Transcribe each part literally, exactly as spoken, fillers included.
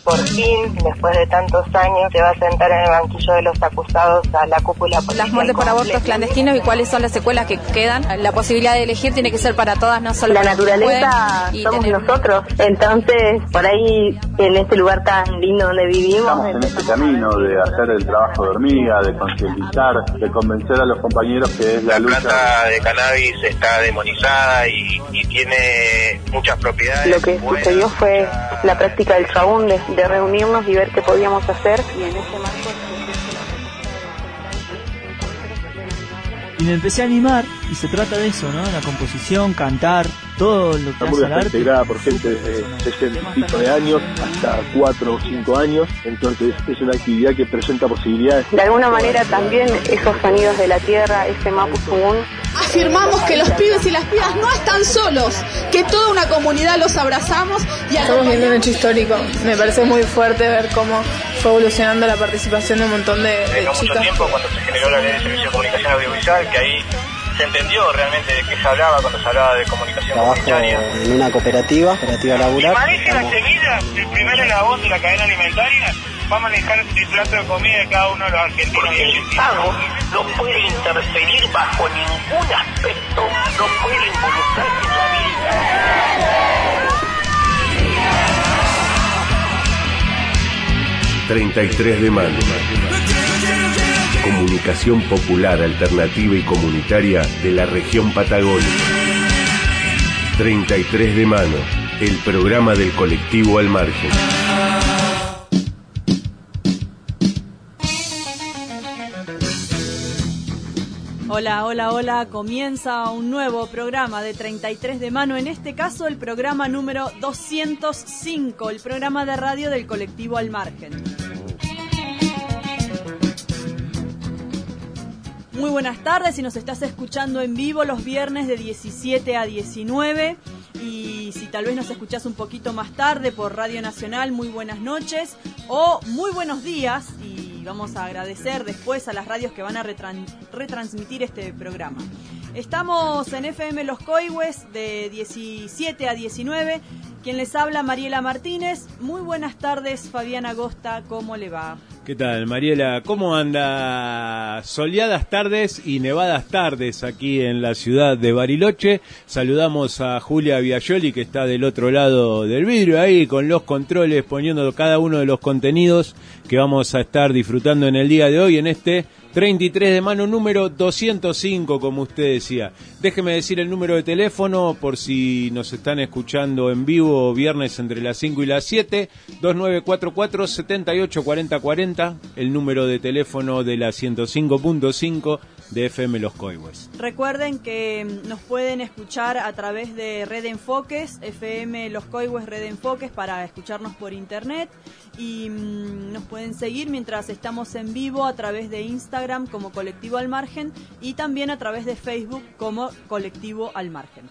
por fin, después de tantos años, se va a sentar en el banquillo de los acusados a la cúpula policial. Las muertes por abortos clandestinos y cuáles son las secuelas que quedan. La posibilidad de elegir tiene que ser para todas, no solo la para naturaleza pueden, somos tener... nosotros. Entonces, por ahí, en este lugar tan lindo donde vivimos, estamos en este camino de hacer el trabajo de hormiga, de concientizar, de convencer a los compañeros que es la, la lucha. La planta de cannabis está demonizada y, y tiene muchas propiedades. Lo que sucedió fue la práctica del chabún, de, de reunirnos y ver qué podíamos hacer, y en ese marco y me empecé a animar, y se trata de eso, ¿no? La composición, cantar, todo lo que hace el arte. Está integrada por gente de sesenta y pico de años hasta cuatro o cinco años, entonces es una actividad que presenta posibilidades. De alguna manera también esos sonidos de la tierra, ese Mapuzungún. Afirmamos que los pibes y las pibas no están solos, que toda una comunidad los abrazamos y estamos viendo un hecho histórico. Me parece muy fuerte ver cómo fue evolucionando la participación de un montón de, de no chicas. Mucho tiempo cuando se generó la ley de servicio de comunicación audiovisual, que ahí se entendió realmente de qué se hablaba cuando se hablaba de comunicación Trabajo comunitaria. En una cooperativa, cooperativa laboral. Si maneja la semilla, el primer eslabón de la cadena alimentaria, va a manejar el plato de comida de cada uno de los argentinos. Porque el Estado no puede interferir bajo ningún aspecto, no puede involucrarse en la vida. treinta y tres de mayo. Comunicación popular, alternativa y comunitaria de la región patagónica. treinta y tres de mano, el programa del colectivo Al Margen. Hola, hola, hola, comienza un nuevo programa de treinta y tres de mano, en este caso el programa número doscientos cinco, el programa de radio del colectivo Al Margen. Muy buenas tardes, si nos estás escuchando en vivo los viernes de diecisiete a diecinueve, y si tal vez nos escuchás un poquito más tarde por Radio Nacional, muy buenas noches o muy buenos días, y vamos a agradecer después a las radios que van a retran- retransmitir este programa. Estamos en F M Los Coihues de diecisiete a diecinueve. Quien les habla, Mariela Martínez. Muy buenas tardes, Fabián Agosta, ¿cómo le va? ¿Qué tal, Mariela? ¿Cómo anda? Soleadas tardes y nevadas tardes aquí en la ciudad de Bariloche. Saludamos a Julia Biagioli, que está del otro lado del vidrio, ahí con los controles, poniendo cada uno de los contenidos que vamos a estar disfrutando en el día de hoy, en este treinta y tres de mano número doscientos cinco, como usted decía. Déjeme decir el número de teléfono por si nos están escuchando en vivo viernes entre las cinco y las siete, dos nueve cuatro cuatro, siete ocho cuatro cero cuatro cero, el número de teléfono de la ciento cinco punto cinco de F M Los Coihues. Recuerden que nos pueden escuchar a través de Red Enfoques, F M Los Coihues Red Enfoques, para escucharnos por internet, y mmm, nos pueden seguir mientras estamos en vivo a través de Instagram como Colectivo Al Margen y también a través de Facebook como Colectivo Al Margen.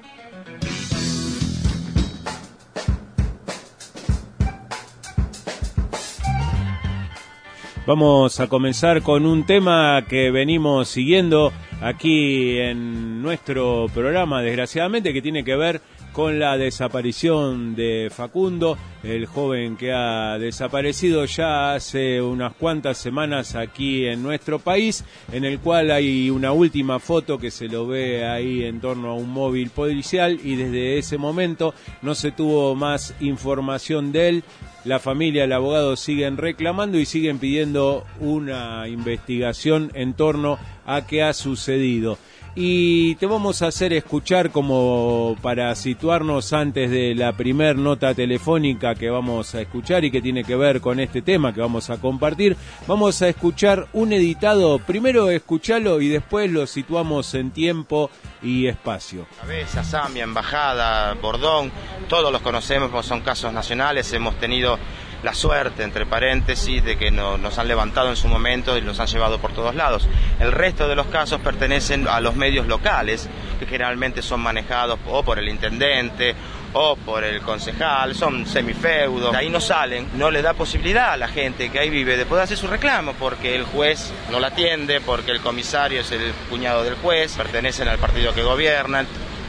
Vamos a comenzar con un tema que venimos siguiendo aquí en nuestro programa, desgraciadamente, que tiene que ver con la desaparición de Facundo, el joven que ha desaparecido ya hace unas cuantas semanas aquí en nuestro país, en el cual hay una última foto que se lo ve ahí en torno a un móvil policial, y desde ese momento no se tuvo más información de él. La familia, el abogado siguen reclamando y siguen pidiendo una investigación en torno a qué ha sucedido. Y te vamos a hacer escuchar, como para situarnos antes de la primer nota telefónica que vamos a escuchar y que tiene que ver con este tema que vamos a compartir, vamos a escuchar un editado. Primero escuchalo y después lo situamos en tiempo y espacio. Cabeza, Zambia, Embajada, Bordón, todos los conocemos porque son casos nacionales. Hemos tenido la suerte, entre paréntesis, de que no, nos han levantado en su momento y los han llevado por todos lados. El resto de los casos pertenecen a los medios locales, que generalmente son manejados o por el intendente o por el concejal, son semifeudos. De ahí no salen, no le da posibilidad a la gente que ahí vive de poder hacer su reclamo, porque el juez no la atiende, porque el comisario es el cuñado del juez, pertenecen al partido que gobiernan.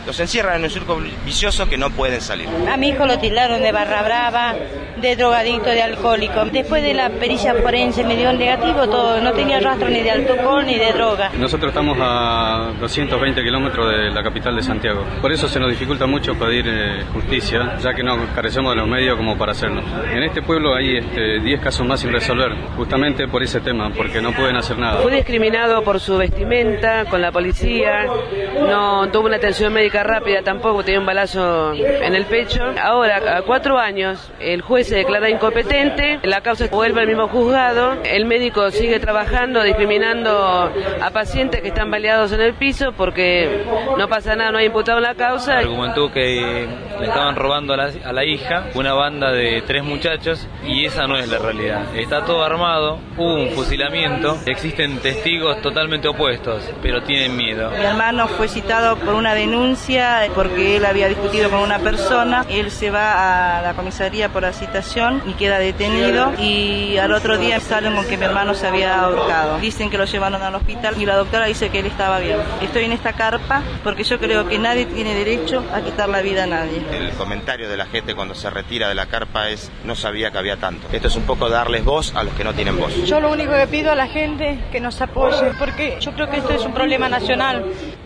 los encierran en un círculo vicioso que no pueden salir. A mi hijo lo tildaron de barra brava, de drogadicto, de alcohólico. Después de la pericia forense me dio negativo todo, no tenía rastro ni de alcohol ni de droga. Nosotros estamos a doscientos veinte kilómetros de la capital de Santiago. Por eso se nos dificulta mucho pedir eh, justicia, ya que no carecemos de los medios como para hacerlo. En este pueblo hay este, diez casos más sin resolver, justamente por ese tema, porque no pueden hacer nada. Fue discriminado por su vestimenta, con la policía, no tuvo una atención médica rápida tampoco, tenía un balazo en el pecho. Ahora, a cuatro años, el juez se declara incompetente, la causa vuelve al mismo juzgado, el médico sigue trabajando, discriminando a pacientes que están baleados en el piso porque no pasa nada, no hay imputado en la causa. Argumentó que le estaban robando a la, a la hija una banda de tres muchachos y esa no es la realidad. Está todo armado, hubo un fusilamiento, existen testigos totalmente opuestos, pero tienen miedo. Mi hermano fue citado por una denuncia porque él había discutido con una persona, él se va a la comisaría por la citación y queda detenido y al otro día salen con que mi hermano se había ahorcado. Dicen que lo llevaron al hospital y la doctora dice que él estaba bien. Estoy en esta carpa porque yo creo que nadie tiene derecho a quitar la vida a nadie. El comentario de la gente cuando se retira de la carpa es: no sabía que había tanto. Esto es un poco darles voz a los que no tienen voz. Yo lo único que pido a la gente es que nos apoye, porque yo creo que esto es un problema nacional.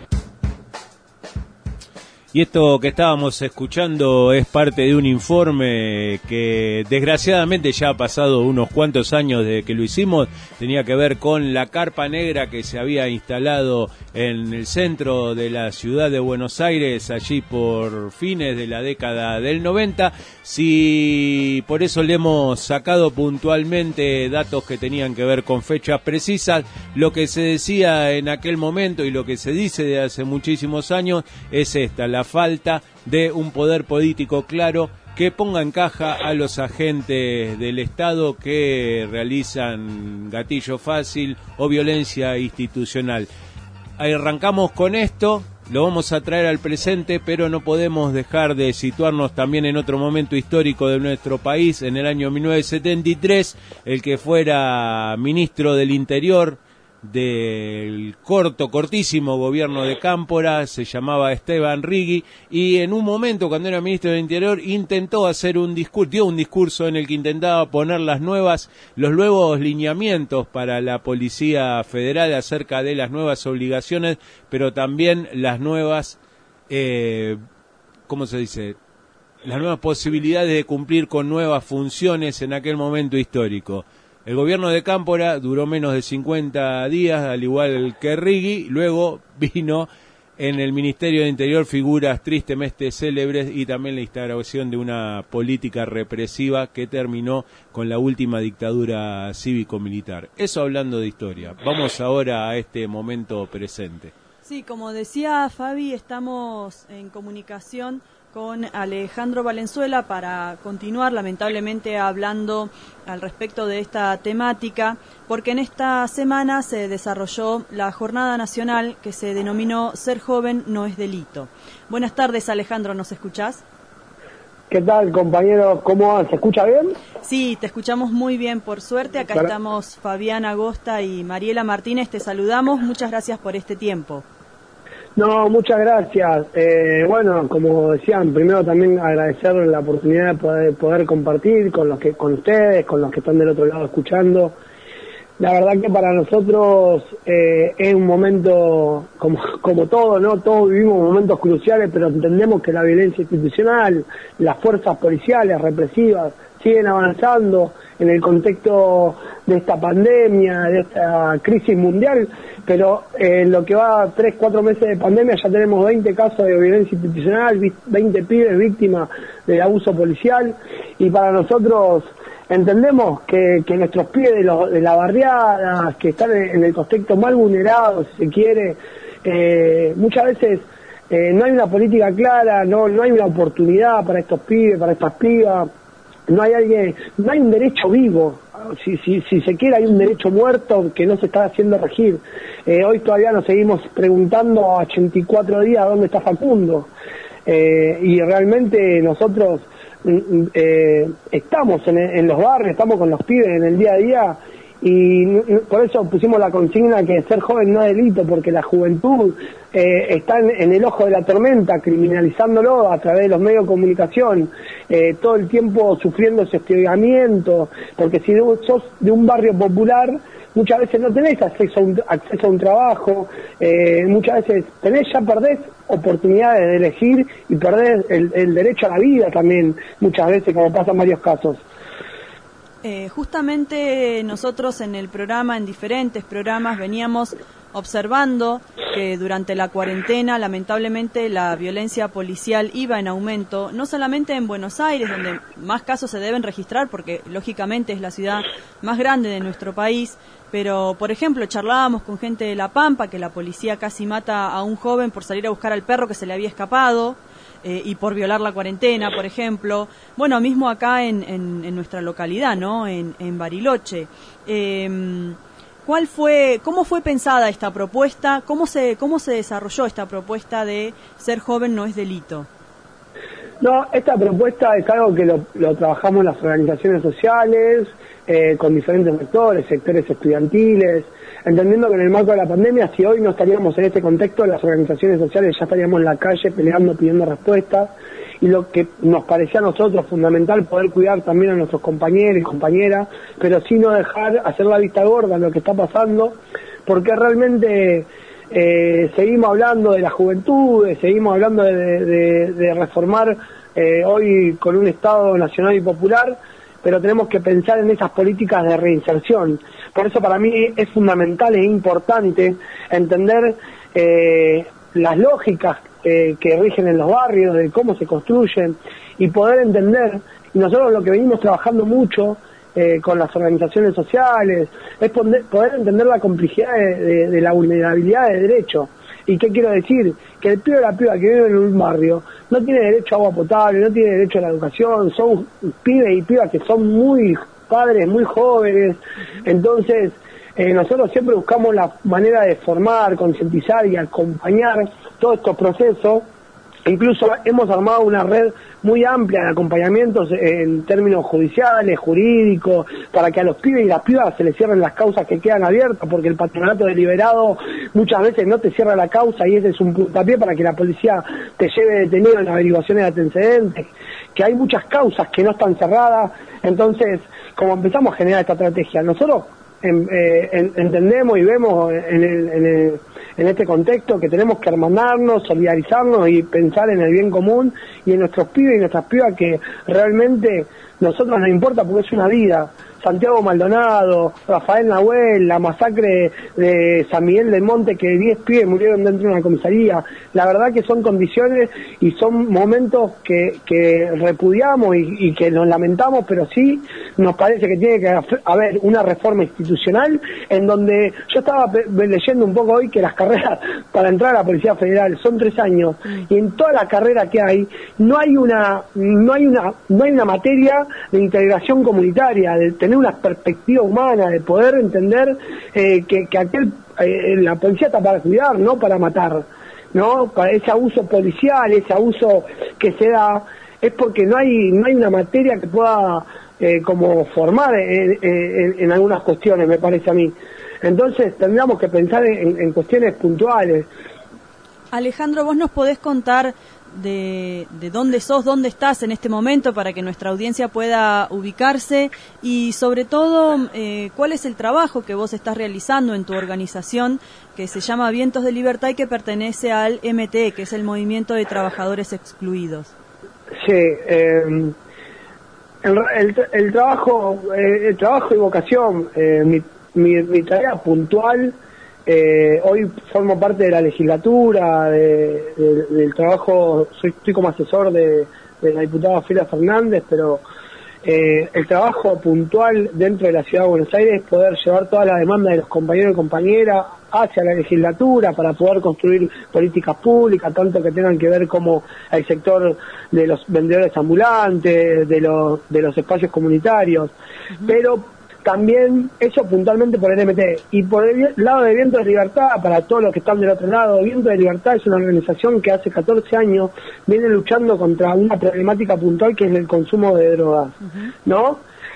Y esto que estábamos escuchando es parte de un informe que desgraciadamente ya ha pasado unos cuantos años desde que lo hicimos. Tenía que ver con la carpa negra que se había instalado en el centro de la ciudad de Buenos Aires allí por fines de la década del noventa. Si por eso le hemos sacado puntualmente datos que tenían que ver con fechas precisas, lo que se decía en aquel momento y lo que se dice de hace muchísimos años es esta: la falta de un poder político claro que ponga en caja a los agentes del Estado que realizan gatillo fácil o violencia institucional. Arrancamos con esto, lo vamos a traer al presente, pero no podemos dejar de situarnos también en otro momento histórico de nuestro país. En el año mil novecientos setenta y tres, el que fuera ministro del Interior del corto, cortísimo gobierno de Cámpora se llamaba Esteban Rigui, y en un momento cuando era ministro del Interior intentó hacer un discurso, dio un discurso en el que intentaba poner las nuevas, los nuevos lineamientos para la Policía Federal acerca de las nuevas obligaciones, pero también las nuevas, eh, ¿cómo se dice?, las nuevas posibilidades de cumplir con nuevas funciones en aquel momento histórico. El gobierno de Cámpora duró menos de cincuenta días, al igual que Rigui. Luego vino en el Ministerio de Interior figuras tristemente célebres y también la instauración de una política represiva que terminó con la última dictadura cívico-militar. Eso hablando de historia. Vamos ahora a este momento presente. Sí, como decía Fabi, estamos en comunicación con Alejandro Valenzuela para continuar lamentablemente hablando al respecto de esta temática, porque en esta semana se desarrolló la jornada nacional que se denominó Ser joven no es delito. Buenas tardes, Alejandro, ¿nos escuchás? ¿Qué tal, compañero? ¿Cómo va? ¿Se escucha bien? Sí, te escuchamos muy bien, por suerte. Acá Para... estamos Fabián Agosta y Mariela Martínez, te saludamos. Muchas gracias por este tiempo. No, muchas gracias. Eh, bueno, como decían, primero también agradecer la oportunidad de poder, poder compartir con los que, con ustedes, con los que están del otro lado escuchando. La verdad que para nosotros eh, es un momento, como, como todo, ¿no? Todos vivimos momentos cruciales, pero entendemos que la violencia institucional, las fuerzas policiales represivas siguen avanzando en el contexto de esta pandemia, de esta crisis mundial, pero en eh, lo que va tres, cuatro meses de pandemia ya tenemos veinte casos de violencia institucional, veinte pibes víctimas de abuso policial, y para nosotros entendemos que, que nuestros pibes de, lo, de la barriada, que están en el contexto más vulnerado, si se quiere, eh, muchas veces eh, no hay una política clara, no, no hay una oportunidad para estos pibes, para estas pibas. No hay alguien, no hay un derecho vivo, si, si, si se quiere hay un derecho muerto que no se está haciendo regir. Eh, hoy todavía nos seguimos preguntando a ochenta y cuatro días dónde está Facundo, eh, y realmente nosotros eh, estamos en, en los barrios, estamos con los pibes en el día a día, y por eso pusimos la consigna que ser joven no es delito, porque la juventud eh, está en, en el ojo de la tormenta, criminalizándolo a través de los medios de comunicación, eh, todo el tiempo sufriendo ese hostigamiento, porque si sos de un barrio popular, muchas veces no tenés acceso a un, acceso a un trabajo, eh, muchas veces tenés, ya perdés oportunidades de elegir y perdés el, el derecho a la vida también, muchas veces, como pasa en varios casos. Eh, justamente nosotros en el programa, en diferentes programas, veníamos observando que durante la cuarentena, lamentablemente, la violencia policial iba en aumento, no solamente en Buenos Aires, donde más casos se deben registrar, porque lógicamente es la ciudad más grande de nuestro país, pero, por ejemplo, charlábamos con gente de La Pampa, que la policía casi mata a un joven por salir a buscar al perro que se le había escapado, Eh, y por violar la cuarentena, por ejemplo. Bueno, mismo acá en, en, en nuestra localidad, ¿no? En, en Bariloche. Eh, ¿Cuál fue, cómo fue pensada esta propuesta? ¿Cómo se, cómo se desarrolló esta propuesta de ser joven no es delito? No, esta propuesta es algo que lo, lo trabajamos en las organizaciones sociales, eh, con diferentes sectores, sectores estudiantiles, entendiendo que en el marco de la pandemia, si hoy no estaríamos en este contexto, las organizaciones sociales ya estaríamos en la calle peleando, pidiendo respuestas, y lo que nos parecía a nosotros fundamental, poder cuidar también a nuestros compañeros y compañeras, pero sí no dejar hacer la vista gorda en lo que está pasando, porque realmente eh, seguimos hablando de la juventud, seguimos hablando de, de, de reformar eh, hoy con un Estado nacional y popular, pero tenemos que pensar en esas políticas de reinserción. Por eso para mí es fundamental e importante entender eh, las lógicas eh, que rigen en los barrios, de cómo se construyen, y poder entender, y nosotros lo que venimos trabajando mucho eh, con las organizaciones sociales, es poder entender la complejidad de, de, de la vulnerabilidad de derechos. ¿Y qué quiero decir? Que el pibe o la piba que vive en un barrio no tiene derecho a agua potable, no tiene derecho a la educación, son pibes y pibas que son muy padres, muy jóvenes. Entonces, eh, nosotros siempre buscamos la manera de formar, concientizar y acompañar todos estos procesos. Incluso hemos armado una red muy amplia de acompañamientos en términos judiciales, jurídicos, para que a los pibes y las pibas se les cierren las causas que quedan abiertas, porque el patronato deliberado muchas veces no te cierra la causa, y ese es un puntapié para que la policía te lleve detenido en las averiguaciones de antecedentes, que hay muchas causas que no están cerradas. Entonces, como empezamos a generar esta estrategia, nosotros en, eh, en, entendemos y vemos en el, en el en este contexto que tenemos que hermanarnos, solidarizarnos y pensar en el bien común y en nuestros pibes y nuestras pibas, que realmente nosotros nos importa porque es una vida. Santiago Maldonado, Rafael Nahuel, la masacre de San Miguel del Monte, que diez pibes murieron dentro de una comisaría. La verdad que son condiciones y son momentos que, que repudiamos y, y que nos lamentamos, pero sí nos parece que tiene que haber una reforma institucional en donde yo estaba leyendo un poco hoy que las carreras para entrar a la Policía Federal son tres años, y en toda la carrera que hay no hay una no hay una no hay una materia de integración comunitaria, de tener una perspectiva humana, de poder entender eh, que, que aquel eh, la policía está para cuidar, no para matar, no para ese abuso policial, ese abuso que se da, es porque no hay no hay una materia que pueda eh, como formar en, en, en algunas cuestiones, me parece a mí. Entonces tendríamos que pensar en, en cuestiones puntuales. Alejandro, ¿vos nos podés contar de, de dónde sos, dónde estás en este momento, para que nuestra audiencia pueda ubicarse, y sobre todo eh, cuál es el trabajo que vos estás realizando en tu organización, que se llama Vientos de Libertad y que pertenece al M T E, que es el Movimiento de Trabajadores Excluidos? Sí, eh, el, el, el trabajo eh, el trabajo y vocación, eh, mi, mi, mi tarea puntual. Eh, hoy formo parte de la legislatura, de, de, del trabajo, soy, estoy como asesor de, de la diputada Fila Fernández, pero eh, el trabajo puntual dentro de la Ciudad de Buenos Aires es poder llevar toda la demanda de los compañeros y compañeras hacia la legislatura para poder construir políticas públicas, tanto que tengan que ver como el sector de los vendedores ambulantes, de los, de los espacios comunitarios, uh-huh. Pero también eso puntualmente por el M T E. Y por el lado de Viento de Libertad, para todos los que están del otro lado, Viento de Libertad es una organización que hace catorce años viene luchando contra una problemática puntual que es el consumo de drogas, uh-huh. ¿no?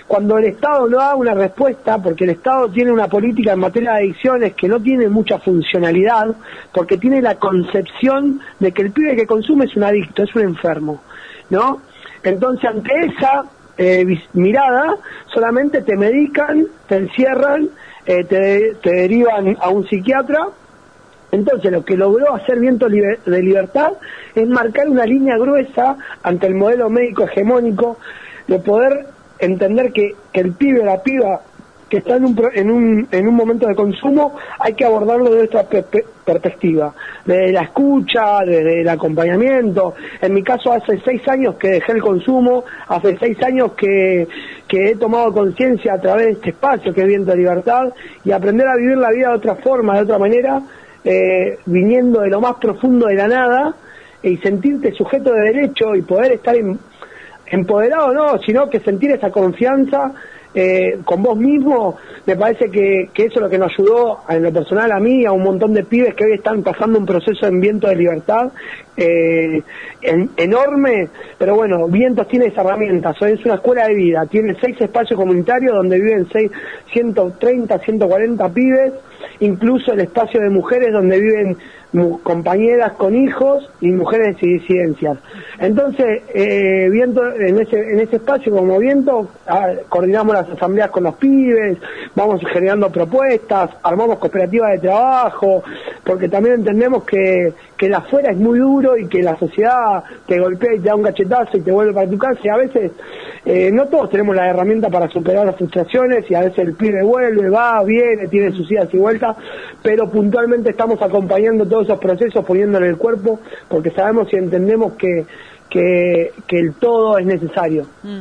cuando el Estado no da una respuesta, porque el Estado tiene una política en materia de adicciones que no tiene mucha funcionalidad, porque tiene la concepción de que el pibe que consume es un adicto, es un enfermo, ¿no? Entonces, ante esa eh, mirada, solamente te medican, te encierran, eh, te, te derivan a un psiquiatra. Entonces, lo que logró hacer Viento de Libertad es marcar una línea gruesa ante el modelo médico hegemónico, de poder entender que, que el pibe o la piba que está en un, en un en un momento de consumo hay que abordarlo desde otra per perspectiva, desde la escucha, desde el acompañamiento. En mi caso, hace seis años que dejé el consumo, hace seis años que, que he tomado conciencia a través de este espacio que es Viento de Libertad, y aprender a vivir la vida de otra forma, de otra manera, eh, viniendo de lo más profundo de la nada, y sentirte sujeto de derecho y poder estar en, empoderado, no, sino que sentir esa confianza eh, con vos mismo. Me parece que, que eso es lo que nos ayudó, en lo personal, a mí, a un montón de pibes que hoy están pasando un proceso en Viento de Libertad eh, en, enorme, pero bueno, Vientos tiene esa herramienta, es una escuela de vida, tiene seis espacios comunitarios donde viven seis, ciento treinta, ciento cuarenta pibes, incluso el espacio de mujeres donde viven compañeras con hijos y mujeres y disidencias. Entonces, eh, Viento, en ese en ese espacio como Viento, ah, coordinamos las asambleas con los pibes, vamos generando propuestas, armamos cooperativas de trabajo, porque también entendemos que, que el afuera es muy duro y que la sociedad te golpea y te da un cachetazo y te vuelve para tu casa, y a veces eh, no todos tenemos la herramienta para superar las frustraciones, y a veces el pibe vuelve, va, viene, tiene sus idas y vueltas, pero puntualmente estamos acompañando todos esos procesos, poniéndole el cuerpo, porque sabemos y entendemos que que, que el todo es necesario. Mm.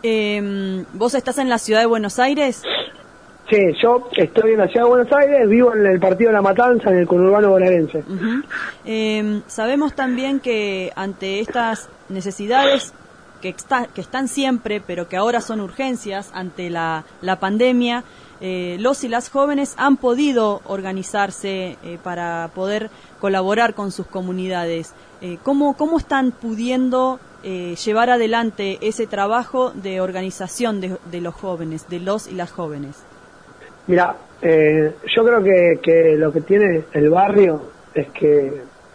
Eh, ¿Vos estás en la ciudad de Buenos Aires? Sí, yo estoy en la ciudad de Buenos Aires, vivo en el partido de La Matanza, en el conurbano bonaerense. Uh-huh. eh, sabemos también que ante estas necesidades que, está, que están siempre, pero que ahora son urgencias ante la, la pandemia, eh, los y las jóvenes han podido organizarse eh, para poder colaborar con sus comunidades. Eh, ¿cómo, ¿Cómo están pudiendo eh, llevar adelante ese trabajo de organización de, de los jóvenes, de los y las jóvenes? Mira, eh, yo creo que, que lo que tiene el barrio es que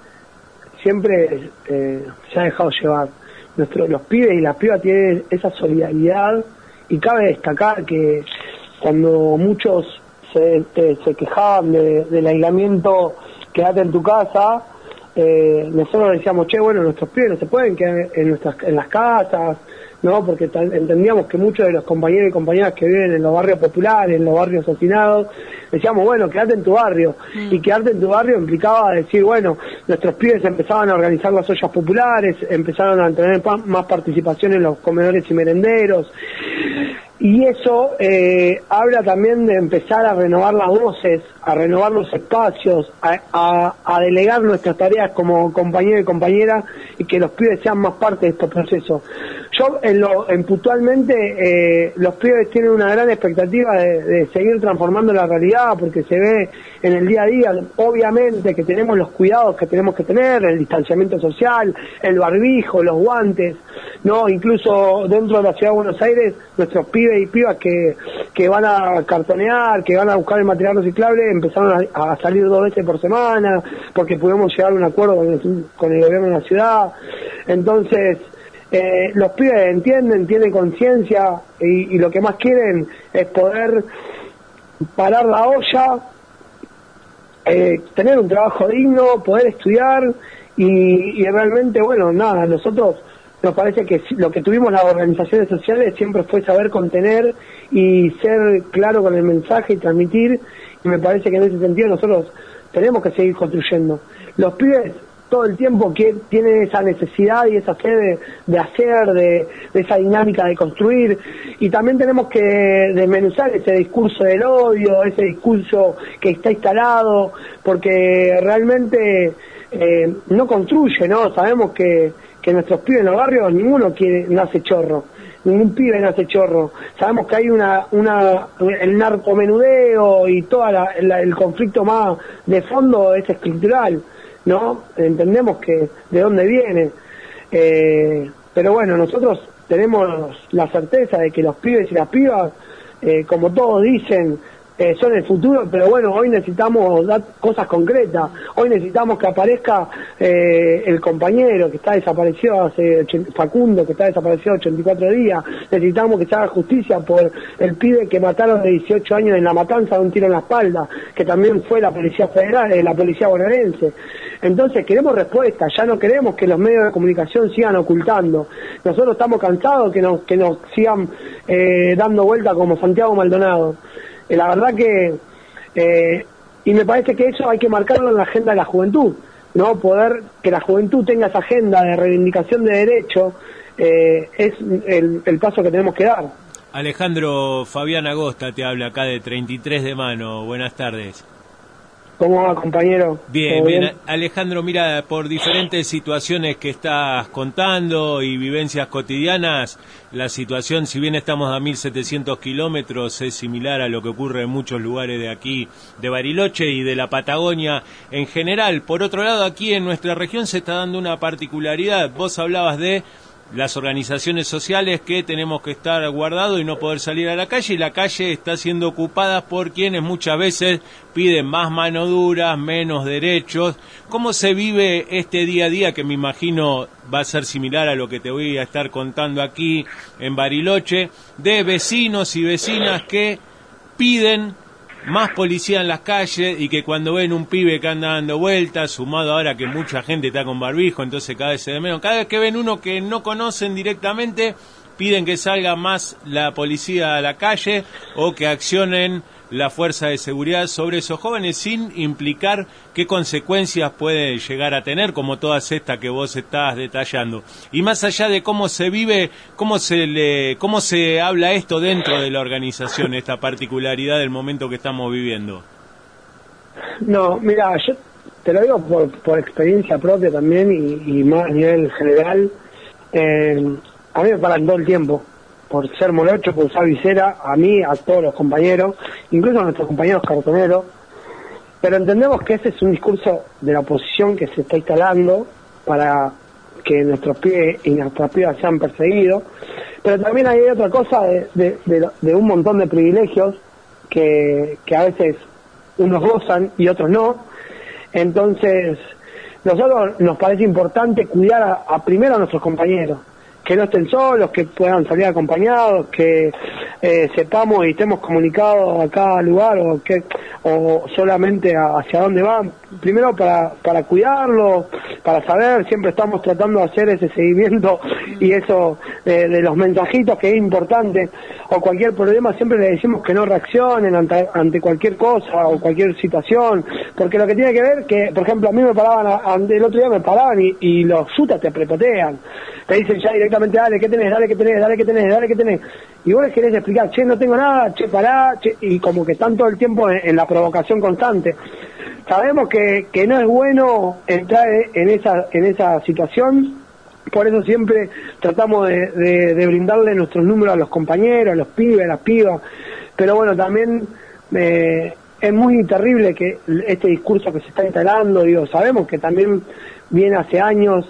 siempre eh, se ha dejado llevar. Nuestro, los pibes y las pibas tienen esa solidaridad, y cabe destacar que cuando muchos se, te, se quejaban de, del aislamiento, quédate en tu casa, eh, nosotros decíamos, che, bueno, nuestros pibes no se pueden quedar en, nuestras, en las casas, ¿no? Porque t- entendíamos que muchos de los compañeros y compañeras que viven en los barrios populares, en los barrios hacinados, decíamos, bueno, quédate en tu barrio. Mm. Y quedarte en tu barrio implicaba decir, bueno, nuestros pibes empezaban a organizar las ollas populares, empezaron a tener pa- más participación en los comedores y merenderos. Y eso eh, habla también de empezar a renovar las voces, a renovar los espacios, a, a, a delegar nuestras tareas como compañero y compañera, y que los pibes sean más parte de estos procesos. Yo, en, lo, en puntualmente, eh, los pibes tienen una gran expectativa de, de seguir transformando la realidad, porque se ve en el día a día, obviamente, que tenemos los cuidados que tenemos que tener, el distanciamiento social, el barbijo, los guantes, no, incluso dentro de la ciudad de Buenos Aires, nuestros pibes y pibas que, que van a cartonear, que van a buscar el material reciclable, empezaron a, a salir dos veces por semana, porque pudimos llegar a un acuerdo con el, con el gobierno de la ciudad. Entonces, eh, los pibes entienden, tienen conciencia, y, y lo que más quieren es poder parar la olla, eh, tener un trabajo digno, poder estudiar, y, y realmente, bueno, nada, nosotros nos parece que lo que tuvimos las organizaciones sociales siempre fue saber contener y ser claro con el mensaje y transmitir, y me parece que en ese sentido nosotros tenemos que seguir construyendo. Los pibes todo el tiempo que tienen esa necesidad y esa fe de, de hacer, de, de esa dinámica de construir, y también tenemos que desmenuzar ese discurso del odio, ese discurso que está instalado, porque realmente eh, no construye, ¿no? Sabemos que que nuestros pibes en los barrios, ninguno quiere, nace chorro, ningún pibe nace chorro. Sabemos que hay una, una el narcomenudeo y todo el conflicto más de fondo es estructural, ¿no? Entendemos que de dónde viene, eh, pero bueno, nosotros tenemos la certeza de que los pibes y las pibas, eh, como todos dicen, Eh, son el futuro, pero bueno, hoy necesitamos dar cosas concretas. Hoy necesitamos que aparezca eh, el compañero que está desaparecido hace Facundo, que está desaparecido ochenta y cuatro días. Necesitamos que se haga justicia por el pibe que mataron de dieciocho años en La Matanza de un tiro en la espalda, que también fue la policía federal, eh, la policía bonaerense. Entonces queremos respuestas, ya no queremos que los medios de comunicación sigan ocultando. Nosotros estamos cansados que nos, que nos sigan eh, dando vuelta como Santiago Maldonado. La verdad que, eh, y me parece que eso hay que marcarlo en la agenda de la juventud, ¿no? Poder que la juventud tenga esa agenda de reivindicación de derechos, eh, es el, el paso que tenemos que dar. Alejandro, Fabián Agosta te habla acá de treinta y tres de mano, buenas tardes. ¿Cómo va, compañero? Bien, bien, bien. Alejandro, mira, por diferentes situaciones que estás contando y vivencias cotidianas, la situación, si bien estamos a mil setecientos kilómetros, es similar a lo que ocurre en muchos lugares de aquí, de Bariloche y de la Patagonia en general. Por otro lado, aquí en nuestra región se está dando una particularidad. Vos hablabas de las organizaciones sociales que tenemos que estar guardados y no poder salir a la calle, y la calle está siendo ocupada por quienes muchas veces piden más mano dura, menos derechos. ¿Cómo se vive este día a día, que me imagino va a ser similar a lo que te voy a estar contando aquí en Bariloche, de vecinos y vecinas que piden más policía en las calles y que cuando ven un pibe que anda dando vueltas, sumado ahora que mucha gente está con barbijo, entonces cada vez se ve menos, cada vez que ven uno que no conocen directamente, piden que salga más la policía a la calle o que accionen la fuerza de seguridad sobre esos jóvenes, sin implicar qué consecuencias puede llegar a tener, como todas estas que vos estás detallando. Y más allá de cómo se vive, cómo se le, cómo se habla esto dentro de la organización, esta particularidad del momento que estamos viviendo. No, mira, yo te lo digo por, por experiencia propia también y, y más a nivel general. Eh, a mí me paran todo el tiempo por ser morocho, por usar visera, a mí, a todos los compañeros, incluso a nuestros compañeros cartoneros, pero entendemos que ese es un discurso de la oposición que se está instalando para que nuestros pibes y nuestras pibas sean perseguidos, pero también hay otra cosa de, de, de, de un montón de privilegios que, que a veces unos gozan y otros no. Entonces nosotros nos parece importante cuidar a, a primero a nuestros compañeros, que no estén solos, que puedan salir acompañados, que eh, sepamos y estemos comunicados a cada lugar o que o solamente a, hacia dónde van. Primero para para cuidarlos, para saber, siempre estamos tratando de hacer ese seguimiento y eso eh, de los mensajitos, que es importante. O cualquier problema siempre les decimos que no reaccionen ante, ante cualquier cosa o cualquier situación, porque lo que tiene que ver que, por ejemplo, a mí me paraban, a, a, el otro día me paraban y, y los chutas te prepotean, te dicen ya directamente, dale, ¿qué tenés? Dale, ¿qué tenés? Dale, ¿qué tenés? Dale, ¿qué tenés? Y vos les querés explicar, che, no tengo nada, che, pará, che, y como que están todo el tiempo en, en la provocación constante. Sabemos que, que no es bueno entrar en esa, en esa situación, por eso siempre tratamos de, de, de brindarle nuestros números a los compañeros, a los pibes, a las pibas, pero bueno, también eh, es muy terrible que este discurso que se está instalando, digo, sabemos que también viene hace años,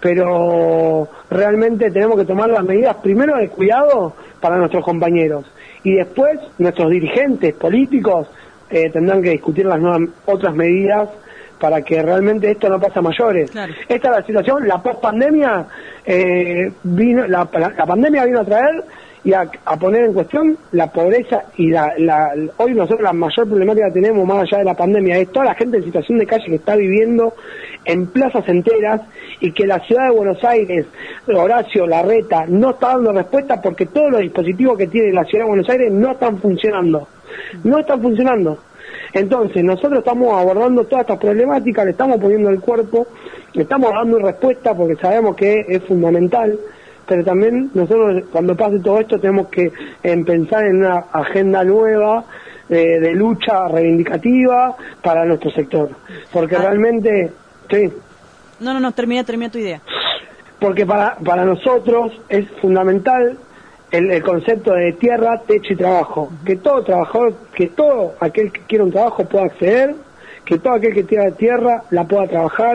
pero realmente tenemos que tomar las medidas primero de cuidado para nuestros compañeros y después nuestros dirigentes políticos eh, tendrán que discutir las nuevas, otras medidas para que realmente esto no pase a mayores. Claro. Esta es la situación, la post-pandemia, eh, vino, la, la, la pandemia vino a traer y a, a poner en cuestión la pobreza y la, la, hoy nosotros la mayor problemática que tenemos más allá de la pandemia es toda la gente en situación de calle que está viviendo en plazas enteras y que la ciudad de Buenos Aires, Horacio Larreta, no está dando respuesta porque todos los dispositivos que tiene la ciudad de Buenos Aires no están funcionando, no están funcionando. Entonces nosotros estamos abordando todas estas problemáticas, le estamos poniendo el cuerpo, le estamos dando respuesta porque sabemos que es fundamental, pero también nosotros cuando pase todo esto tenemos que eh, pensar en una agenda nueva eh, de lucha reivindicativa para nuestro sector, porque ah. realmente, sí. No, no, no, termina, termina tu idea. Porque para, para nosotros es fundamental el, el concepto de tierra, techo y trabajo, que todo trabajador, que todo aquel que quiera un trabajo pueda acceder, que todo aquel que quiera tierra la pueda trabajar,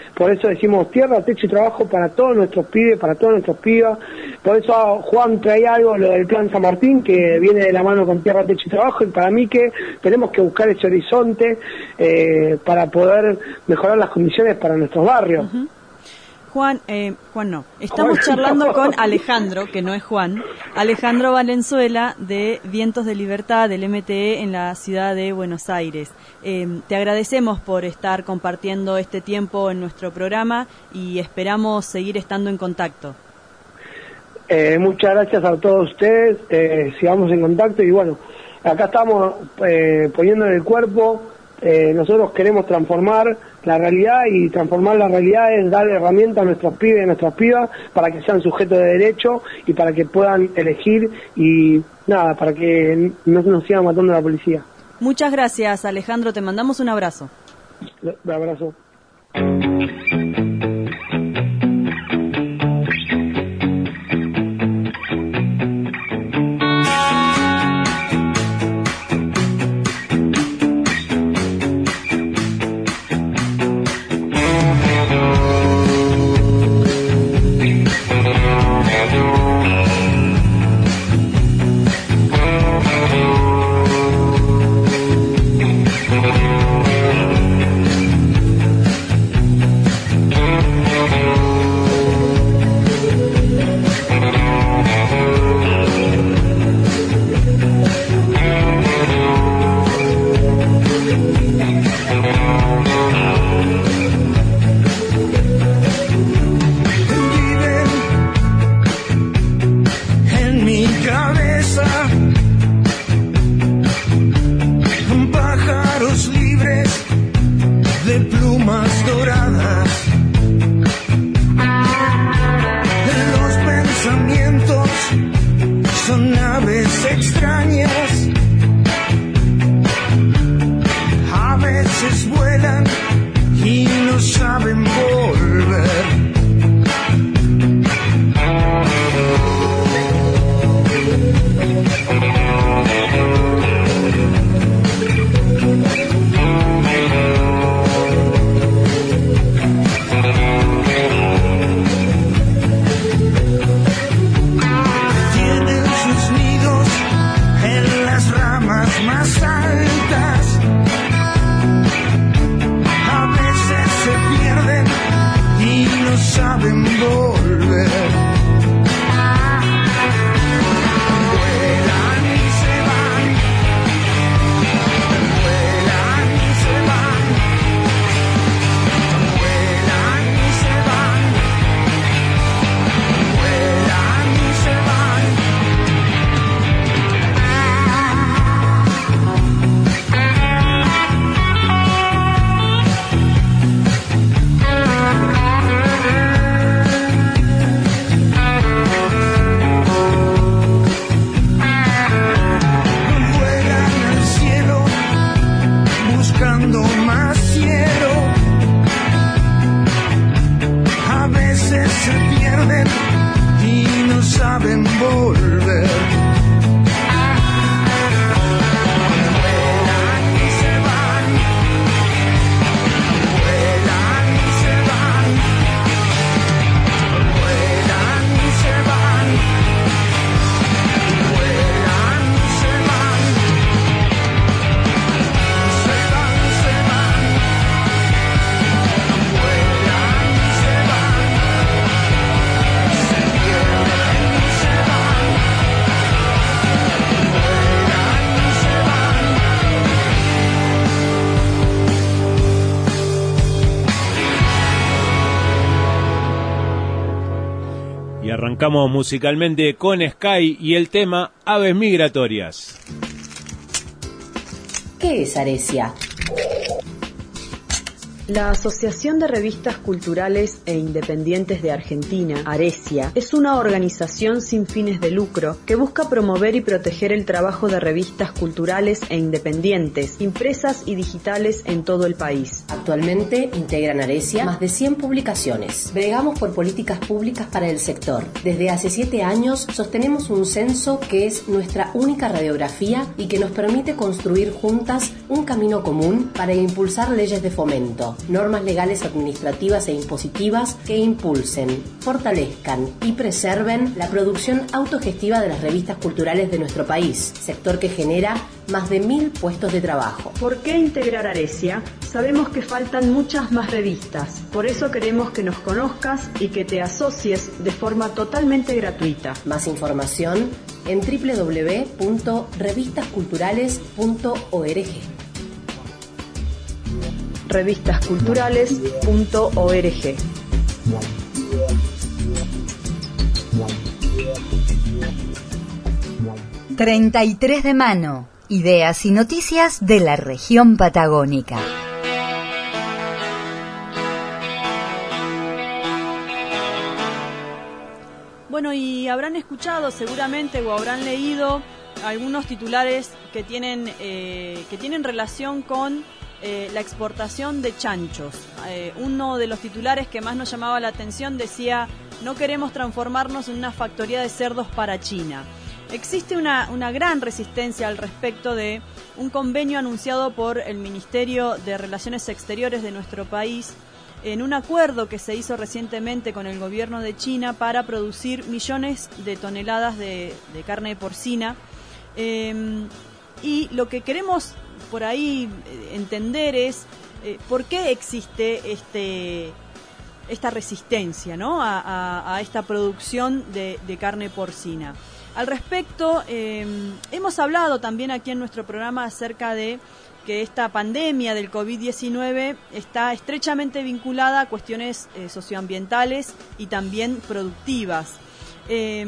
Por eso decimos tierra, techo y trabajo para todos nuestros pibes, para todos nuestros pibas. Por eso Juan trae algo, lo del Plan San Martín, que viene de la mano con tierra, techo y trabajo, y para mí que tenemos que buscar ese horizonte eh, para poder mejorar las condiciones para nuestros barrios. Uh-huh. Juan, eh, Juan no, estamos charlando con Alejandro, que no es Juan, Alejandro Valenzuela de Vientos de Libertad del M T E en la ciudad de Buenos Aires. Eh, te agradecemos por estar compartiendo este tiempo en nuestro programa y esperamos seguir estando en contacto. Eh, muchas gracias a todos ustedes, eh, sigamos en contacto y bueno, acá estamos eh, poniendo en el cuerpo. Eh, nosotros queremos transformar la realidad y transformar la realidad es dar herramientas a nuestros pibes y a nuestras pibas para que sean sujetos de derecho y para que puedan elegir y nada, para que no nos sigan matando la policía. Muchas gracias, Alejandro, te mandamos un abrazo. Un abrazo. Arrancamos musicalmente con Sky y el tema Aves Migratorias. ¿Qué es Aresia? La Asociación de Revistas Culturales e Independientes de Argentina, Aresia, es una organización sin fines de lucro que busca promover y proteger el trabajo de revistas culturales e independientes, impresas y digitales en todo el país. Actualmente integran Aresia más de cien publicaciones. Bregamos por políticas públicas para el sector. Desde hace siete años sostenemos un censo que es nuestra única radiografía y que nos permite construir juntas un camino común para impulsar leyes de fomento. crecimiento. Normas legales, administrativas e impositivas que impulsen, fortalezcan y preserven la producción autogestiva de las revistas culturales de nuestro país, sector que genera más de mil puestos de trabajo. ¿Por qué integrar Aresia? Sabemos que faltan muchas más revistas, por eso queremos que nos conozcas y que te asocies de forma totalmente gratuita. Más información en doble u doble u doble u punto revistas culturales punto org. revistas culturales punto org. treinta y tres de mano. Ideas y noticias de la región patagónica. Bueno, y habrán escuchado seguramente o habrán leído algunos titulares que tienen eh, que tienen relación con eh, la exportación de chanchos. Eh, uno de los titulares que más nos llamaba la atención decía: no queremos transformarnos en una factoría de cerdos para China. Existe una, una gran resistencia al respecto de un convenio anunciado por el Ministerio de Relaciones Exteriores de nuestro país en un acuerdo que se hizo recientemente con el gobierno de China para producir millones de toneladas de, de carne porcina. Eh, y lo que queremos por ahí entender es eh, por qué existe este, esta resistencia, ¿no?, a, a, a esta producción de, de carne porcina. Al respecto, eh, hemos hablado también aquí en nuestro programa acerca de que esta pandemia del COVID diecinueve está estrechamente vinculada a cuestiones eh, socioambientales y también productivas. Eh,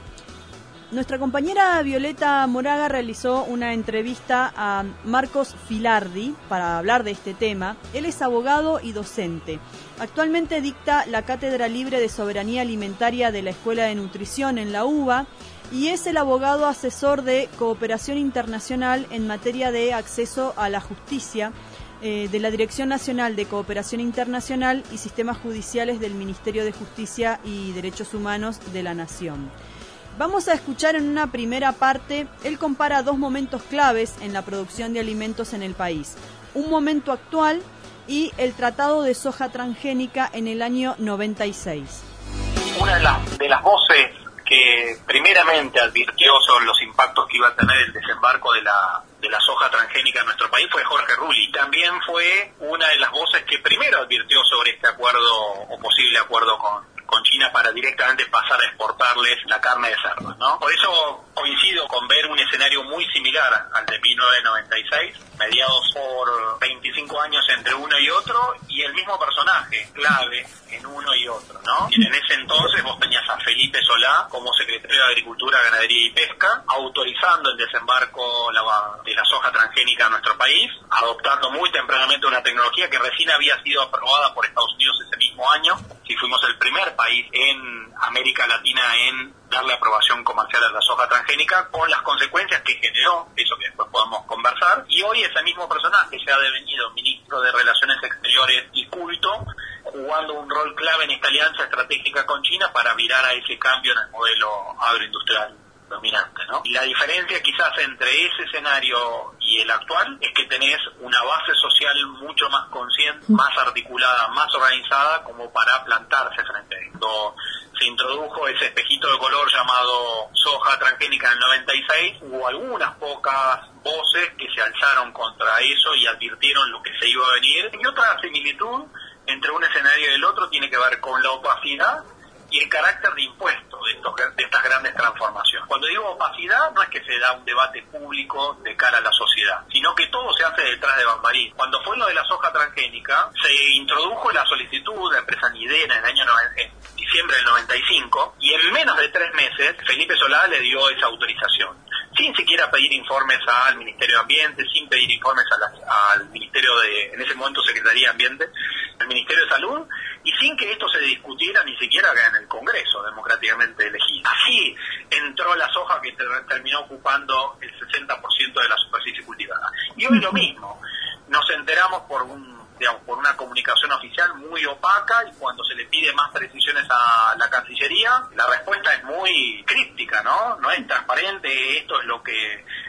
nuestra compañera Violeta Moraga realizó una entrevista a Marcos Filardi para hablar de este tema. Él es abogado y docente. Actualmente dicta la Cátedra Libre de Soberanía Alimentaria de la Escuela de Nutrición en la UBA y es el abogado asesor de cooperación internacional en materia de acceso a la justicia eh, de la Dirección Nacional de Cooperación Internacional y Sistemas Judiciales del Ministerio de Justicia y Derechos Humanos de la Nación. Vamos a escuchar en una primera parte, él compara dos momentos claves en la producción de alimentos en el país. Un momento actual y el Tratado de Soja Transgénica en el año noventa y seis. Una de las, de las voces que primeramente advirtió sobre los impactos que iba a tener el desembarco de la de la soja transgénica en nuestro país fue Jorge Rulli. También fue una de las voces que primero advirtió sobre este acuerdo o posible acuerdo con, con China para directamente pasar a exportarles la carne de cerdo, ¿no? Por eso coincido con ver un escenario muy similar al de mil novecientos noventa y seis, mediados por veinticinco años entre uno y otro, y el mismo personaje clave en uno y otro, ¿no? Y en ese entonces vos tenías a Felipe Solá como secretario de Agricultura, Ganadería y Pesca, autorizando el desembarco de la soja transgénica en nuestro país, adoptando muy tempranamente una tecnología que recién había sido aprobada por Estados Unidos ese mismo año, y fuimos el primer país en América Latina en darle aprobación comercial a la soja transgénica, con las consecuencias que generó, eso que después podemos conversar, y hoy ese mismo personaje se ha devenido ministro de Relaciones Exteriores y culto, jugando un rol clave en esta alianza estratégica con China para virar a ese cambio en el modelo agroindustrial dominante, ¿no? Y la diferencia quizás entre ese escenario y el actual es que tenés una base social mucho más consciente, más articulada, más organizada como para plantarse frente a esto. Se introdujo ese espejito de color llamado soja transgénica en el noventa y seis, hubo algunas pocas voces que se alzaron contra eso y advirtieron lo que se iba a venir. Y otra similitud entre un escenario y el otro tiene que ver con la opacidad y el carácter de impuesto de, estos, de estas grandes transformaciones. Cuando digo opacidad, no es que se da un debate público de cara a la sociedad, sino que todo se hace detrás de bambalinas. Cuando fue lo de la soja transgénica, se introdujo la solicitud de empresa Nidena en el año en diciembre del noventa y cinco, y en menos de tres meses Felipe Solá le dio esa autorización, sin siquiera pedir informes al Ministerio de Ambiente, sin pedir informes a la, al Ministerio de, en ese momento Secretaría de Ambiente, al Ministerio de Salud, y sin que esto se discutiera ni siquiera en el Congreso democráticamente elegido. Así entró la soja que terminó ocupando el sesenta por ciento de la superficie cultivada. Y hoy lo mismo, nos enteramos por un digamos, por una comunicación oficial muy opaca, y cuando se le pide más precisiones a la Cancillería, la respuesta es muy críptica, ¿no? No es transparente, esto es lo que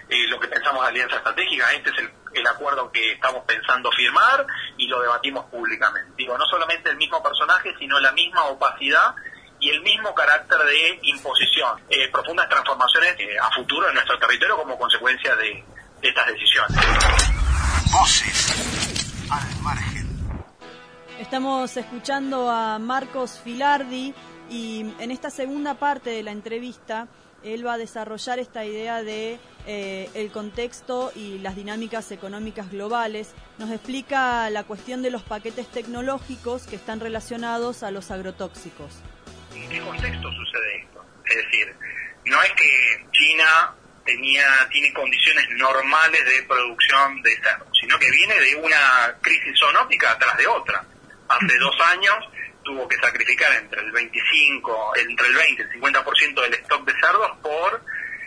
eh, lo que pensamos de alianza estratégica. Este es el, el acuerdo que estamos pensando firmar y lo debatimos públicamente. Digo, no solamente el mismo personaje, sino la misma opacidad y el mismo carácter de imposición, eh, profundas transformaciones eh, a futuro en nuestro territorio como consecuencia de, de estas decisiones. Voces al margen. Estamos escuchando a Marcos Filardi y en esta segunda parte de la entrevista él va a desarrollar esta idea de eh, el contexto y las dinámicas económicas globales. Nos explica la cuestión de los paquetes tecnológicos que están relacionados a los agrotóxicos. ¿En qué contexto sucede esto? Es decir, no es que China tenía tiene condiciones normales de producción de cerdo, sino que viene de una crisis zoonótica atrás de otra. Hace dos años tuvo que sacrificar entre el veinticinco, entre el veinte y el cincuenta por ciento del stock de cerdos por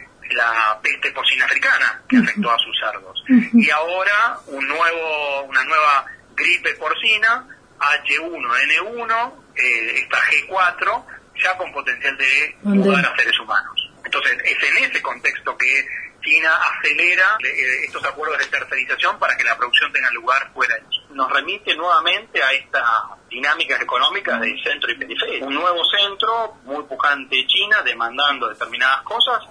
la peste porcina africana que afectó a sus cerdos. Y ahora un nuevo, una nueva gripe porcina, H uno N uno, eh, esta G cuatro, ya con potencial de mudar a seres humanos. Entonces es en ese contexto que China acelera eh, estos acuerdos de tercerización para que la producción tenga lugar fuera de China. Nos remite nuevamente a estas dinámicas económicas de centro y periferia. Un nuevo centro muy pujante China demandando determinadas cosas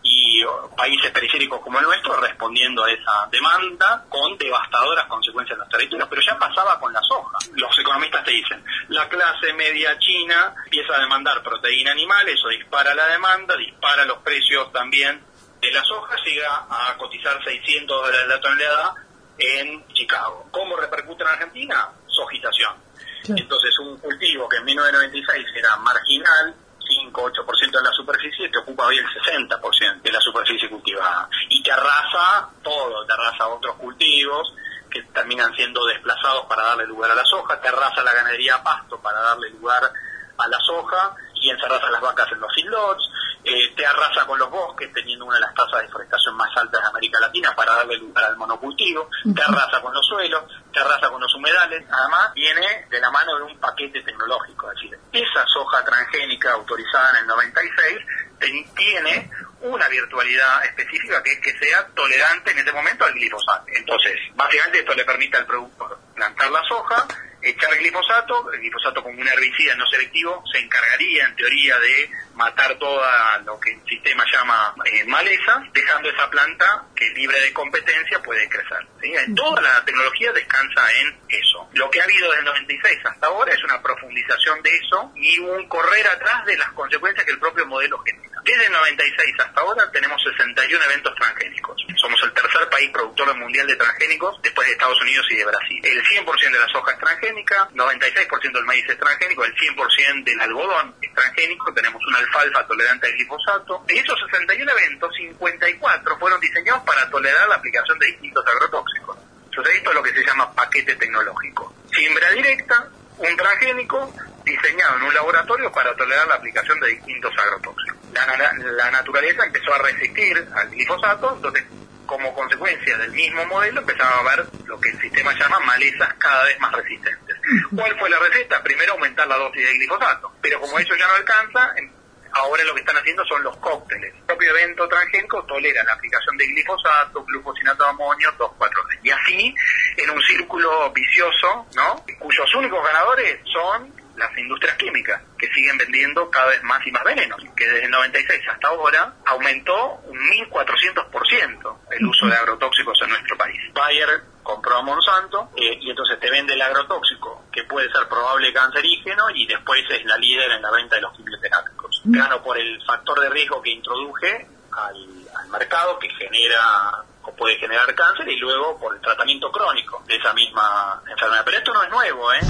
y uh, países periféricos como el nuestro respondiendo a esa demanda con devastadoras consecuencias en los territorios, pero ya pasaba con la soja. Los economistas te dicen, la clase media china empieza a demandar proteína animal, eso dispara la demanda, dispara los precios también de la soja, llega a cotizar seiscientos dólares la tonelada en Chicago. ¿Cómo repercute en Argentina? Sojitación. Sí. Entonces un cultivo que en mil novecientos noventa y seis era marginal, cinco a ocho por ciento de la superficie, te ocupa hoy el sesenta por ciento de la superficie cultivada. Y te arrasa todo, te arrasa otros cultivos que terminan siendo desplazados para darle lugar a la soja, te arrasa la ganadería a pasto para darle lugar a la soja y encerras a las vacas en los feedlots, eh, te arrasa con los bosques teniendo una de las tasas de deforestación más altas de América Latina para darle lugar al monocultivo, te arrasa con los suelos, te arrasa con los humedales. Además viene de la mano de un paquete tecnológico, es decir, esa soja transgénica autorizada en el noventa y seis ten, tiene una virtualidad específica que es que sea tolerante en ese momento al glifosato. Entonces, básicamente esto le permite al productor plantar la soja, echar glifosato, el glifosato como un herbicida no selectivo se encargaría en teoría de matar toda lo que el sistema llama eh, maleza, dejando esa planta que libre de competencia puede crecer, ¿sí? Toda la tecnología descansa en eso. Lo que ha habido desde el noventa y seis hasta ahora es una profundización de eso y un correr atrás de las consecuencias que el propio modelo genera. Desde el noventa y seis hasta ahora tenemos sesenta y uno eventos transgénicos. Somos el tercer país productor mundial de transgénicos después de Estados Unidos y de Brasil. El cien por ciento de la soja es transgénica, noventa y seis por ciento del maíz es transgénico, el cien por ciento del algodón es transgénico, tenemos una alfalfa tolerante al glifosato. De esos sesenta y uno eventos, cincuenta y cuatro fueron diseñados para tolerar la aplicación de distintos agrotóxicos. Entonces esto es lo que se llama paquete tecnológico. Siembra directa, un transgénico diseñado en un laboratorio para tolerar la aplicación de distintos agrotóxicos. La, la, la naturaleza empezó a resistir al glifosato, entonces como consecuencia del mismo modelo empezaba a ver lo que el sistema llama malezas cada vez más resistentes. ¿Cuál fue la receta? Primero aumentar la dosis de glifosato, pero como eso ya no alcanza, ahora lo que están haciendo son los cócteles. El propio evento transgénico tolera la aplicación de glifosato, glufosinato de amonio, dos cuatro D. Y así, en un círculo vicioso, ¿no? Cuyos únicos ganadores son las industrias químicas, que siguen vendiendo cada vez más y más venenos, que desde el noventa y seis hasta ahora aumentó un mil cuatrocientos por ciento el uso de agrotóxicos en nuestro país. Bayer compró a Monsanto eh, y entonces te vende el agrotóxico, que puede ser probable cancerígeno, y después es la líder en la venta de los quimioterápicos. Gano por el factor de riesgo que introduje al, al mercado, que genera o puede generar cáncer, y luego por el tratamiento crónico de esa misma enfermedad. Pero esto no es nuevo, ¿eh?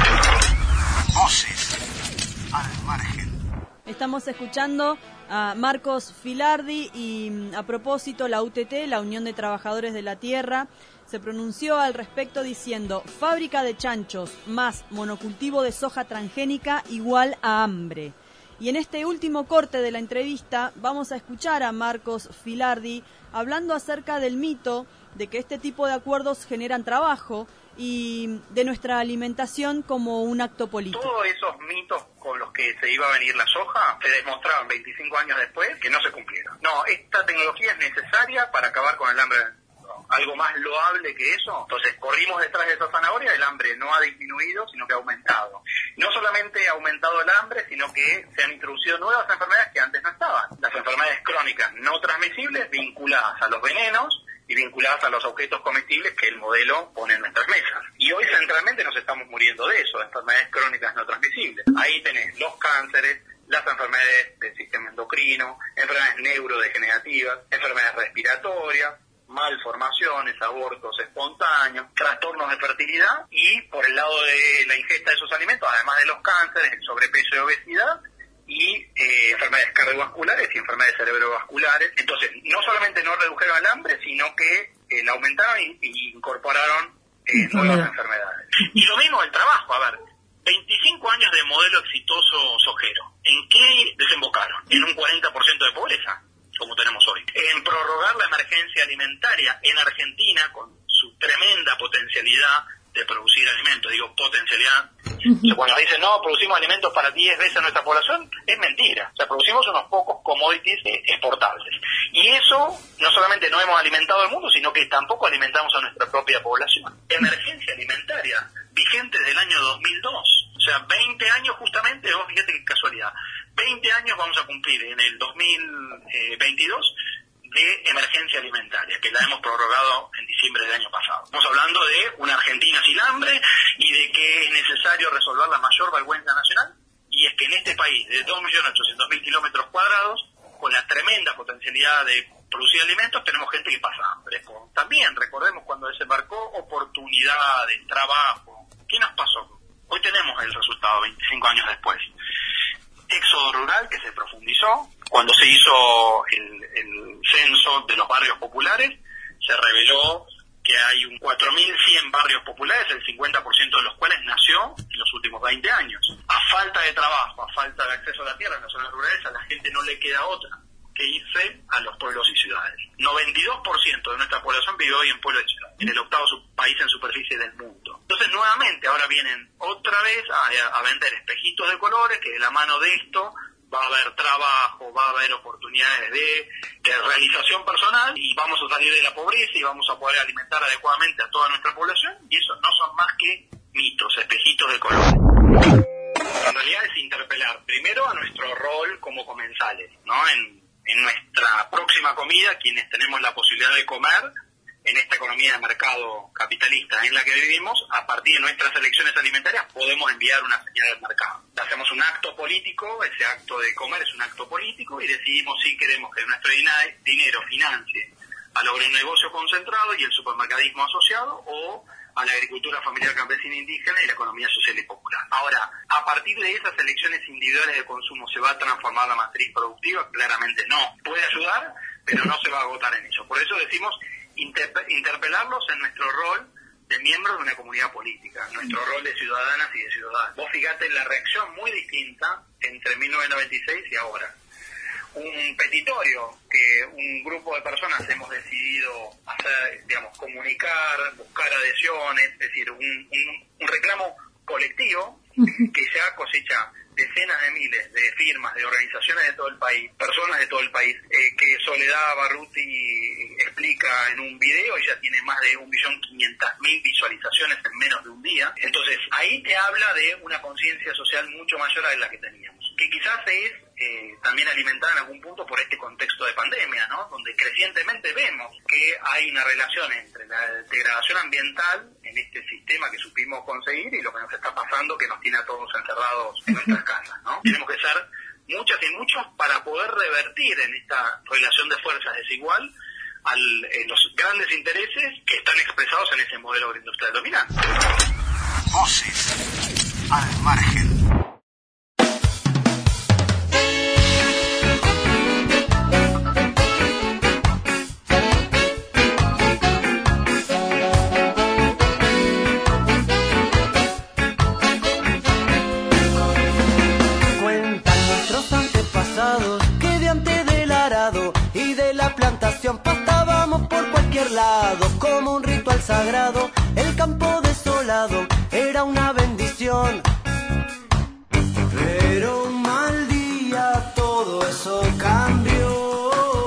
Voces al margen. Estamos escuchando a Marcos Filardi y a propósito la U T T, la Unión de Trabajadores de la Tierra, se pronunció al respecto diciendo: fábrica de chanchos más monocultivo de soja transgénica igual a hambre. Y en este último corte de la entrevista vamos a escuchar a Marcos Filardi hablando acerca del mito de que este tipo de acuerdos generan trabajo y de nuestra alimentación como un acto político. Todos esos mitos con los que se iba a venir la soja se demostraron veinticinco años después que no se cumplieron. No, esta tecnología es necesaria para acabar con el hambre. Algo más loable que eso. Entonces corrimos detrás de esa zanahoria, el hambre no ha disminuido, sino que ha aumentado. No solamente ha aumentado el hambre, sino que se han introducido nuevas enfermedades que antes no estaban. Las enfermedades crónicas no transmisibles vinculadas a los venenos y vinculadas a los objetos comestibles que el modelo pone en nuestras mesas. Y hoy centralmente nos estamos muriendo de eso, de enfermedades crónicas no transmisibles. Ahí tenés los cánceres, las enfermedades del sistema endocrino, enfermedades neurodegenerativas, enfermedades respiratorias, malformaciones, abortos espontáneos, trastornos de fertilidad y por el lado de la ingesta de esos alimentos, además de los cánceres, el sobrepeso y obesidad y eh, enfermedades cardiovasculares y enfermedades cerebrovasculares. Entonces, no solamente no redujeron el hambre, sino que eh, la aumentaron y, y incorporaron eh, nuevas enfermedades. Y lo mismo el trabajo, a ver, veinticinco años de modelo exitoso sojero, ¿en qué desembocaron? En un cuarenta por ciento de pobreza, como tenemos hoy. En prorrogar la emergencia alimentaria en Argentina con su tremenda potencialidad de producir alimentos, digo potencialidad. Uh-huh. O sea, cuando dicen, no, producimos alimentos para diez veces nuestra población, es mentira. O sea, producimos unos pocos commodities eh, exportables. Y eso, no solamente no hemos alimentado al mundo, sino que tampoco alimentamos a nuestra propia población. Emergencia alimentaria, vigente desde el año dos mil dos. O sea, veinte años justamente, vos fíjate qué casualidad, veinte años vamos a cumplir en el dos mil veintidós de emergencia alimentaria, que la hemos prorrogado en diciembre del año pasado. Estamos hablando de una Argentina sin hambre y de que es necesario resolver la mayor vergüenza nacional, y es que en este país de dos millones ochocientos mil kilómetros cuadrados, con la tremenda potencialidad de producir alimentos, tenemos gente que pasa hambre. También recordemos cuando desembarcó oportunidades, trabajo. ¿Qué nos pasó? Hoy tenemos el resultado veinticinco años después. Éxodo rural que se profundizó. Cuando se hizo el, el censo de los barrios populares, se reveló que hay un cuatro mil cien barrios populares, el cincuenta por ciento de los cuales nació en los últimos veinte años. A falta de trabajo, a falta de acceso a la tierra en las zonas rurales, a la gente no le queda otra que irse a los pueblos y ciudades. noventa y dos por ciento de nuestra población vive hoy en pueblos y ciudades, en el octavo país en superficie del mundo. Entonces, nuevamente, ahora vienen otra vez a, a vender espejitos de colores, que de la mano de esto va a haber trabajo, va a haber oportunidades de, de realización personal y vamos a salir de la pobreza y vamos a poder alimentar adecuadamente a toda nuestra población, y eso no son más que mitos, espejitos de colores. En realidad es interpelar primero a nuestro rol como comensales, ¿no? En, en nuestra próxima comida, quienes tenemos la posibilidad de comer en esta economía de mercado capitalista en la que vivimos, a partir de nuestras elecciones alimentarias podemos enviar una señal al mercado. Hacemos un acto político, ese acto de comer es un acto político, y decidimos si queremos que nuestro dinero financie al agronegocio concentrado y el supermercadismo asociado, o a la agricultura familiar campesina indígena y la economía social y popular. Ahora, a partir de esas elecciones individuales de consumo, ¿se va a transformar la matriz productiva? Claramente no. Puede ayudar, pero no se va a agotar en eso. Por eso decimos interpe- interpelarlos en nuestro rol de miembros de una comunidad política, nuestro rol de ciudadanas y de ciudadanos. Vos fíjate la reacción muy distinta entre mil novecientos noventa y seis y ahora. Un petitorio que un grupo de personas hemos decidido hacer, digamos, comunicar, buscar adhesiones, es decir, un, un, un reclamo colectivo que ya cosecha decenas de miles de firmas de organizaciones de todo el país, personas de todo el país, eh, que Soledad Barruti explica en un video, y ya tiene más de un millón quinientas mil visualizaciones en menos de un día. Entonces, ahí te habla de una conciencia social mucho mayor a la que teníamos, que quizás es eh, también alimentada en algún punto por este contexto de pandemia, ¿no? Donde crecientemente vemos que hay una relación entre la degradación ambiental en este sistema que supimos conseguir y lo que nos está pasando, que nos tiene a todos encerrados en nuestras casas, ¿no? Tenemos que ser muchas y muchos para poder revertir en esta relación de fuerzas desigual al, eh, los grandes intereses que están expresados en ese modelo agroindustrial dominante. Voces al margen. Que de antes del arado y de la plantación pastábamos por cualquier cualquier lado, como un ritual sagrado. El campo desolado era una bendición. Pero un mal día todo eso cambió.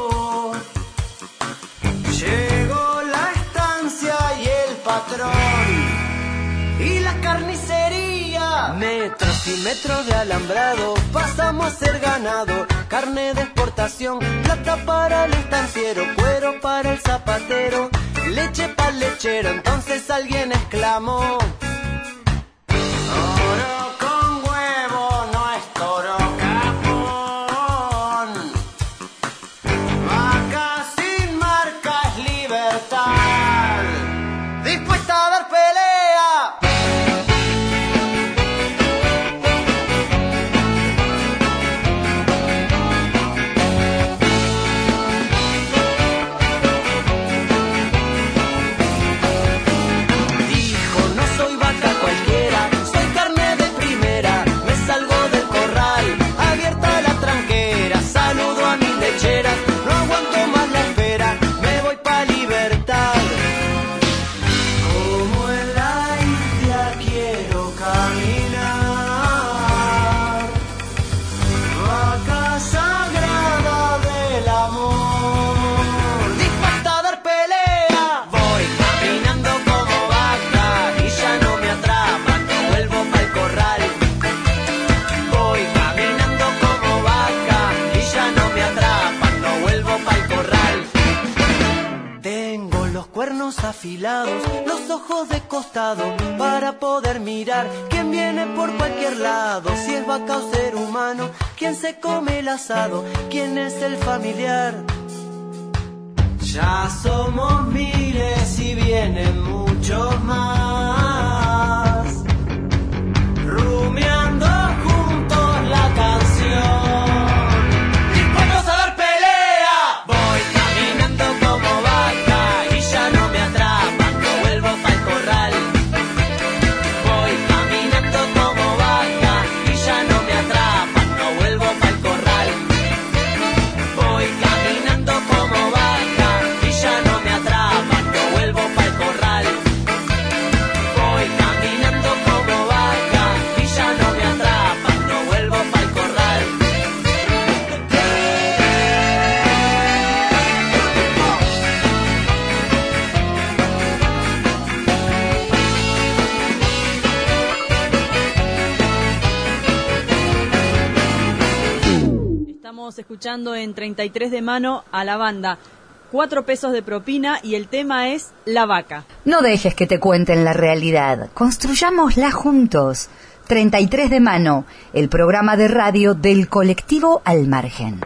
Llegó la estancia y el patrón y la carnicería. Metros y metros de alambrado, pasamos a ser ganado. Carne de exportación, plata para el estanciero, cuero para el zapatero, leche para el lechero. Entonces alguien exclamó: oro con huevo no es toro capón. Vaca sin marca es libertad, dispuesta a dar pelea. No aguanto más la espera, me voy pa' libertad. Como en la India quiero caminar, vaca sagrada del amor, dispuesta a dar pelea. Voy caminando como vaca y ya no me atrapan, no vuelvo pa'l corral. Voy caminando como vaca y ya no me atrapan, no vuelvo pa'l corral. Tengo los cuernos afilados, los ojos de costado, para poder mirar quién viene por cualquier lado. Si es vaca o ser humano, quién se come el asado, quién es el familiar. Ya somos miles y vienen muchos más, rumiando juntos la canción. Escuchando en treinta y tres de mano a la banda Cuatro Pesos de Propina, y el tema es La Vaca. No dejes que te cuenten la realidad, construyámosla juntos. treinta y tres de mano, el programa de radio del colectivo Al Margen.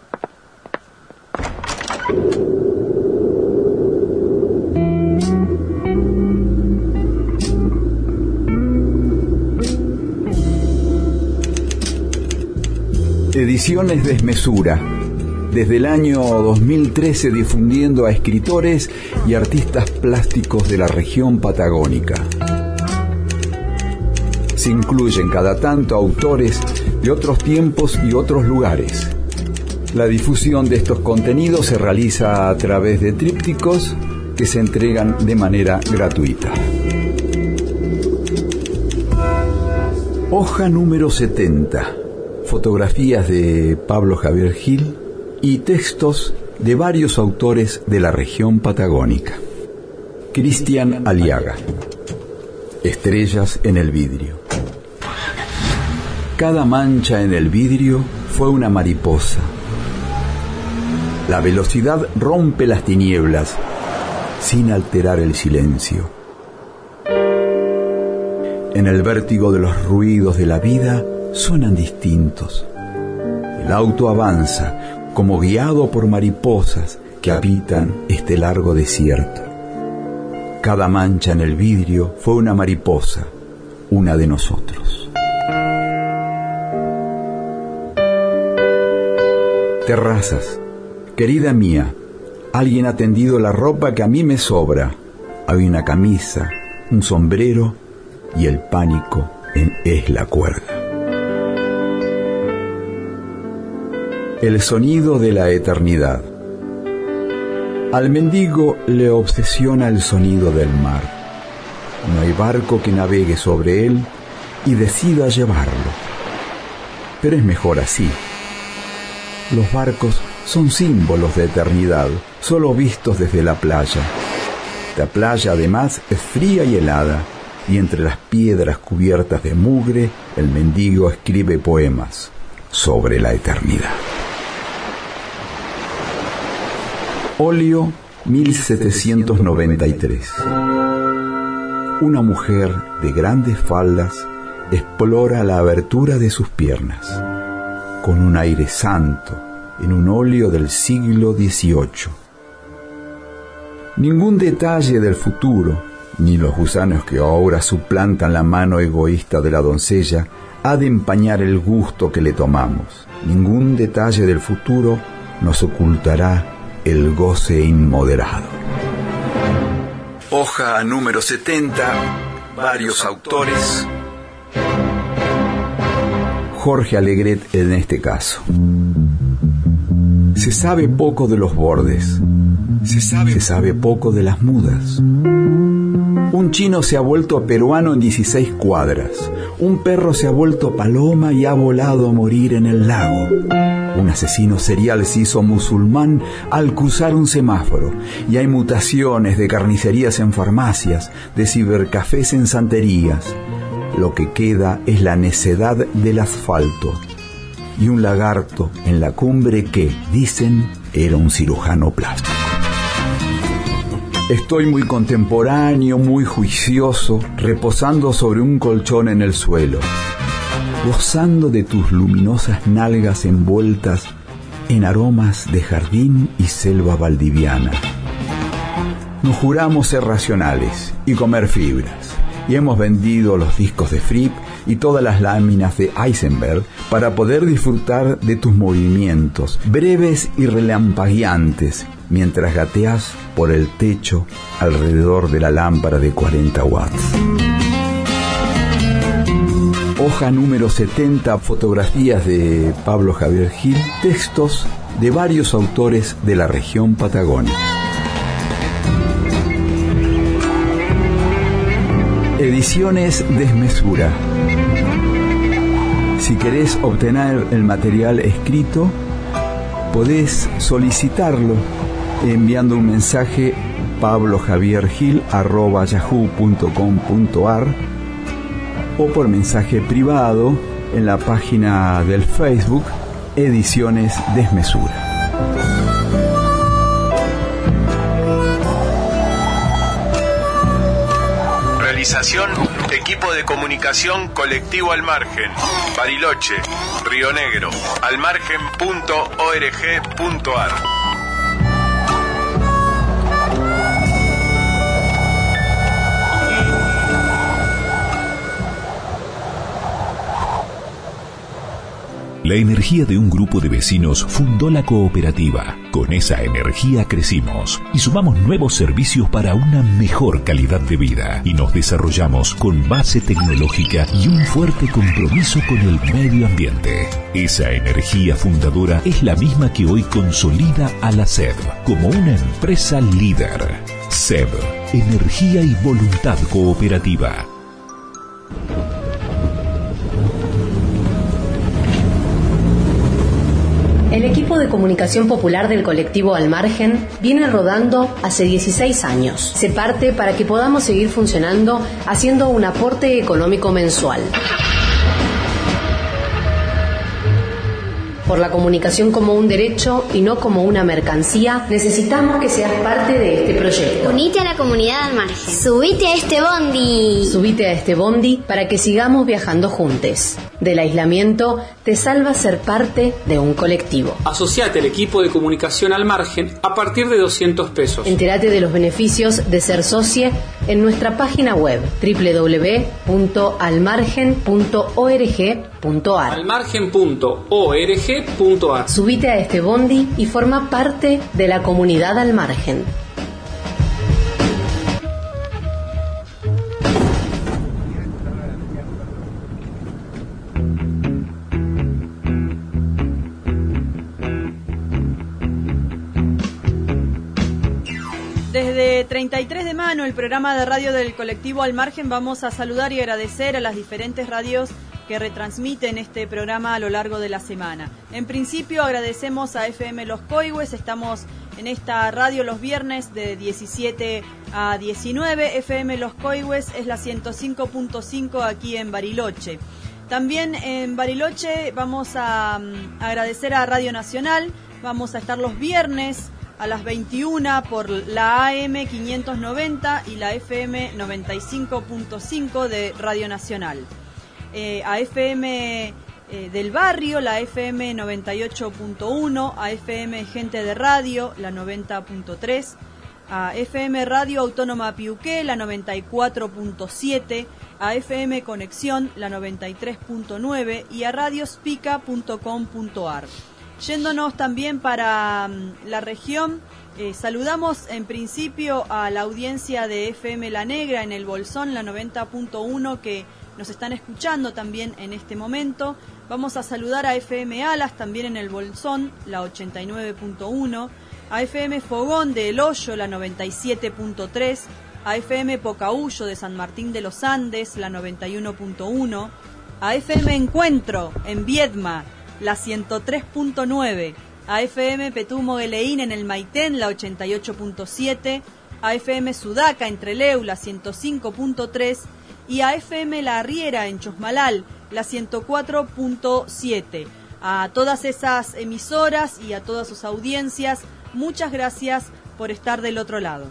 Ediciones Desmesura, desde el año dos mil trece difundiendo a escritores y artistas plásticos de la región patagónica. Se incluyen cada tanto autores de otros tiempos y otros lugares. La difusión de estos contenidos se realiza a través de trípticos que se entregan de manera gratuita. Hoja número setenta. Fotografías de Pablo Javier Gil y textos de varios autores de la región patagónica. Cristian Aliaga. Estrellas en el vidrio. Cada mancha en el vidrio fue una mariposa. La velocidad rompe las tinieblas sin alterar el silencio. En el vértigo de los ruidos de la vida suenan distintos. El auto avanza como guiado por mariposas que habitan este largo desierto. Cada mancha en el vidrio fue una mariposa, una de nosotros. Terrazas. Querida mía, alguien ha tendido la ropa que a mí me sobra. Hay una camisa, un sombrero y el pánico en es la cuerda. El sonido de la eternidad. Al mendigo le obsesiona el sonido del mar. No hay barco que navegue sobre él y decida llevarlo. Pero es mejor así. Los barcos son símbolos de eternidad, solo vistos desde la playa. La playa además es fría y helada, y entre las piedras cubiertas de mugre, el mendigo escribe poemas sobre la eternidad. Óleo mil setecientos noventa y tres. Una mujer de grandes faldas explora la abertura de sus piernas, con un aire santo, en un óleo del siglo dieciocho. Ningún detalle del futuro, ni los gusanos que ahora suplantan la mano egoísta de la doncella, ha de empañar el gusto que le tomamos. Ningún detalle del futuro nos ocultará el goce inmoderado. Hoja número setenta, varios autores. Jorge Alegret en este caso. Se sabe poco de los bordes. Se sabe, se sabe poco de las mudas. Un chino se ha vuelto peruano en dieciséis cuadras. Un perro se ha vuelto paloma y ha volado a morir en el lago. Un asesino serial se hizo musulmán al cruzar un semáforo. Y hay mutaciones de carnicerías en farmacias, de cibercafés en santerías. Lo que queda es la necedad del asfalto. Y un lagarto en la cumbre que, dicen, era un cirujano plástico. Estoy muy contemporáneo, muy juicioso, reposando sobre un colchón en el suelo, gozando de tus luminosas nalgas envueltas en aromas de jardín y selva valdiviana. Nos juramos ser racionales y comer fibras, y hemos vendido los discos de Fripp y todas las láminas de Eisenberg para poder disfrutar de tus movimientos, breves y relampagueantes, mientras gateas por el techo alrededor de la lámpara de cuarenta watts. Hoja número setenta, fotografías de Pablo Javier Gil, textos de varios autores de la región patagónica. Ediciones Desmesura. Si querés obtener el material escrito, podés solicitarlo enviando un mensaje pablojaviergil arroba yahoo punto com punto ar o por mensaje privado en la página del Facebook Ediciones Desmesura. Realización, equipo de comunicación Colectivo Al Margen, Bariloche, Río Negro, almargen punto org punto ar. La energía de un grupo de vecinos fundó la cooperativa. Con esa energía crecimos y sumamos nuevos servicios para una mejor calidad de vida. Y nos desarrollamos con base tecnológica y un fuerte compromiso con el medio ambiente. Esa energía fundadora es la misma que hoy consolida a la S E B como una empresa líder. S E B, energía y voluntad cooperativa. El equipo de comunicación popular del colectivo Al Margen viene rodando hace dieciséis años. Se parte para que podamos seguir funcionando haciendo un aporte económico mensual. Por la comunicación como un derecho y no como una mercancía, necesitamos que seas parte de este proyecto. Unite a la comunidad Al Margen. Subite a este bondi. Subite a este bondi para que sigamos viajando juntos. Del aislamiento te salva ser parte de un colectivo. Asociate al equipo de comunicación Al Margen a partir de doscientos pesos. Entérate de los beneficios de ser socie en nuestra página web doble u doble u doble u punto almargen punto org punto ar. almargen punto org punto ar. Subite a este bondi y forma parte de la comunidad Al Margen. este treinta y tres de mano, el programa de radio del colectivo Al Margen, vamos a saludar y agradecer a las diferentes radios que retransmiten este programa a lo largo de la semana. En principio agradecemos a F M Los Coihues, estamos en esta radio los viernes de diecisiete a diecinueve, F M Los Coihues es la ciento cinco punto cinco aquí en Bariloche. También en Bariloche vamos a um, agradecer a Radio Nacional, vamos a estar los viernes a las veintiuna por la A M quinientos noventa y la F M noventa y cinco punto cinco de Radio Nacional. Eh, a F M eh, del Barrio, la F M noventa y ocho punto uno, a F M Gente de Radio, la noventa punto tres, a F M Radio Autónoma Piuqué, la noventa y cuatro punto siete, a F M Conexión, la noventa y tres punto nueve y a radiospica punto com punto ar. Yéndonos también para um, la región, eh, saludamos en principio a la audiencia de F M La Negra en el Bolsón, la noventa punto uno, que nos están escuchando también en este momento. Vamos a saludar a F M Alas también en el Bolsón, la ochenta y nueve punto uno, a F M Fogón de El Hoyo, la noventa y siete punto tres, a F M Pocahuyo de San Martín de los Andes, la noventa y uno punto uno, a F M Encuentro en Viedma, la ciento tres punto nueve, a F M Petumo Geleín en el Maitén, la ochenta y ocho punto siete, a F M Sudaca en Trelew, la ciento cinco punto tres, y a F M La Arriera en Chosmalal, la ciento cuatro punto siete. A todas esas emisoras y a todas sus audiencias, muchas gracias por estar del otro lado.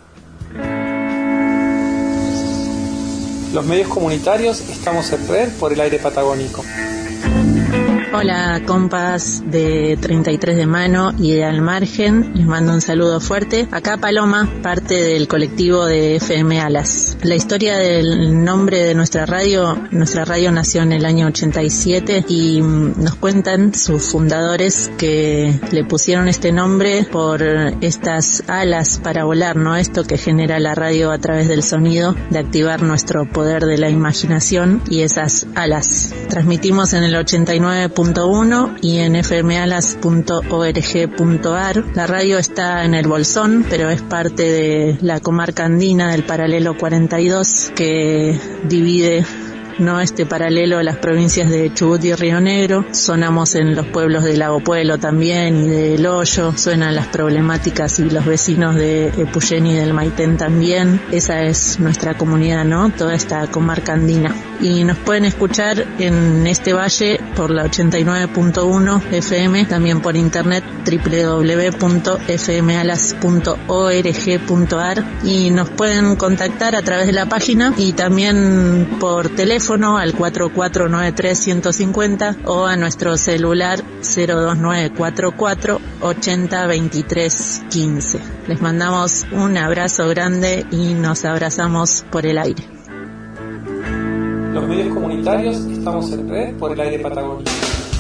Los medios comunitarios estamos en red por el aire patagónico. Hola, compas de treinta y tres de mano y de Al Margen, les mando un saludo fuerte. Acá Paloma, parte del colectivo de F M Alas. La historia del nombre de nuestra radio, nuestra radio nació en el año ochenta y siete y nos cuentan sus fundadores que le pusieron este nombre por estas alas para volar, ¿no? Esto que genera la radio a través del sonido, de activar nuestro poder de la imaginación y esas alas. Transmitimos en el ochenta y nueve punto uno y en f m alas punto org punto ar. La radio está en el Bolsón, pero es parte de la comarca andina del paralelo cuarenta y dos, que divide no este paralelo a las provincias de Chubut y Río Negro. Sonamos en los pueblos de Lago Puelo también y de El Hoyo, suenan las problemáticas y los vecinos de Epuyén y del Maitén también. Esa es nuestra comunidad, ¿no? Toda esta comarca andina. Y nos pueden escuchar en este valle por la ochenta y nueve punto uno F M, también por internet doble u doble u doble u punto f m alas punto org punto ar, y nos pueden contactar a través de la página y también por teléfono al cuatro cuatro nueve tres uno cinco cero o a nuestro celular cero dos nueve cuatro cuatro ochenta veintitrés quince. Les mandamos un abrazo grande y nos abrazamos por el aire. Los medios comunitarios estamos en red por el aire patagónico.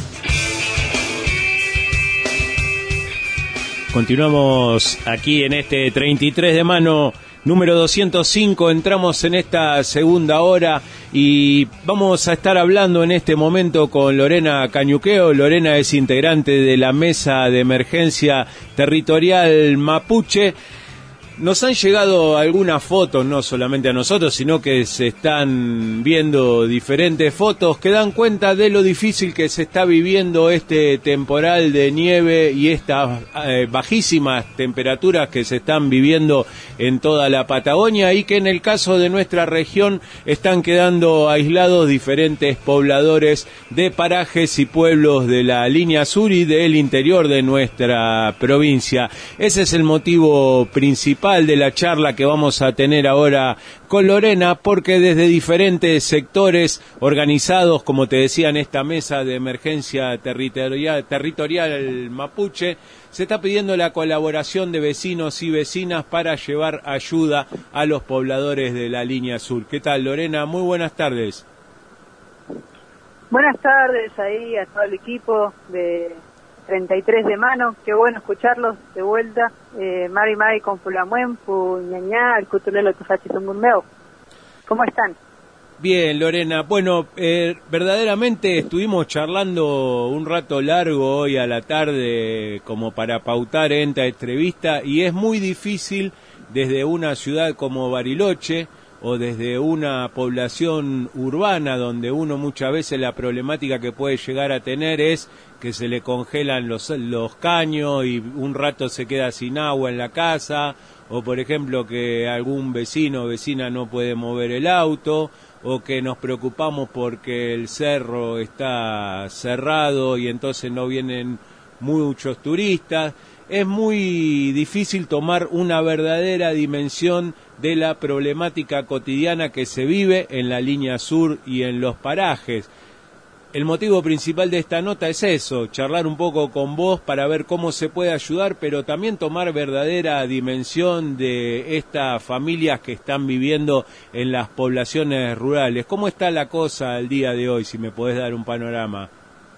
Continuamos aquí en este treinta y tres de mano número doscientos cinco, entramos en esta segunda hora y vamos a estar hablando en este momento con Lorena Cañuqueo. Lorena es integrante de la Mesa de Emergencia Territorial Mapuche. Nos han llegado algunas fotos, no solamente a nosotros, sino que se están viendo diferentes fotos que dan cuenta de lo difícil que se está viviendo este temporal de nieve y estas eh, bajísimas temperaturas que se están viviendo en toda la Patagonia, y que en el caso de nuestra región están quedando aislados diferentes pobladores de parajes y pueblos de la línea sur y del interior de nuestra provincia. Ese es el motivo principal de la charla que vamos a tener ahora con Lorena, porque desde diferentes sectores organizados, como te decía, en esta mesa de emergencia territorial, territorial mapuche, se está pidiendo la colaboración de vecinos y vecinas para llevar ayuda a los pobladores de la línea sur. ¿Qué tal, Lorena? Muy buenas tardes. Buenas tardes ahí a todo el equipo de treinta y tres de mano, qué bueno escucharlos de vuelta. Eh, Mari Mari con Fulamuen, Fu Ñañá, el Cutulelo Tufachi Zumbumbeo. ¿Cómo están? Bien, Lorena. Bueno, eh, verdaderamente estuvimos charlando un rato largo hoy a la tarde como para pautar esta entrevista, y es muy difícil desde una ciudad como Bariloche o desde una población urbana donde uno muchas veces la problemática que puede llegar a tener es que se le congelan los, los caños y un rato se queda sin agua en la casa, o por ejemplo que algún vecino o vecina no puede mover el auto, o que nos preocupamos porque el cerro está cerrado y entonces no vienen muchos turistas. Es muy difícil tomar una verdadera dimensión de la problemática cotidiana que se vive en la línea sur y en los parajes. El motivo principal de esta nota es eso, charlar un poco con vos para ver cómo se puede ayudar, pero también tomar verdadera dimensión de estas familias que están viviendo en las poblaciones rurales. ¿Cómo está la cosa el día de hoy, si me podés dar un panorama?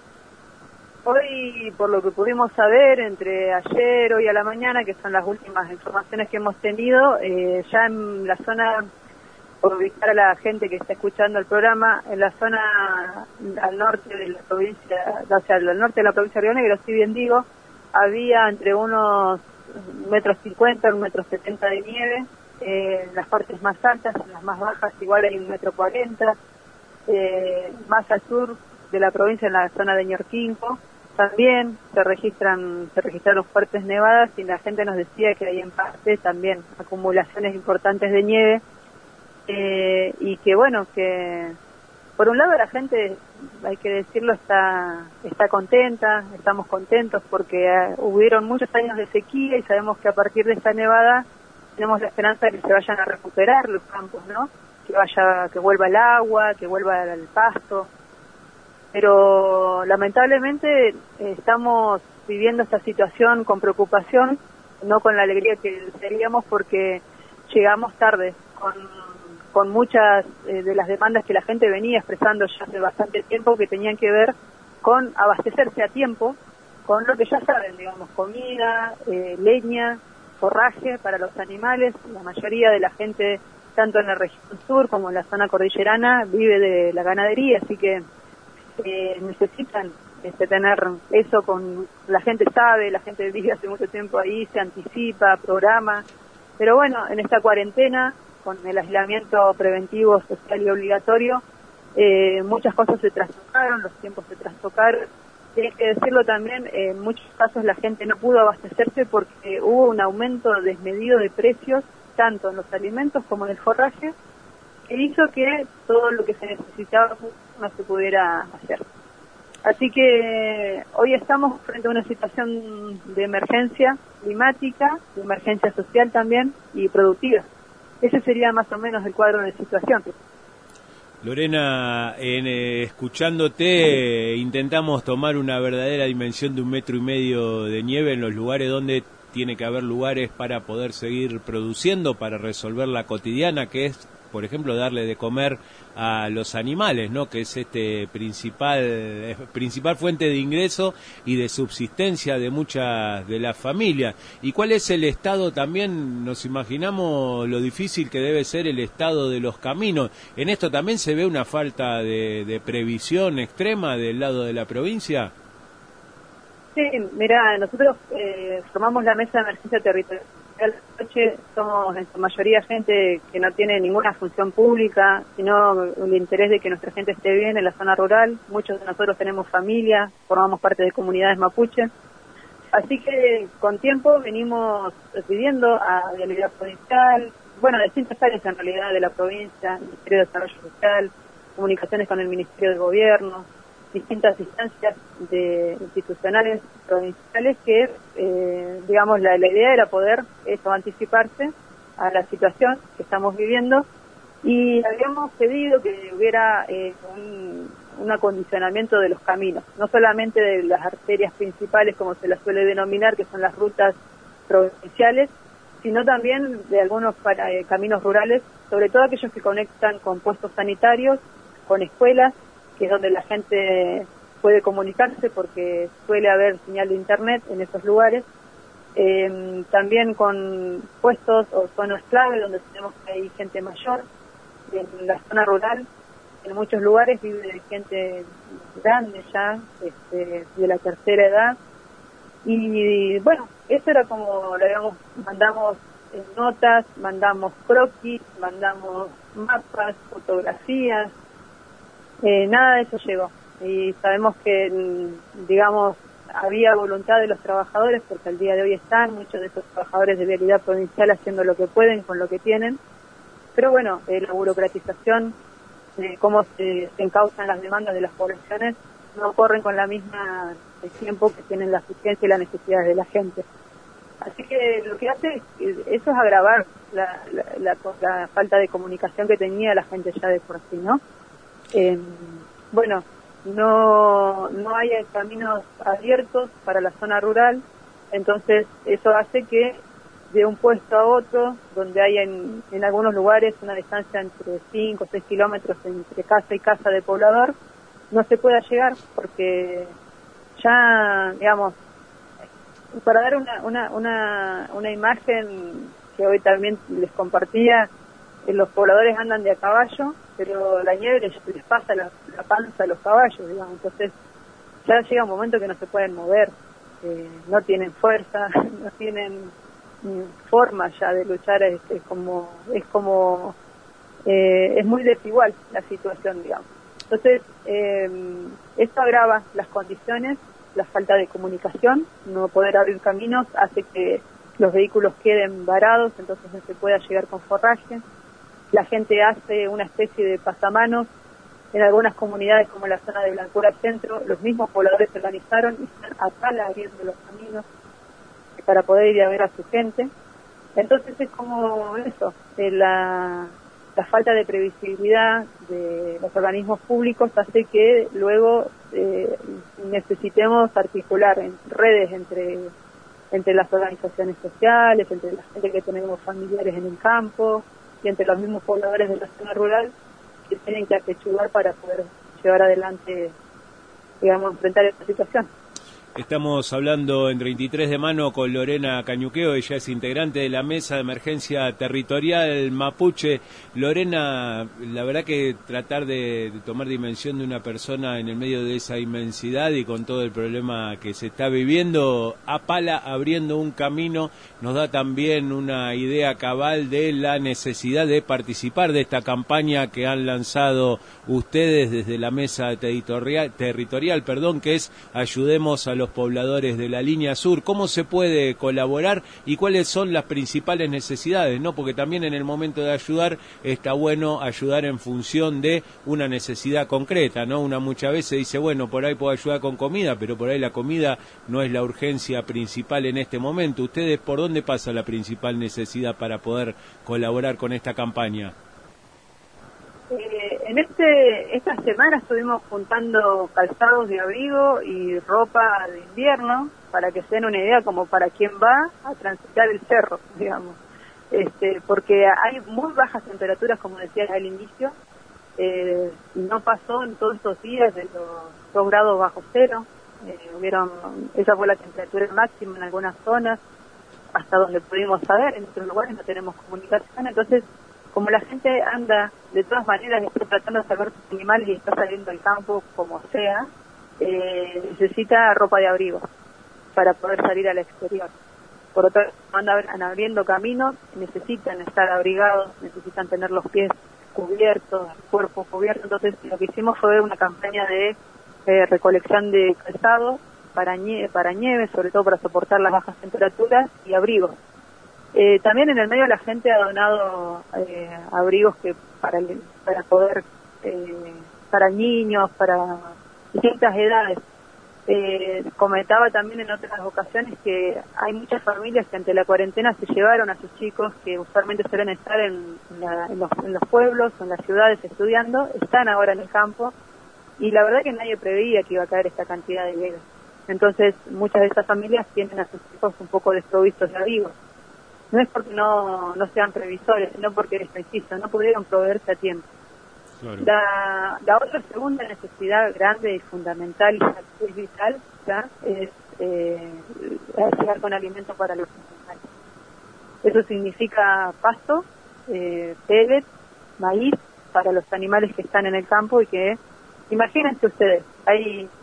Hoy, por lo que pudimos saber, entre ayer, hoy a la mañana, que son las últimas informaciones que hemos tenido, eh, ya en la zona, por ubicar a la gente que está escuchando el programa, en la zona al norte de la provincia, o sea, al norte de la provincia de Río Negro, si bien digo, había entre unos metros cincuenta, un metro setenta de nieve, eh, en las partes más altas, en las más bajas igual hay un metro cuarenta, eh, más al sur de la provincia, en la zona de Ñorquinco, también se registran se registraron fuertes nevadas y la gente nos decía que hay en parte también acumulaciones importantes de nieve, eh, y que bueno, que por un lado la gente, hay que decirlo, está está contenta, estamos contentos porque uh, hubieron muchos años de sequía y sabemos que a partir de esta nevada tenemos la esperanza de que se vayan a recuperar los campos, ¿no? Que vaya, que vuelva el agua, que vuelva el pasto. Pero lamentablemente eh, estamos viviendo esta situación con preocupación, no con la alegría que desearíamos, porque llegamos tarde con, con muchas eh, de las demandas que la gente venía expresando ya hace bastante tiempo, que tenían que ver con abastecerse a tiempo, con lo que ya saben, digamos, comida, eh, leña, forraje para los animales. La mayoría de la gente, tanto en la región sur como en la zona cordillerana, vive de la ganadería, así que Eh, necesitan este, tener eso. Con la gente sabe, la gente vive hace mucho tiempo ahí, se anticipa, programa, pero bueno, en esta cuarentena, con el aislamiento preventivo, social y obligatorio, eh, muchas cosas se trastocaron, los tiempos se trastocaron, y hay que decirlo también, en muchos casos la gente no pudo abastecerse porque hubo un aumento desmedido de precios, tanto en los alimentos como en el forraje, que hizo que todo lo que se necesitaba no se pudiera hacer. Así que hoy estamos frente a una situación de emergencia climática, de emergencia social también y productiva. Ese sería más o menos el cuadro de situación. Lorena, en, eh, escuchándote, intentamos tomar una verdadera dimensión de un metro y medio de nieve en los lugares donde tiene que haber lugares para poder seguir produciendo, para resolver la cotidiana, que es, por ejemplo, darle de comer a los animales, ¿no? Que es este principal eh, principal fuente de ingreso y de subsistencia de muchas de las familias. ¿Y cuál es el estado también? Nos imaginamos lo difícil que debe ser el estado de los caminos. ¿En esto también se ve una falta de, de previsión extrema del lado de la provincia? Sí, mira, nosotros eh, formamos la mesa de emergencia territorial. Noche somos en su mayoría gente que no tiene ninguna función pública, sino el interés de que nuestra gente esté bien en la zona rural. Muchos de nosotros tenemos familia, formamos parte de comunidades mapuche. Así que con tiempo venimos pidiendo a Vialidad Provincial, bueno, a distintas áreas en realidad de la provincia, Ministerio de Desarrollo Social, comunicaciones con el Ministerio de Gobierno, distintas instancias de institucionales provinciales que, eh, digamos, la, la idea era poder eso, anticiparse a la situación que estamos viviendo, y habíamos pedido que hubiera eh, un, un acondicionamiento de los caminos, no solamente de las arterias principales, como se las suele denominar, que son las rutas provinciales, sino también de algunos para, eh, caminos rurales, sobre todo aquellos que conectan con puestos sanitarios, con escuelas, que es donde la gente puede comunicarse porque suele haber señal de internet en esos lugares. Eh, también con puestos o zonas clave donde tenemos que hay gente mayor. En la zona rural, en muchos lugares vive gente grande ya, este, de la tercera edad. Y bueno, eso era como lo habíamos, mandamos eh, notas, mandamos croquis, mandamos mapas, fotografías, eh, nada de eso llegó. Y sabemos que, digamos, había voluntad de los trabajadores, porque al día de hoy están muchos de esos trabajadores de Vialidad Provincial haciendo lo que pueden con lo que tienen, pero bueno, eh, la burocratización, eh, cómo se, se encausan las demandas de las poblaciones, no corren con la misma el tiempo que tienen la asistencia y las necesidades de la gente. Así que lo que hace, eso es agravar la, la, la, la falta de comunicación que tenía la gente ya de por sí, ¿no? Eh, bueno, no no hay caminos abiertos para la zona rural, entonces eso hace que de un puesto a otro, donde hay en, en algunos lugares una distancia entre cinco o seis kilómetros entre casa y casa de poblador, no se pueda llegar porque ya, digamos, para dar una, una, una, una imagen que hoy también les compartía, eh, los pobladores andan de a caballo, pero la nieve les, les pasa la, la panza a los caballos, digamos, entonces ya llega un momento que no se pueden mover, eh, no tienen fuerza, no tienen mm, forma ya de luchar, es, es como, es como, eh, es muy desigual la situación, digamos. Entonces, eh, esto agrava las condiciones, la falta de comunicación, no poder abrir caminos hace que los vehículos queden varados, entonces no se pueda llegar con forraje. La gente hace una especie de pasamanos en algunas comunidades como la zona de Blancura Centro, los mismos pobladores se organizaron y están a pala abriendo los caminos para poder ir a ver a su gente. Entonces es como eso, eh, la... la falta de previsibilidad de los organismos públicos hace que luego eh, necesitemos articular en redes entre entre las organizaciones sociales, entre la gente que tenemos familiares en el campo y entre los mismos pobladores de la zona rural que tienen que apechugar para poder llevar adelante, digamos, enfrentar esta situación. Estamos hablando en treinta y tres de mano con Lorena Cañuqueo, ella es integrante de la Mesa de Emergencia Territorial Mapuche. Lorena, la verdad que tratar de, de tomar dimensión de una persona en el medio de esa inmensidad y con todo el problema que se está viviendo, a pala abriendo un camino, nos da también una idea cabal de la necesidad de participar de esta campaña que han lanzado ustedes desde la Mesa Territorial, territorial perdón, que es Ayudemos a los pobladores de la línea sur. ¿Cómo se puede colaborar y cuáles son las principales necesidades? ¿No? Porque también en el momento de ayudar está bueno ayudar en función de una necesidad concreta, ¿no? Una muchas veces dice, bueno, por ahí puedo ayudar con comida, pero por ahí la comida no es la urgencia principal en este momento. ¿Ustedes por dónde pasa la principal necesidad para poder colaborar con esta campaña? Eh, en este esta semana estuvimos juntando calzados de abrigo y ropa de invierno para que se den una idea como para quién va a transitar el cerro, digamos, este, porque hay muy bajas temperaturas, como decía al inicio, eh, no pasó en todos estos días de los dos grados bajo cero, eh, hubieron, esa fue la temperatura máxima en algunas zonas, hasta donde pudimos saber, en otros lugares no tenemos comunicación, entonces como la gente anda, de todas maneras, está tratando de salvar sus animales y está saliendo al campo como sea, eh, necesita ropa de abrigo para poder salir al exterior. Por otro lado, andan abriendo caminos, necesitan estar abrigados, necesitan tener los pies cubiertos, el cuerpo cubierto. Entonces, lo que hicimos fue una campaña de eh, recolección de calzado para, nie para nieve, sobre todo para soportar las bajas temperaturas, y abrigos. Eh, también en el medio la gente ha donado eh, abrigos que para para poder eh, para niños, para distintas edades. Eh, comentaba también en otras ocasiones que hay muchas familias que ante la cuarentena se llevaron a sus chicos que usualmente suelen estar en, la, en, los, en los pueblos o en las ciudades estudiando, están ahora en el campo y la verdad que nadie preveía que iba a caer esta cantidad de nieve. Entonces muchas de esas familias tienen a sus hijos un poco desprovistos de abrigos. No es porque no, no sean previsores, sino porque es preciso, no pudieron proveerse a tiempo. Claro. La, la otra segunda necesidad grande y fundamental y es vital ¿ya? es eh, llegar con alimento para los animales. Eso significa pasto, eh, pellet, maíz para los animales que están en el campo y que, imagínense ustedes, hay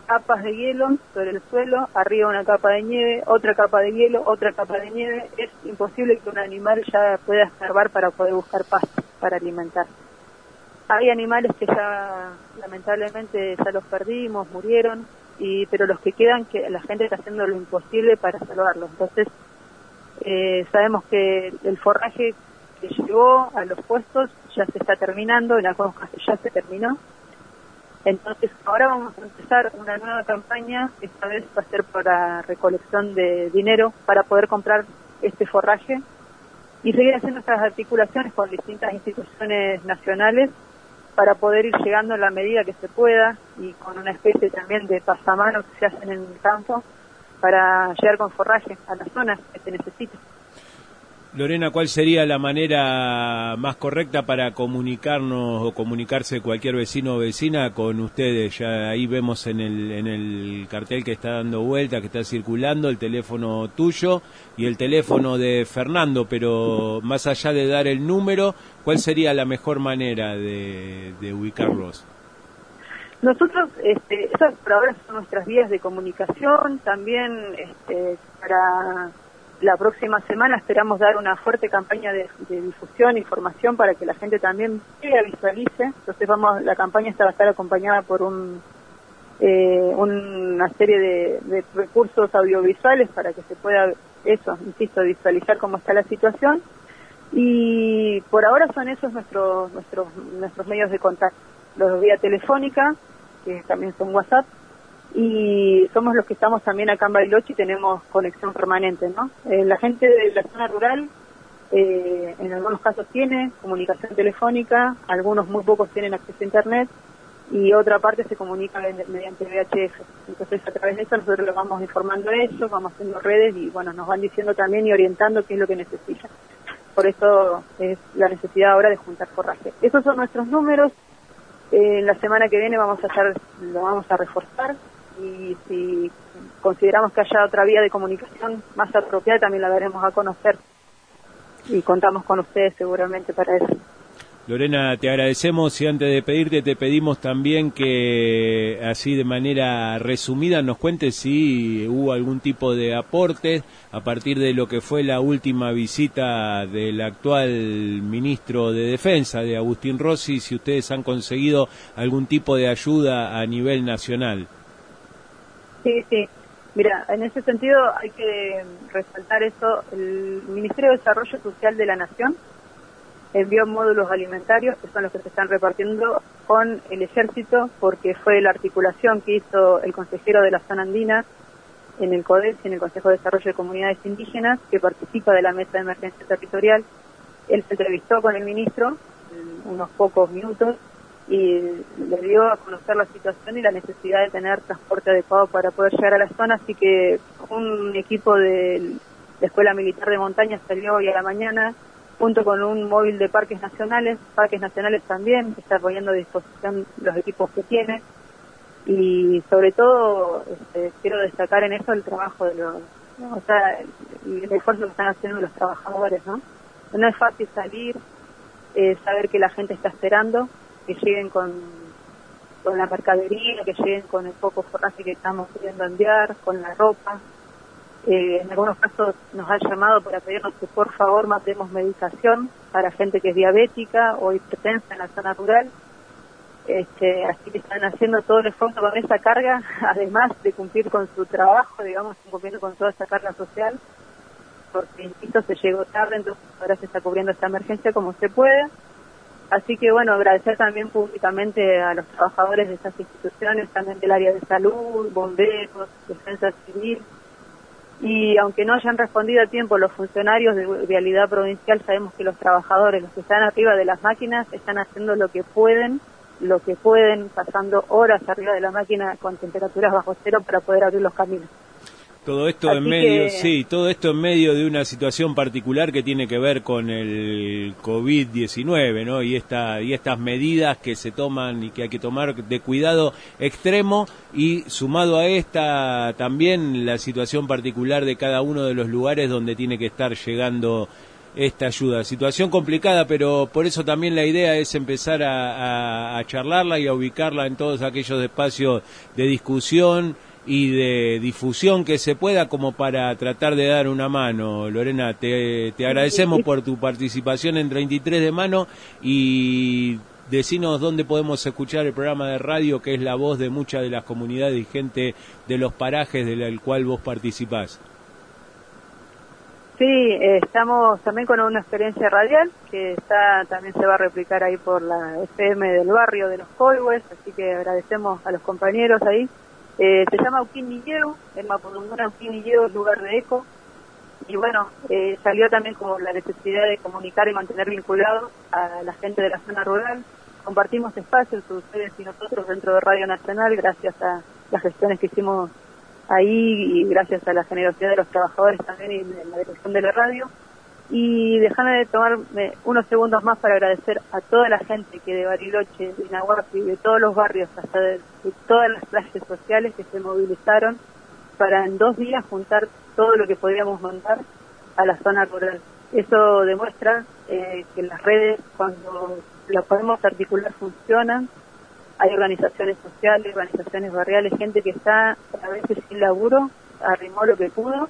capas de hielo sobre el suelo, arriba una capa de nieve, otra capa de hielo, otra capa de nieve. Es imposible que un animal ya pueda escarbar para poder buscar pasto para alimentar. Hay animales que ya lamentablemente ya los perdimos, murieron, y pero los que quedan, que la gente está haciendo lo imposible para salvarlos. Entonces eh, sabemos que el forraje que llegó a los puestos ya se está terminando, en algunos casos ya se terminó. Entonces ahora vamos a empezar una nueva campaña, esta vez va a ser para recolección de dinero para poder comprar este forraje y seguir haciendo nuestras articulaciones con distintas instituciones nacionales para poder ir llegando en la medida que se pueda y con una especie también de pasamano que se hacen en el campo para llegar con forraje a las zonas que se necesitan. Lorena, ¿cuál sería la manera más correcta para comunicarnos o comunicarse cualquier vecino o vecina con ustedes? Ya ahí vemos en el, en el cartel que está dando vuelta, que está circulando, el teléfono tuyo y el teléfono de Fernando, pero más allá de dar el número, ¿cuál sería la mejor manera de, de ubicarlos? Nosotros, este, esas por ahora son nuestras vías de comunicación, también este, para... La próxima semana esperamos dar una fuerte campaña de, de difusión, información para que la gente también vea, visualice. Entonces vamos, la campaña esta va a estar acompañada por un eh, una serie de, de recursos audiovisuales para que se pueda, eso, insisto, visualizar cómo está la situación. Y por ahora son esos nuestros nuestros nuestros medios de contacto, los vía telefónica, que también son WhatsApp. Y somos los que estamos también acá en Bariloche y tenemos conexión permanente, ¿no? Eh, la gente de la zona rural, eh, en algunos casos tiene comunicación telefónica, algunos muy pocos tienen acceso a internet y otra parte se comunica mediante V H F. Entonces a través de eso nosotros los vamos informando a ellos, vamos haciendo redes y bueno, nos van diciendo también y orientando qué es lo que necesitan. Por eso es la necesidad ahora de juntar forraje. Esos son nuestros números. Eh, la semana que viene vamos a estar, lo vamos a reforzar. Y si consideramos que haya otra vía de comunicación más apropiada, también la daremos a conocer y contamos con ustedes seguramente para eso. Lorena, te agradecemos y antes de pedirte te pedimos también que así de manera resumida nos cuentes si hubo algún tipo de aporte a partir de lo que fue la última visita del actual ministro de Defensa, de Agustín Rossi, si ustedes han conseguido algún tipo de ayuda a nivel nacional. Sí, sí. Mira, en ese sentido hay que resaltar eso. El Ministerio de Desarrollo Social de la Nación envió módulos alimentarios, que son los que se están repartiendo con el Ejército, porque fue la articulación que hizo el consejero de la zona andina en el CODES, en el Consejo de Desarrollo de Comunidades Indígenas, que participa de la Mesa de Emergencia Territorial. Él se entrevistó con el ministro en unos pocos minutos y le dio a conocer la situación y la necesidad de tener transporte adecuado para poder llegar a la zona, así que un equipo de la Escuela Militar de Montaña salió hoy a la mañana, junto con un móvil de Parques Nacionales, Parques Nacionales también, está poniendo a disposición los equipos que tiene, y sobre todo este, quiero destacar en eso el trabajo de los, ¿no? O sea, el, el esfuerzo que están haciendo los trabajadores, ¿no? No es fácil salir, eh, saber que la gente está esperando, que lleguen con, con la mercadería, que lleguen con el poco forraje que estamos pudiendo enviar, con la ropa. Eh, en algunos casos nos han llamado para pedirnos que por favor mandemos medicación para gente que es diabética o hipertensa en la zona rural. Este, así que están haciendo todo el esfuerzo con esa carga, además de cumplir con su trabajo, digamos, cumpliendo con toda esa carga social, porque insisto, se llegó tarde, entonces ahora se está cubriendo esta emergencia como se puede. Así que bueno, agradecer también públicamente a los trabajadores de estas instituciones, también del área de salud, bomberos, defensa civil, y aunque no hayan respondido a tiempo los funcionarios de Vialidad Provincial, sabemos que los trabajadores, los que están arriba de las máquinas, están haciendo lo que pueden, lo que pueden, pasando horas arriba de la máquina con temperaturas bajo cero para poder abrir los caminos. Todo esto Así en medio, que... sí, todo esto en medio de una situación particular que tiene que ver con el COVID diecinueve, ¿no? Y esta y estas medidas que se toman y que hay que tomar de cuidado extremo, y sumado a esta también la situación particular de cada uno de los lugares donde tiene que estar llegando esta ayuda. Situación complicada, pero por eso también la idea es empezar a, a, a charlarla y a ubicarla en todos aquellos espacios de discusión y de difusión que se pueda, como para tratar de dar una mano. Lorena, te, te agradecemos por tu participación en treinta y tres de mano, y decinos dónde podemos escuchar el programa de radio, que es la voz de muchas de las comunidades y gente de los parajes del cual vos participás. Sí, eh, estamos también con una experiencia radial que está también se va a replicar ahí por la F M del barrio de los Colhues, así que agradecemos a los compañeros ahí. Eh, se llama Uquinilleu, en Mapudungun Uquinilleu, lugar de eco, y bueno, eh, salió también como la necesidad de comunicar y mantener vinculado a la gente de la zona rural. Compartimos espacios, ustedes y nosotros, dentro de Radio Nacional, gracias a las gestiones que hicimos ahí y gracias a la generosidad de los trabajadores también y de la dirección de la radio. Y déjame de tomarme unos segundos más para agradecer a toda la gente que de Bariloche, de Inahuapi, de todos los barrios, hasta de, de todas las clases sociales que se movilizaron para en dos días juntar todo lo que podíamos mandar a la zona rural. Eso demuestra eh, que las redes, cuando las podemos articular, funcionan. Hay organizaciones sociales, organizaciones barriales, gente que está a veces sin laburo, arrimó lo que pudo.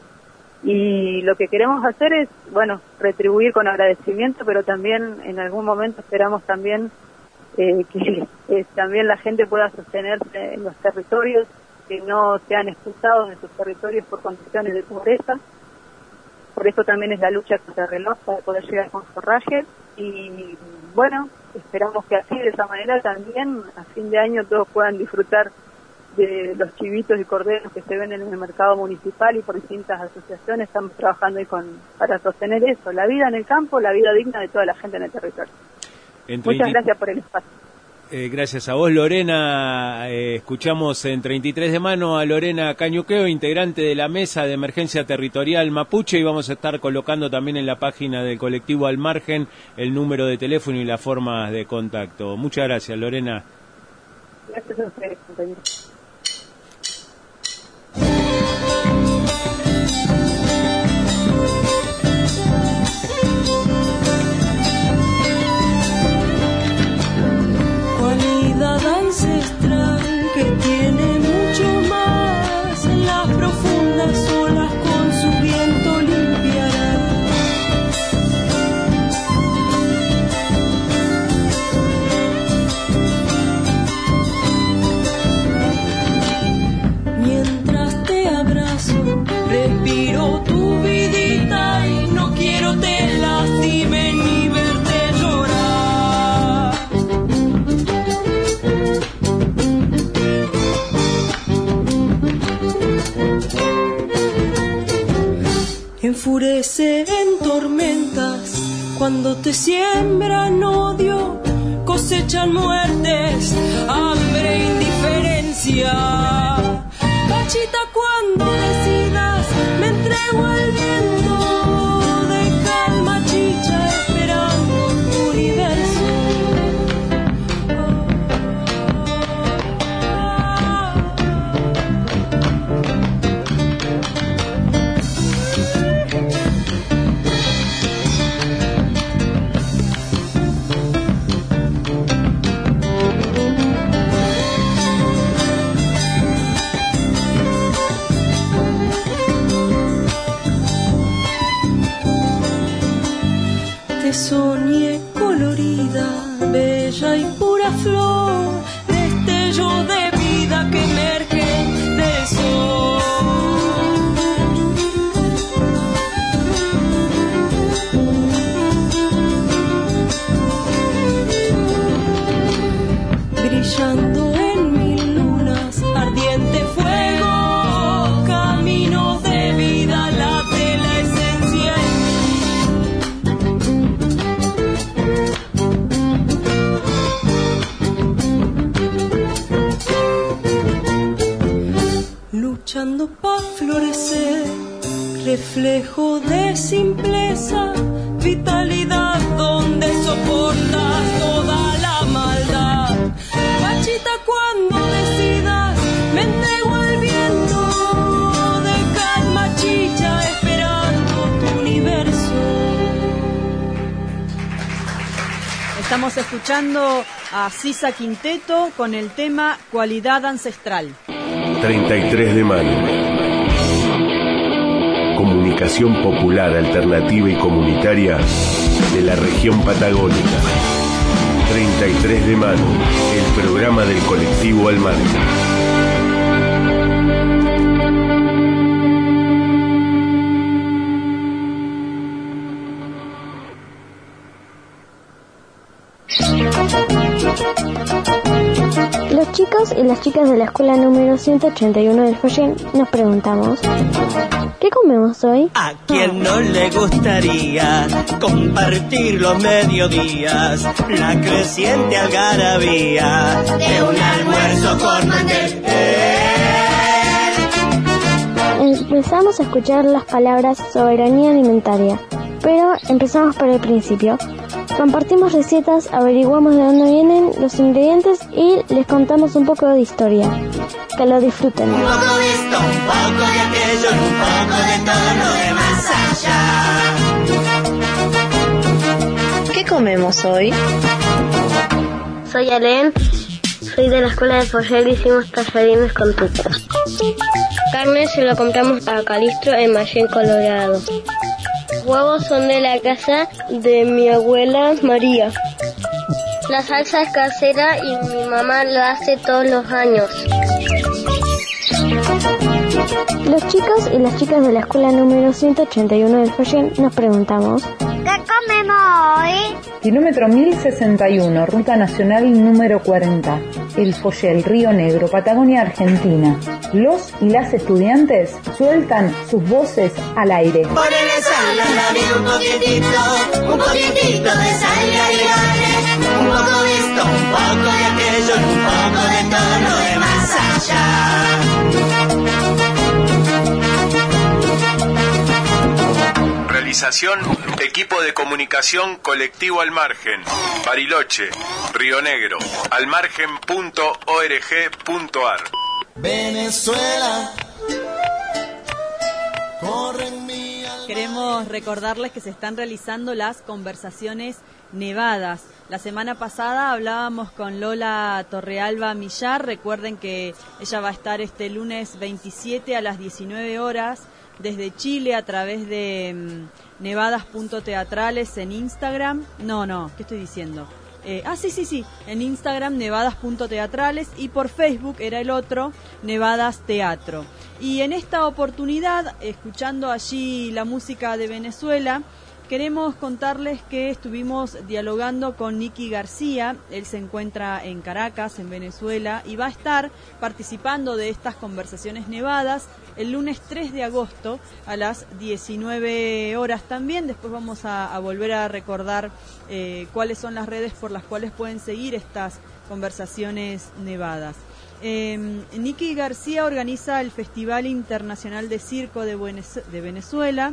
Y lo que queremos hacer es, bueno, retribuir con agradecimiento, pero también en algún momento esperamos también eh, que eh, también la gente pueda sostenerse en los territorios, que no sean expulsados de sus territorios por condiciones de pobreza. Por eso también es la lucha contra el reloj, para poder llegar con forraje. Y bueno, esperamos que así, de esa manera, también a fin de año todos puedan disfrutar de los chivitos y corderos que se venden en el mercado municipal, y por distintas asociaciones estamos trabajando ahí con, para sostener eso, la vida en el campo, la vida digna de toda la gente en el territorio. Entre Muchas gracias por el espacio. Eh, gracias a vos, Lorena. Eh, escuchamos en treinta y tres de mano a Lorena Cañuqueo, integrante de la Mesa de Emergencia Territorial Mapuche, y vamos a estar colocando también en la página del colectivo Al Margen el número de teléfono y las formas de contacto. Muchas gracias, Lorena. Gracias a ustedes, compañeros. Cualidad ancestral que tiene mucho más, en las profundas olas con su viento limpiará. Mientras te abrazo, respiro tu vidita y no quiero te lastime ni verte llorar. Enfurece en tormentas cuando te siembran odio, cosechan muertes, hambre e indiferencia. Pachita, cuando decidas, me entrego al viento de calma chicha, esperando tu universo. Te soñé colorida, bella y pura flor, destello de vida que emerge del sol. Brillando en mil lunas, ardiente fuego, camino de vida, late la esencia en mí. Luchando pa' florecer, reflejo de simpleza, vitalidad donde soportas toda la maldad. Pachita, cuando decidas, me entrego al viento de calma chicha, esperando tu universo. Estamos escuchando a Sisa Quinteto con el tema Cualidad Ancestral. treinta y tres de mayo. Comunicación popular, alternativa y comunitaria de la región patagónica. treinta y tres de mayo, el programa del colectivo Al Margen. Los chicos y las chicas de la escuela número ciento ochenta y uno del Follén nos preguntamos: ¿qué comemos hoy? ¿A quién no le gustaría compartir los mediodías, la creciente algarabía de un almuerzo con mantel? Empezamos a escuchar las palabras soberanía alimentaria, pero empezamos por el principio. Compartimos recetas, averiguamos de dónde vienen los ingredientes y les contamos un poco de historia. Que lo disfruten. Un poco de esto, un poco de aquello, un poco de todo lo de más allá. ¿Qué comemos hoy? Soy Alén, soy de la escuela de Follén y hicimos tallarines con tuco. Carne se lo compramos a Calistro en Mayén, Colorado. Huevos son de la casa de mi abuela María. La salsa es casera y mi mamá la hace todos los años. Los chicos y las chicas de la escuela número ciento ochenta y uno del Follén nos preguntamos: ¿qué comemos hoy? Kilómetro mil sesenta y uno, Ruta Nacional número cuarenta. El Follén, Río Negro, Patagonia, Argentina. Los y las estudiantes sueltan sus voces al aire. Ponele sal a la vida un poquitito, un poquitito de sal y agregale un poco de esto, un poco de aquello, un poco de todo lo de más allá. Realización, equipo de comunicación colectivo Al Margen, Bariloche, Río Negro, almargen punto org punto ar. Venezuela. Queremos recordarles que se están realizando las conversaciones nevadas. La semana pasada hablábamos con Lola Torrealba Millar. Recuerden que ella va a estar este lunes veintisiete a las diecinueve horas desde Chile a través de um, nevadas punto teatrales en Instagram. No, no, ¿qué estoy diciendo? Eh, ah, sí, sí, sí, en Instagram nevadas punto teatrales y por Facebook era el otro, Nevadas Teatro. Y en esta oportunidad, escuchando allí la música de Venezuela, queremos contarles que estuvimos dialogando con Nicky García. Él se encuentra en Caracas, en Venezuela, y va a estar participando de estas conversaciones nevadas el lunes tres de agosto a las diecinueve horas también. Después vamos a, a volver a recordar eh, cuáles son las redes por las cuales pueden seguir estas conversaciones nevadas. Eh, Nicky García organiza el Festival Internacional de Circo de, Buenos, de Venezuela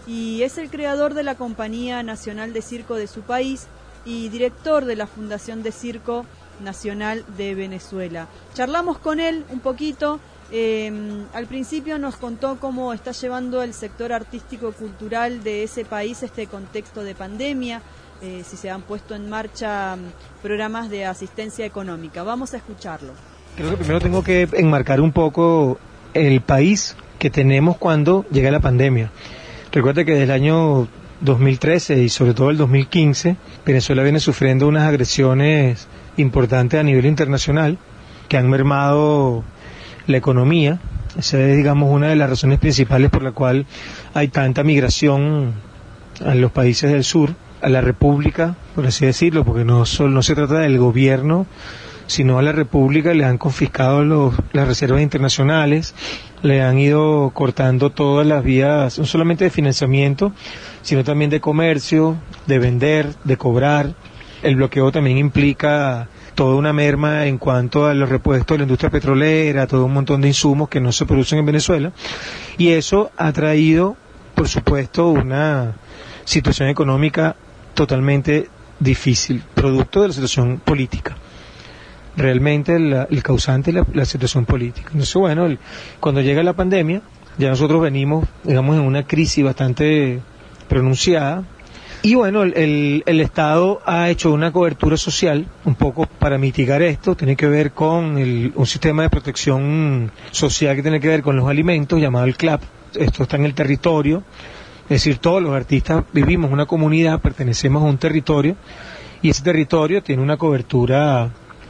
y es el creador de la Compañía Nacional de Circo de su país y director de la Fundación de Circo Nacional de Venezuela. Charlamos con él un poquito. Eh, al principio nos contó cómo está llevando el sector artístico-cultural de ese país este contexto de pandemia, eh, si se han puesto en marcha programas de asistencia económica. Vamos a escucharlo. Creo que primero tengo que enmarcar un poco el país que tenemos cuando llega la pandemia. Recuerda que desde el año dos mil trece y sobre todo el dos mil quince, Venezuela viene sufriendo unas agresiones importantes a nivel internacional que han mermado la economía. Esa es, digamos, una de las razones principales por la cual hay tanta migración a los países del sur, a la República, por así decirlo, porque no, solo, no se trata del gobierno, sino a la República le han confiscado los, las reservas internacionales, le han ido cortando todas las vías, no solamente de financiamiento, sino también de comercio, de vender, de cobrar. El bloqueo también implica toda una merma en cuanto a los repuestos de la industria petrolera, todo un montón de insumos que no se producen en Venezuela, y eso ha traído, por supuesto, una situación económica totalmente difícil, producto de la situación política. Realmente la, el causante es la, la situación política. Entonces, bueno, el, cuando llega la pandemia, ya nosotros venimos, digamos, en una crisis bastante pronunciada, Y bueno, el, el, el Estado ha hecho una cobertura social un poco para mitigar esto. Tiene que ver con el, un sistema de protección social que tiene que ver con los alimentos, llamado el CLAP. Esto está en el territorio, es decir, todos los artistas vivimos en una comunidad, pertenecemos a un territorio, y ese territorio tiene una cobertura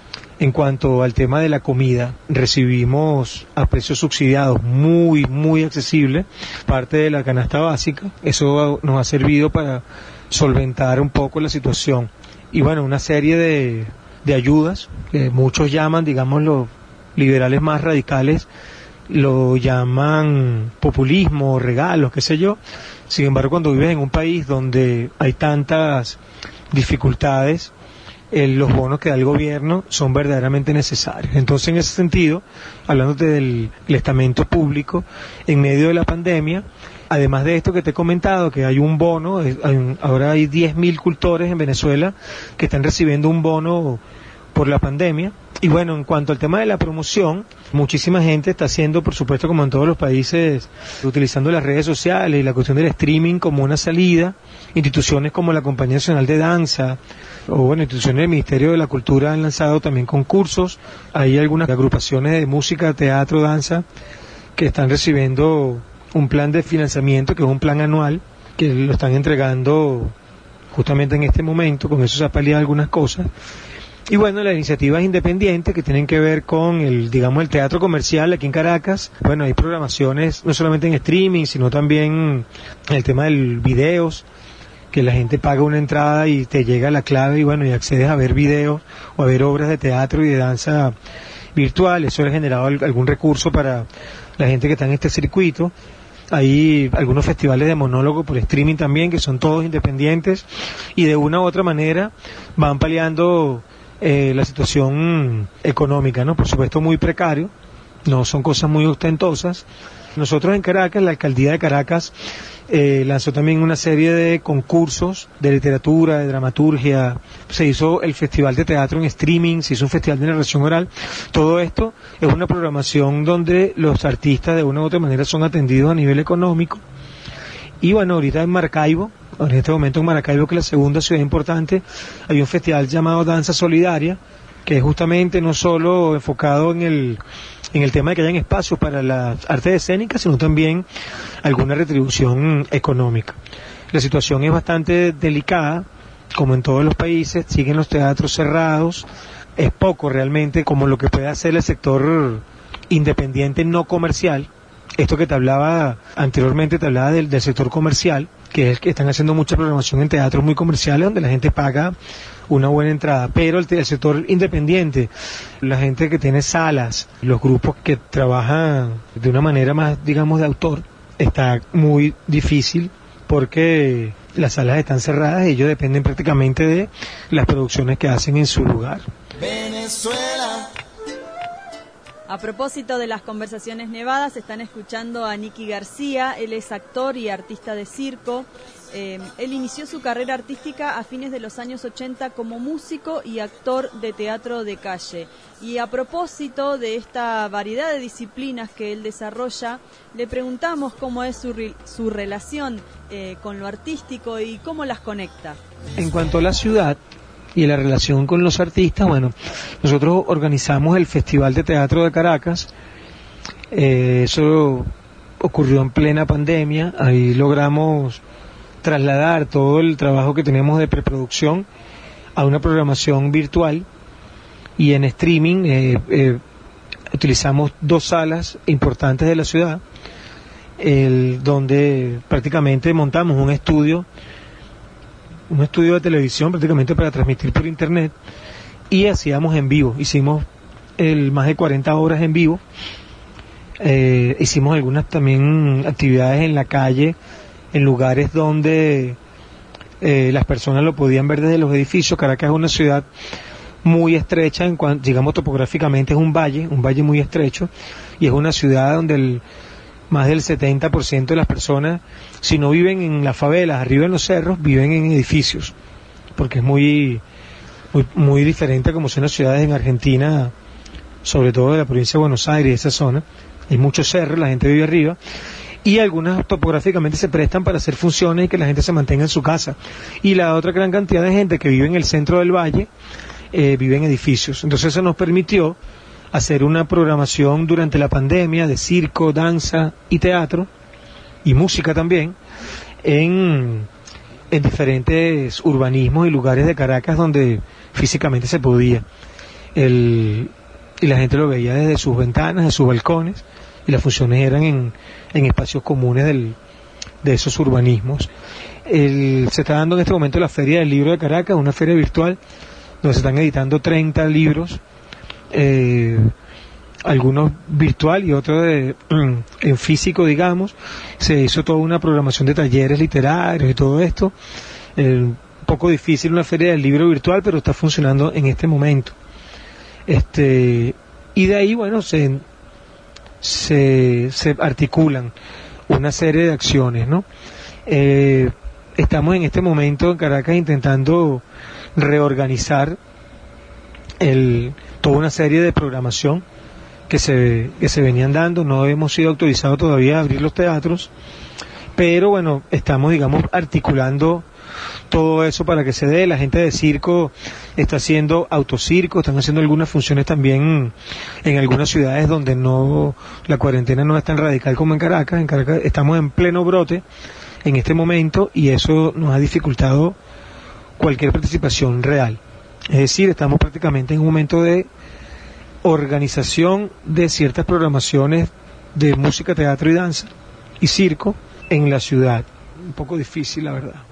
en cuanto al tema de la comida. Recibimos a precios subsidiados muy, muy accesibles parte de la canasta básica. Eso nos ha servido para solventar un poco la situación. Y bueno, una serie de, de ayudas, que muchos llaman, digamos, los liberales más radicales, lo llaman populismo, regalos, qué sé yo. Sin embargo, cuando vives en un país donde hay tantas dificultades, eh, los bonos que da el gobierno son verdaderamente necesarios. Entonces, en ese sentido, hablándote del, del estamento público, en medio de la pandemia, además de esto que te he comentado, que hay un bono, hay un, ahora hay diez mil cultores en Venezuela que están recibiendo un bono por la pandemia. Y bueno, en cuanto al tema de la promoción, muchísima gente está haciendo, por supuesto, como en todos los países, utilizando las redes sociales y la cuestión del streaming como una salida. Instituciones como la Compañía Nacional de Danza, o bueno, instituciones del Ministerio de la Cultura han lanzado también concursos. Hay algunas agrupaciones de música, teatro, danza, que están recibiendo un plan de financiamiento, que es un plan anual, que lo están entregando justamente en este momento. Con eso se ha paliado algunas cosas. Y bueno, las iniciativas independientes que tienen que ver con el, digamos, el teatro comercial aquí en Caracas. Bueno, hay programaciones no solamente en streaming, sino también en el tema del videos, que la gente paga una entrada y te llega la clave y bueno, y accedes a ver videos o a ver obras de teatro y de danza virtual. Eso ha generado algún recurso para la gente que está en este circuito. Hay algunos festivales de monólogo por streaming también, que son todos independientes y de una u otra manera van paliando eh, la situación económica, ¿no? Por supuesto muy precario, no son cosas muy ostentosas. Nosotros en Caracas, la alcaldía de Caracas eh, lanzó también una serie de concursos de literatura, de dramaturgia. Se hizo el festival de teatro en streaming, se hizo un festival de narración oral. Todo esto es una programación donde los artistas de una u otra manera son atendidos a nivel económico. Y bueno, ahorita en Maracaibo, en este momento en Maracaibo, que es la segunda ciudad importante, hay un festival llamado Danza Solidaria, que es justamente no solo enfocado en el en el tema de que hayan espacios para las artes escénicas, sino también alguna retribución económica. La situación es bastante delicada, como en todos los países, siguen los teatros cerrados, es poco realmente como lo que puede hacer el sector independiente no comercial. Esto que te hablaba anteriormente, te hablaba del, del sector comercial, que es el que están haciendo mucha programación en teatros muy comerciales, donde la gente paga una buena entrada, pero el, el sector independiente, la gente que tiene salas, los grupos que trabajan de una manera más, digamos, de autor, está muy difícil porque las salas están cerradas y ellos dependen prácticamente de las producciones que hacen en su lugar. Venezuela. A propósito de las conversaciones nevadas, están escuchando a Nicky García. Él es actor y artista de circo. Eh, él inició su carrera artística a fines de los años ochenta como músico y actor de teatro de calle. Y a propósito de esta variedad de disciplinas que él desarrolla, le preguntamos cómo es su, re- su relación eh, con lo artístico y cómo las conecta. En cuanto a la ciudad y la relación con los artistas, bueno, nosotros organizamos el Festival de Teatro de Caracas. Eh, eso ocurrió en plena pandemia. Ahí logramos trasladar todo el trabajo que tenemos de preproducción a una programación virtual y en streaming. Eh, eh, utilizamos dos salas importantes de la ciudad, el, donde prácticamente montamos un estudio un estudio de televisión prácticamente para transmitir por internet, y hacíamos en vivo, hicimos el más de cuarenta horas en vivo. Eh, hicimos algunas también actividades en la calle, en lugares donde eh, las personas lo podían ver desde los edificios. Caracas es una ciudad muy estrecha, en cuanto, digamos, topográficamente es un valle, un valle muy estrecho, y es una ciudad donde el más del setenta por ciento de las personas, si no viven en las favelas, arriba en los cerros, viven en edificios, porque es muy muy, muy diferente a como son las ciudades en Argentina, sobre todo de la provincia de Buenos Aires y esa zona. Hay muchos cerros, la gente vive arriba, y algunas topográficamente se prestan para hacer funciones y que la gente se mantenga en su casa. Y la otra gran cantidad de gente que vive en el centro del valle eh, vive en edificios. Entonces eso nos permitió hacer una programación durante la pandemia de circo, danza y teatro, y música también, en, en diferentes urbanismos y lugares de Caracas donde físicamente se podía. El, y la gente lo veía desde sus ventanas, de sus balcones, y las funciones eran en, en espacios comunes del, de esos urbanismos. El, se está dando en este momento la Feria del Libro de Caracas, una feria virtual, donde se están editando treinta libros, eh, algunos virtual y otros de, en físico, digamos. Se hizo toda una programación de talleres literarios y todo esto. Eh, un poco difícil una feria del libro virtual, pero está funcionando en este momento. Este, y de ahí, bueno, se, se, se articulan una serie de acciones, ¿no? Eh, estamos en este momento en Caracas intentando reorganizar el, toda una serie de programación que se, que se venían dando. No hemos sido autorizados todavía a abrir los teatros, pero bueno, estamos, digamos, articulando todo eso para que se dé. La gente de circo está haciendo autocirco, están haciendo algunas funciones también en algunas ciudades donde no, la cuarentena no es tan radical como en Caracas. En Caracas estamos en pleno brote en este momento y eso nos ha dificultado cualquier participación real. Es decir, estamos prácticamente en un momento de organización de ciertas programaciones de música, teatro y danza y circo en la ciudad. Un poco difícil, la verdad.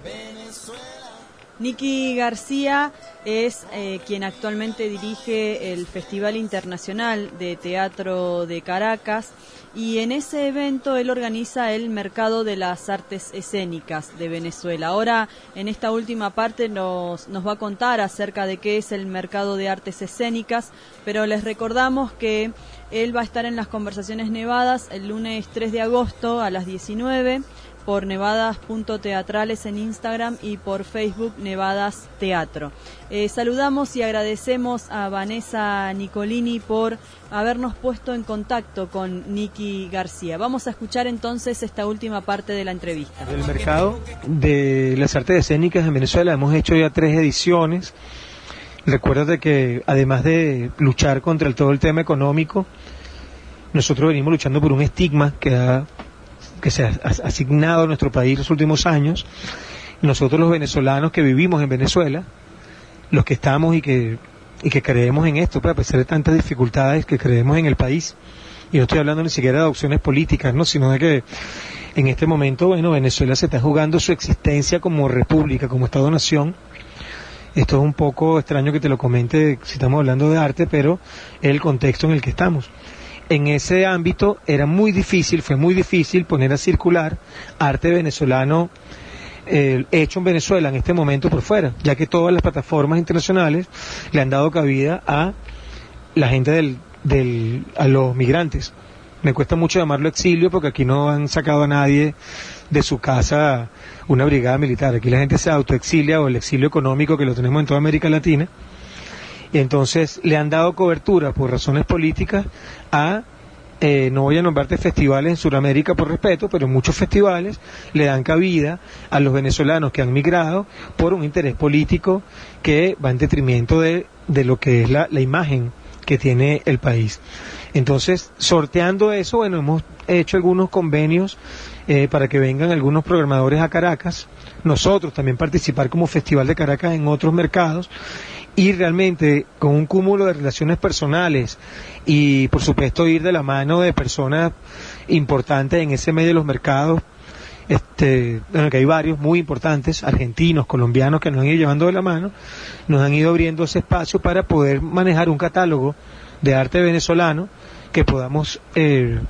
Nicky García es eh, quien actualmente dirige el Festival Internacional de Teatro de Caracas, y en ese evento él organiza el Mercado de las Artes Escénicas de Venezuela. Ahora, en esta última parte nos, nos va a contar acerca de qué es el Mercado de Artes Escénicas, pero les recordamos que él va a estar en las Conversaciones Nevadas el lunes tres de agosto a las diecinueve, por nevadas punto teatrales en Instagram y por Facebook Nevadas Teatro. Eh, saludamos y agradecemos a Vanessa Nicolini por habernos puesto en contacto con Nicky García. Vamos a escuchar entonces esta última parte de la entrevista. El mercado de las artes escénicas en Venezuela hemos hecho ya tres ediciones. Recuérdate que además de luchar contra el, todo el tema económico, nosotros venimos luchando por un estigma que ha que se ha asignado a nuestro país los últimos años. Nosotros los venezolanos que vivimos en Venezuela, los que estamos y que y que creemos en esto, pues, a pesar de tantas dificultades, que creemos en el país, y no estoy hablando ni siquiera de opciones políticas, no, sino de que en este momento, bueno, Venezuela se está jugando su existencia como república, como Estado-nación. Esto es un poco extraño que te lo comente si estamos hablando de arte, pero es el contexto en el que estamos. En ese ámbito era muy difícil, fue muy difícil poner a circular arte venezolano eh, hecho en Venezuela en este momento por fuera, ya que todas las plataformas internacionales le han dado cabida a la gente del, del, a los migrantes. Me cuesta mucho llamarlo exilio porque aquí no han sacado a nadie de su casa una brigada militar. Aquí la gente se autoexilia, o el exilio económico que lo tenemos en toda América Latina. Y entonces le han dado cobertura por razones políticas a, eh, no voy a nombrarte festivales en Sudamérica por respeto, pero muchos festivales le dan cabida a los venezolanos que han migrado por un interés político que va en detrimento de, de lo que es la, la imagen que tiene el país. Entonces, sorteando eso, bueno, hemos hecho algunos convenios eh, para que vengan algunos programadores a Caracas, nosotros también participar como Festival de Caracas en otros mercados, y realmente con un cúmulo de relaciones personales y por supuesto ir de la mano de personas importantes en ese medio de los mercados, este, bueno, que hay varios muy importantes, argentinos, colombianos, que nos han ido llevando de la mano, nos han ido abriendo ese espacio para poder manejar un catálogo de arte venezolano que podamos eh,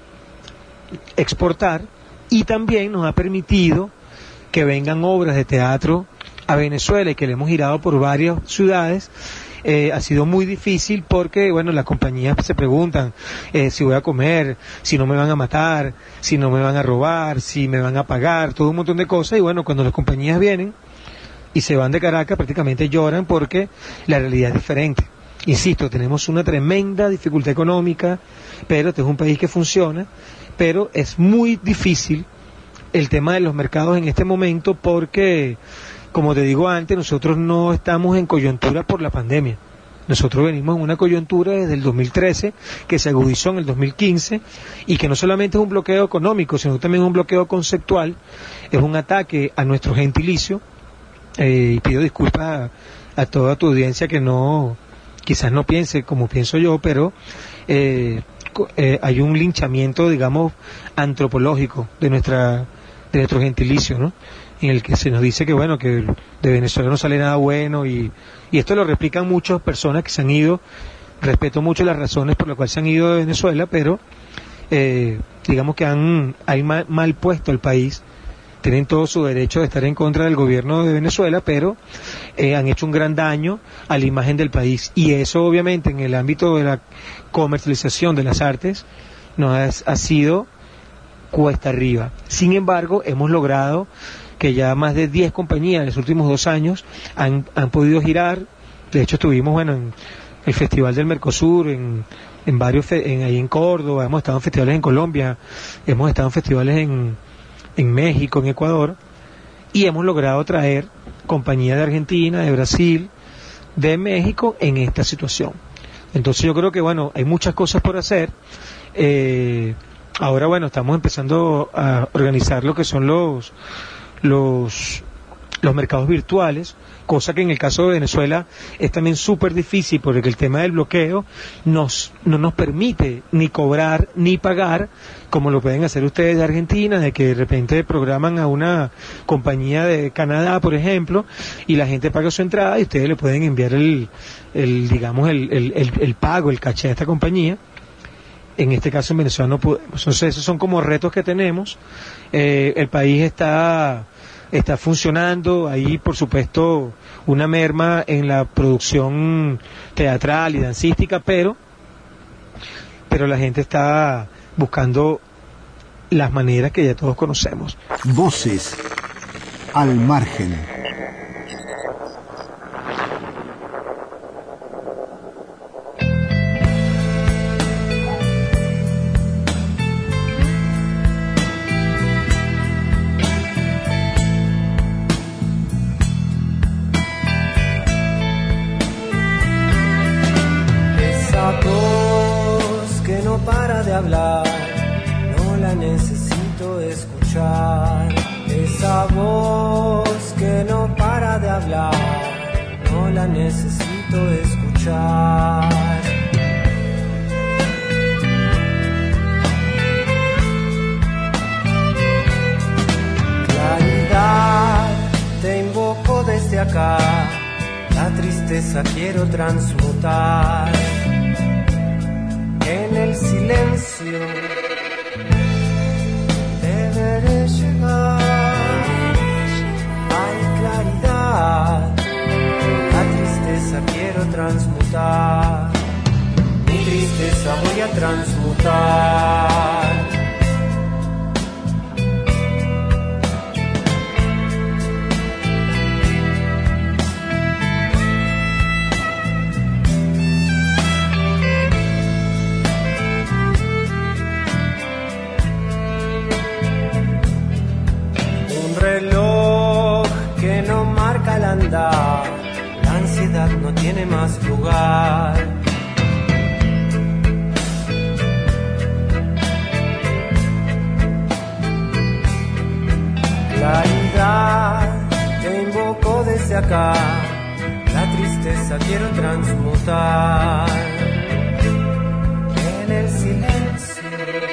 exportar, y también nos ha permitido que vengan obras de teatro a Venezuela, y que le hemos girado por varias ciudades. Eh, ha sido muy difícil porque, bueno, las compañías se preguntan eh, si voy a comer, si no me van a matar, si no me van a robar, si me van a pagar, todo un montón de cosas. Y bueno, cuando las compañías vienen y se van de Caracas, prácticamente lloran porque la realidad es diferente. Insisto, tenemos una tremenda dificultad económica, pero este es un país que funciona, pero es muy difícil el tema de los mercados en este momento porque, como te digo antes, nosotros no estamos en coyuntura por la pandemia. Nosotros venimos en una coyuntura desde el dos mil trece, que se agudizó en el dos mil quince, y que no solamente es un bloqueo económico, sino también es un bloqueo conceptual, es un ataque a nuestro gentilicio, eh, y pido disculpas a, a toda tu audiencia que no, quizás no piense como pienso yo, pero eh, eh, hay un linchamiento, digamos, antropológico de nuestra, de nuestro gentilicio, ¿no? En el que se nos dice que bueno, que de Venezuela no sale nada bueno, y, y esto lo replican muchas personas que se han ido. Respeto mucho las razones por las cuales se han ido de Venezuela, pero eh, digamos que han, hay mal, mal puesto el país, tienen todo su derecho de estar en contra del gobierno de Venezuela, pero eh, han hecho un gran daño a la imagen del país, y eso obviamente en el ámbito de la comercialización de las artes no ha, ha sido cuesta arriba. Sin embargo, hemos logrado que ya más de diez compañías en los últimos dos años han, han podido girar. De hecho, estuvimos bueno en el Festival del Mercosur, en, en varios, fe, en, ahí en Córdoba, hemos estado en festivales en Colombia, hemos estado en festivales en, en México, en Ecuador, y hemos logrado traer compañías de Argentina, de Brasil, de México en esta situación. Entonces yo creo que bueno, hay muchas cosas por hacer. Eh, ahora bueno, estamos empezando a organizar lo que son los los los mercados virtuales, cosa que en el caso de Venezuela es también súper difícil porque el tema del bloqueo nos no nos permite ni cobrar ni pagar como lo pueden hacer ustedes de Argentina, de que de repente programan a una compañía de Canadá, por ejemplo, y la gente paga su entrada y ustedes le pueden enviar el, el digamos el, el, el, el pago, el caché a esta compañía. En este caso en Venezuela no podemos. Entonces esos son como retos que tenemos. Eh, el país está está funcionando, hay por supuesto una merma en la producción teatral y dancística, pero pero la gente está buscando las maneras que ya todos conocemos. Voces al margen. Hablar, no la necesito escuchar. Esa voz que no para de hablar, no la necesito escuchar. Claridad, te invoco desde acá, la tristeza quiero transmutar. En el silencio deberé llegar. Hay claridad, la tristeza quiero transmutar. Mi tristeza voy a transmutar. Reloj que no marca el andar, la ansiedad no tiene más lugar. Claridad, te invoco desde acá, la tristeza quiero transmutar. En el silencio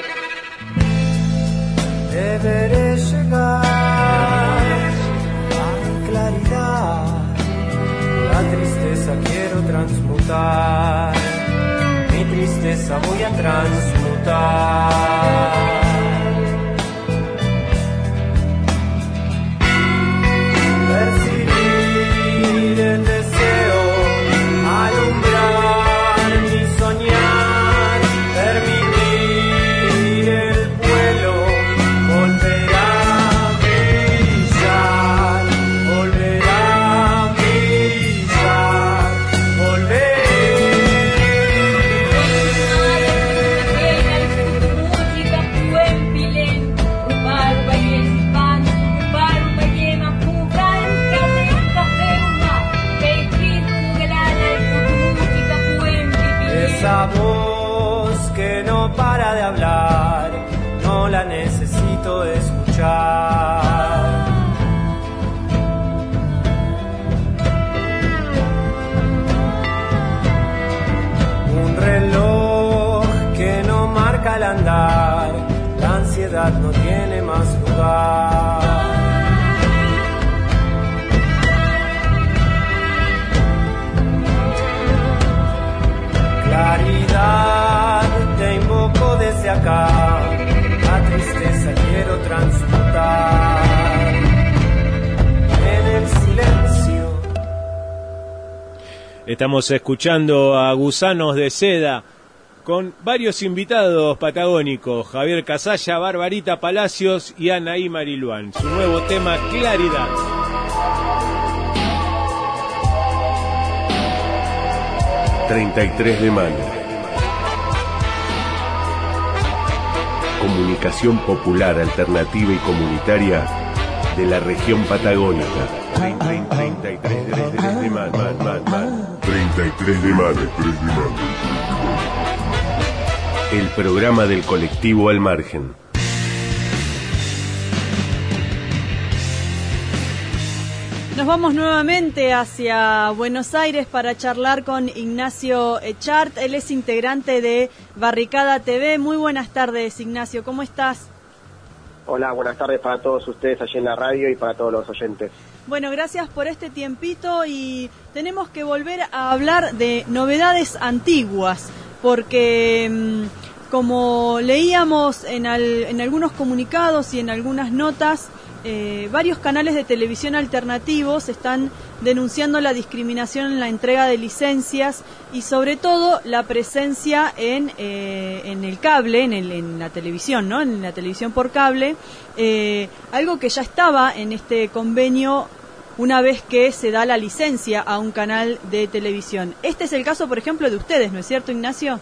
deberé llegar. La tristeza quiero transmutar, mi tristeza voy a transmutar. Percibir el deseo, alumbrar mi soñar, permitir el vuelo, volver a brillar, volver a brillar, volver. esa voz que no para de hablar, no la necesito escuchar. Un reloj que no marca el andar, la ansiedad no tiene más lugar. Claridad, te invoco desde acá, la tristeza quiero transmutar en el silencio. Estamos escuchando a Gusanos de Seda con varios invitados patagónicos, Javier Casalla, Barbarita Palacios y Anaí Mariluán. Su nuevo tema, Claridad. treinta y tres de mayo. Comunicación popular, alternativa y comunitaria de la región patagónica. treinta y tres de mayo. treinta y tres de mayo. El programa del colectivo Al Margen. Nos vamos nuevamente hacia Buenos Aires para charlar con Ignacio Echart. Él es integrante de Barricada T V. Muy buenas tardes, Ignacio. ¿Cómo estás? Hola, buenas tardes para todos ustedes allí en la radio y para todos los oyentes. Bueno, gracias por este tiempito y tenemos que volver a hablar de novedades antiguas, porque mmm, como leíamos en, al, en algunos comunicados y en algunas notas, Eh, varios canales de televisión alternativos están denunciando la discriminación en la entrega de licencias y sobre todo la presencia en, eh, en el cable, en, el, en la televisión, ¿no? En la televisión por cable, eh, algo que ya estaba en este convenio una vez que se da la licencia a un canal de televisión. Este es el caso, por ejemplo, de ustedes, ¿no es cierto, Ignacio?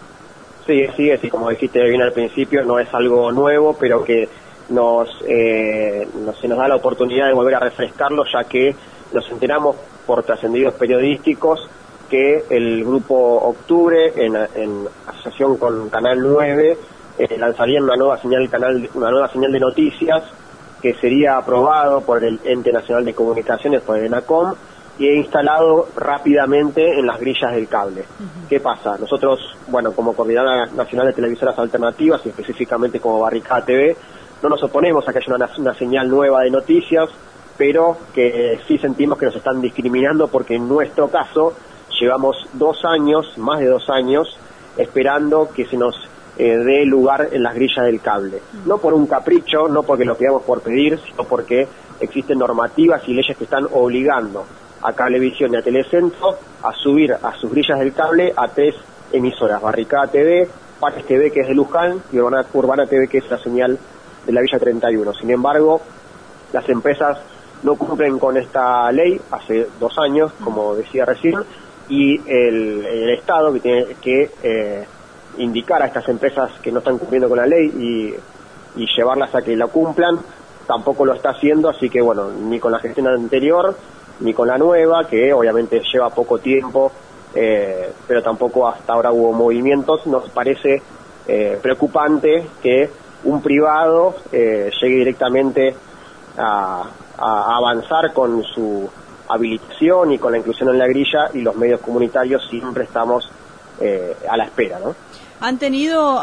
Sí, sí, sí, como dijiste bien al principio, no es algo nuevo, pero que nos, eh, nos se nos da la oportunidad de volver a refrescarlo, ya que nos enteramos por trascendidos periodísticos que el grupo Octubre, en, en asociación con Canal nueve, eh, lanzarían una nueva señal canal una nueva señal de noticias que sería aprobado por el Ente Nacional de Comunicaciones, por el ENACOM, y he instalado rápidamente en las grillas del cable. Uh-huh. ¿Qué pasa? Nosotros, bueno, como Coordinadora Nacional de Televisoras Alternativas y específicamente como Barricada T V, no nos oponemos a que haya una, una señal nueva de noticias, pero que sí sentimos que nos están discriminando porque en nuestro caso llevamos dos años, más de dos años, esperando que se nos eh, dé lugar en las grillas del cable. No por un capricho, no porque lo pidamos por pedir, sino porque existen normativas y leyes que están obligando a Cablevisión y a Telecentro a subir a sus grillas del cable a tres emisoras: Barricada T V, Pares T V, que es de Luján, y Urbana, Urbana T V, que es la señal de la Villa treinta y uno. Sin embargo, las empresas no cumplen con esta ley hace dos años, como decía recién, y el, el Estado que tiene que eh, indicar a estas empresas que no están cumpliendo con la ley y, y llevarlas a que la cumplan, tampoco lo está haciendo, así que bueno, ni con la gestión anterior, ni con la nueva, que obviamente lleva poco tiempo, eh, pero tampoco hasta ahora hubo movimientos. Nos parece eh, preocupante que un privado eh, llegue directamente a, a avanzar con su habilitación y con la inclusión en la grilla, y los medios comunitarios siempre estamos eh, a la espera, ¿no? ¿Han tenido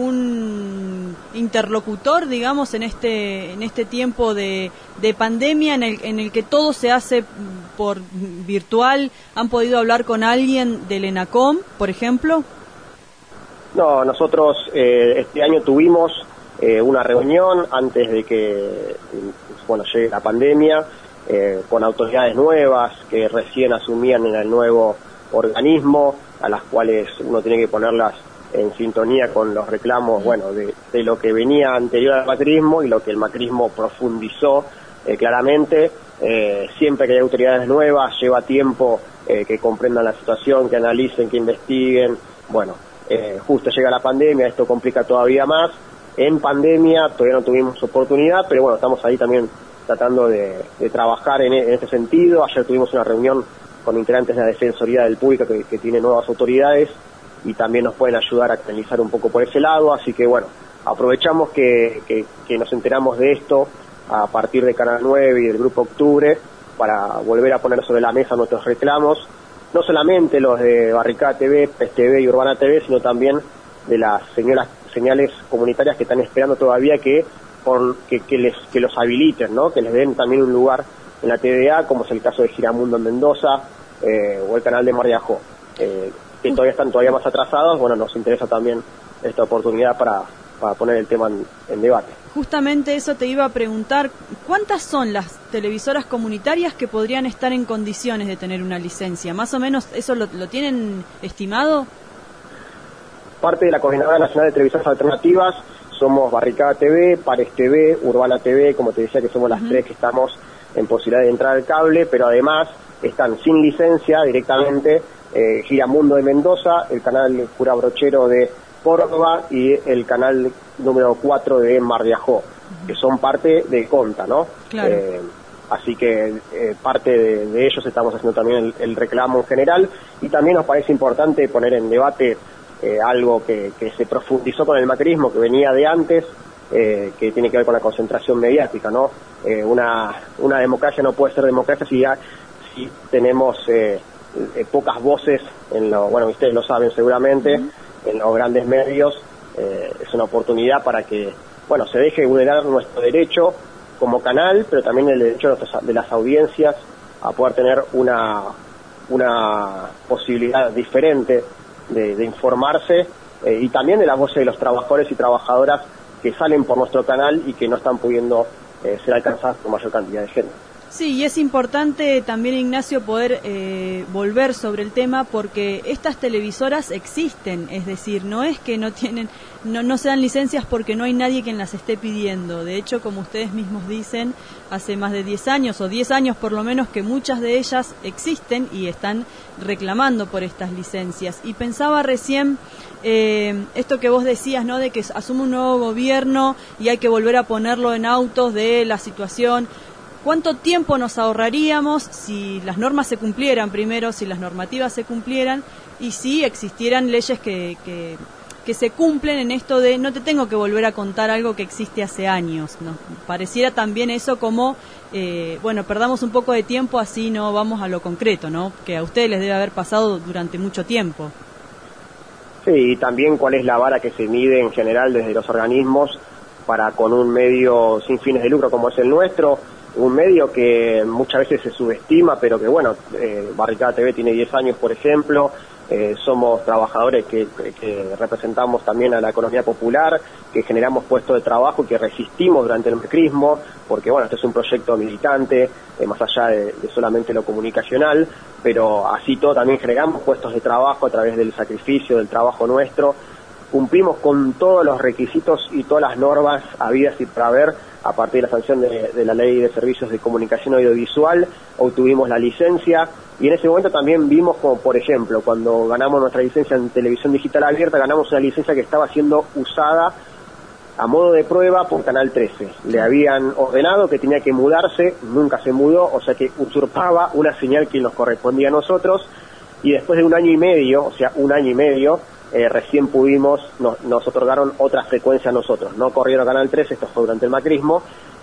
algún interlocutor, digamos, en este en este tiempo de, de pandemia en el, en el que todo se hace por virtual? ¿Han podido hablar con alguien del ENACOM, por ejemplo? No, nosotros eh, este año tuvimos Eh, una reunión antes de que bueno llegue la pandemia, eh, con autoridades nuevas que recién asumían en el nuevo organismo, a las cuales uno tiene que ponerlas en sintonía con los reclamos, bueno, de, de lo que venía anterior al macrismo y lo que el macrismo profundizó eh, claramente. Eh, siempre que hay autoridades nuevas lleva tiempo eh, que comprendan la situación, que analicen, que investiguen. Bueno, eh, justo llega la pandemia, esto complica todavía más. En pandemia todavía no tuvimos oportunidad, pero bueno, estamos ahí también tratando de, de trabajar en, en este sentido. Ayer tuvimos una reunión con integrantes de la Defensoría del Público que, que tiene nuevas autoridades, y también nos pueden ayudar a canalizar un poco por ese lado, así que bueno, aprovechamos que, que, que nos enteramos de esto a partir de Canal nueve y del Grupo Octubre para volver a poner sobre la mesa nuestros reclamos, no solamente los de Barricada T V, P E S T V y Urbana T V, sino también de las señalas, señales comunitarias que están esperando todavía que, por, que, que, les, que los habiliten, ¿no? Que les den también un lugar en la T V A, como es el caso de Giramundo en Mendoza eh, o el canal de Mar de Ajó, eh, que todavía están todavía más atrasados. Bueno, nos interesa también esta oportunidad para, para poner el tema en, en debate. Justamente eso te iba a preguntar, ¿cuántas son las televisoras comunitarias que podrían estar en condiciones de tener una licencia? ¿Más o menos eso lo, lo tienen estimado? Parte de la Coordinadora Nacional de Televisoras Alternativas somos Barricada T V, Pares T V, Urbana T V, como te decía que somos las uh-huh. tres que estamos en posibilidad de entrar al cable, pero además están sin licencia directamente eh, Giramundo de Mendoza, el canal Cura Brochero de Córdoba y el canal número cuatro de Mar de Ajó, que son parte de Conta, ¿no? Claro. Eh, así que eh, parte de, de ellos estamos haciendo también el, el reclamo en general, y también nos parece importante poner en debate eh, algo que, que se profundizó con el macrismo, que venía de antes, eh, que tiene que ver con la concentración mediática, ¿no? Eh, una, una democracia no puede ser democracia si, ya, si tenemos eh, eh, pocas voces, en lo, bueno, ustedes lo saben seguramente, uh-huh. en los grandes medios. Eh, es una oportunidad para que, bueno, se deje vulnerar nuestro derecho como canal, pero también el derecho de, nuestras, de las audiencias a poder tener una, una posibilidad diferente de, de informarse, eh, y también de las voces de los trabajadores y trabajadoras que salen por nuestro canal y que no están pudiendo eh, ser alcanzadas por mayor cantidad de gente. Sí, y es importante también, Ignacio, poder eh, volver sobre el tema, porque estas televisoras existen, es decir, no es que no tienen, no, no se dan licencias porque no hay nadie quien las esté pidiendo. De hecho, como ustedes mismos dicen, hace más de diez años, o diez años por lo menos, que muchas de ellas existen y están reclamando por estas licencias. Y pensaba recién, eh, esto que vos decías, ¿no?, de que asume un nuevo gobierno y hay que volver a ponerlo en autos de la situación. ¿Cuánto tiempo nos ahorraríamos si las normas se cumplieran primero, si las normativas se cumplieran y si existieran leyes que, que, que se cumplen en esto de no te tengo que volver a contar algo que existe hace años, ¿no? Pareciera también eso como, eh, bueno, perdamos un poco de tiempo, así no vamos a lo concreto, ¿no? Que a ustedes les debe haber pasado durante mucho tiempo. Sí, y también cuál es la vara que se mide en general desde los organismos para con un medio sin fines de lucro como es el nuestro, un medio que muchas veces se subestima, pero que bueno, eh, Barricada T V tiene diez años, por ejemplo, eh, somos trabajadores que, que representamos también a la economía popular, que generamos puestos de trabajo y que resistimos durante el macrismo, porque bueno, este es un proyecto militante, eh, más allá de, de solamente lo comunicacional, pero así todo también generamos puestos de trabajo a través del sacrificio, del trabajo nuestro, cumplimos con todos los requisitos y todas las normas habidas y por haber a partir de la sanción de, de la Ley de Servicios de Comunicación Audiovisual, obtuvimos la licencia, y en ese momento también vimos como, por ejemplo, cuando ganamos nuestra licencia en televisión digital abierta, ganamos una licencia que estaba siendo usada a modo de prueba por Canal trece. Le habían ordenado que tenía que mudarse, nunca se mudó, o sea que usurpaba una señal que nos correspondía a nosotros, y después de un año y medio, o sea, un año y medio, Eh, recién pudimos, nos, nos otorgaron otra frecuencia a nosotros, no corrieron a Canal trece, esto fue durante el macrismo,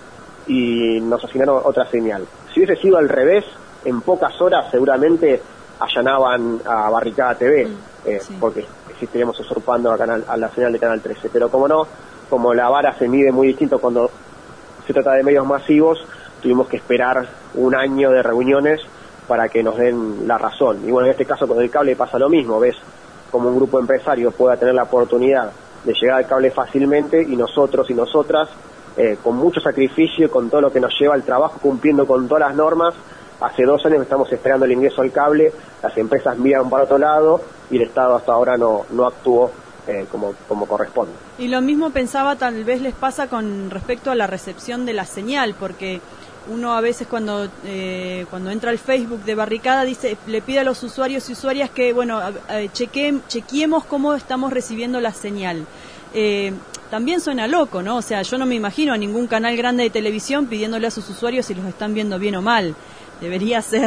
y nos asignaron otra señal. Si hubiese sido al revés, en pocas horas seguramente allanaban a Barricada T V, eh, sí. porque si estaríamos usurpando a, canal, a la señal de Canal trece, pero como no, como la vara se mide muy distinto cuando se trata de medios masivos, tuvimos que esperar un año de reuniones para que nos den la razón. Y bueno, en este caso con el cable pasa lo mismo, ves como un grupo empresario pueda tener la oportunidad de llegar al cable fácilmente, y nosotros y nosotras, eh, con mucho sacrificio y con todo lo que nos lleva al trabajo, cumpliendo con todas las normas, hace dos años estamos esperando el ingreso al cable, las empresas miran para otro lado y el Estado hasta ahora no, no actuó eh, como, como corresponde. Y lo mismo pensaba, tal vez les pasa con respecto a la recepción de la señal, porque uno a veces cuando eh, cuando entra al Facebook de Barricada dice, le pide a los usuarios y usuarias que bueno eh, cheque, chequeemos cómo estamos recibiendo la señal. Eh, también suena loco, ¿no? O sea, yo no me imagino a ningún canal grande de televisión pidiéndole a sus usuarios si los están viendo bien o mal. Debería ser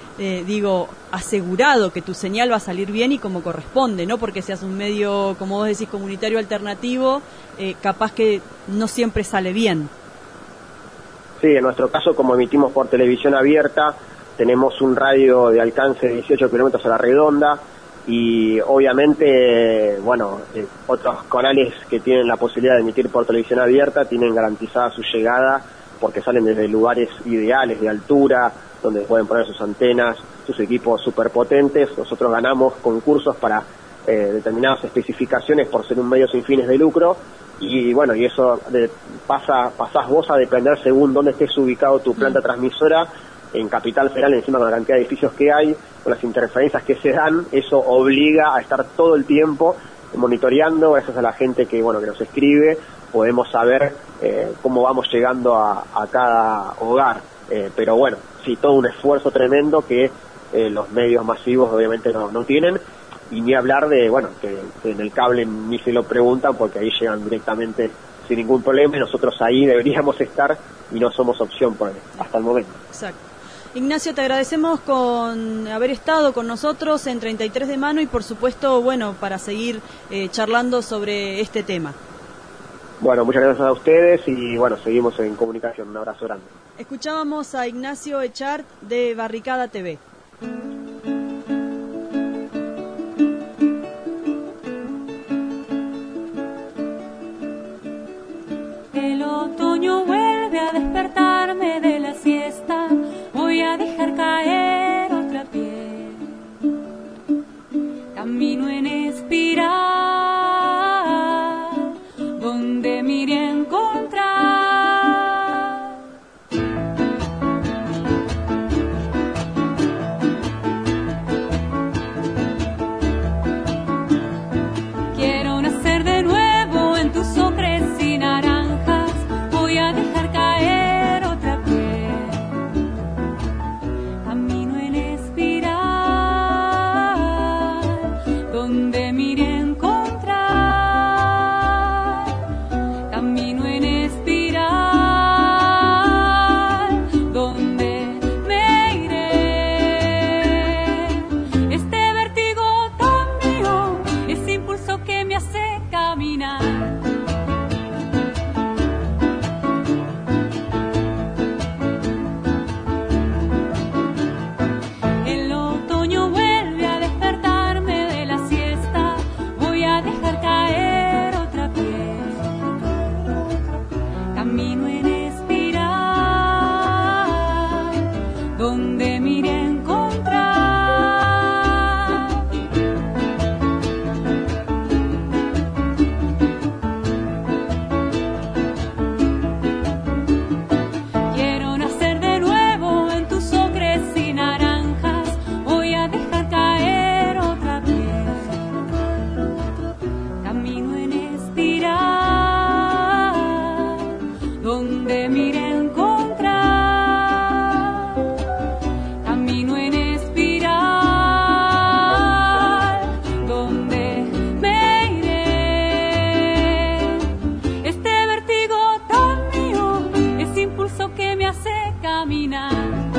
eh, digo, asegurado que tu señal va a salir bien y como corresponde, no porque seas un medio, como vos decís, comunitario alternativo, eh, capaz que no siempre sale bien. Sí, en nuestro caso, como emitimos por televisión abierta, tenemos un radio de alcance de dieciocho kilómetros a la redonda y obviamente, bueno, eh, otros canales que tienen la posibilidad de emitir por televisión abierta tienen garantizada su llegada porque salen desde lugares ideales de altura, donde pueden poner sus antenas, sus equipos superpotentes. Nosotros ganamos concursos para eh, determinadas especificaciones por ser un medio sin fines de lucro y bueno, y eso de, pasa pasás vos a depender según dónde estés ubicado tu planta transmisora. En Capital Federal, encima con la cantidad de edificios que hay, con las interferencias que se dan, eso obliga a estar todo el tiempo monitoreando. Gracias a la gente que bueno que nos escribe, podemos saber eh, cómo vamos llegando a, a cada hogar. Eh, pero bueno, sí, todo un esfuerzo tremendo que eh, los medios masivos obviamente no, no tienen. Y ni hablar de, bueno, que, que en el cable ni se lo preguntan porque ahí llegan directamente sin ningún problema y nosotros ahí deberíamos estar y no somos opción por, hasta el momento. Exacto. Ignacio, te agradecemos con haber estado con nosotros en treinta y tres de mano y por supuesto, bueno, para seguir eh, charlando sobre este tema. Bueno, muchas gracias a ustedes y bueno, seguimos en comunicación. Un abrazo grande. Escuchábamos a Ignacio Echart de Barricada T V. El otoño vuelve a despertarme de la siesta. Voy a dejar caer otra piel. Camino en espiral, donde me iré a encontrar. Quiero nacer de nuevo en tus ocres y naranjas. Voy a dejar caer otra piel. Camino en espiral, donde me iré a encontrar. Camino en espiral, donde me iré. Este vértigo tan mío, ese impulso que me hace caminar. El otoño vuelve a despertarme de la siesta. Voy a dejar caer otra piel. Camino en espiral, donde me iré a encontrar. Quiero nacer de nuevo en tus ocres y naranjas. Voy a dejar caer otra piel. Camino en espiral, donde me iré a encontrar. Camino en espiral, donde me iré. Este vértigo tan mío, ese impulso que me hace caminar.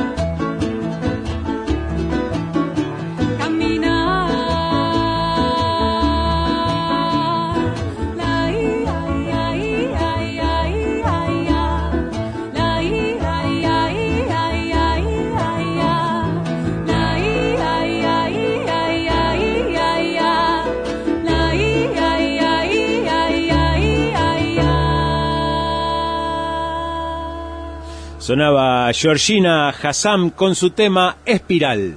Caminar. La i ai ai ai ai ai ai. La i ai ai ai ai ai ai. La i ai ai ai ai ai ai. La i ai ai ai ai ai ai. Sonaba Georgina Hassam con su tema Espiral.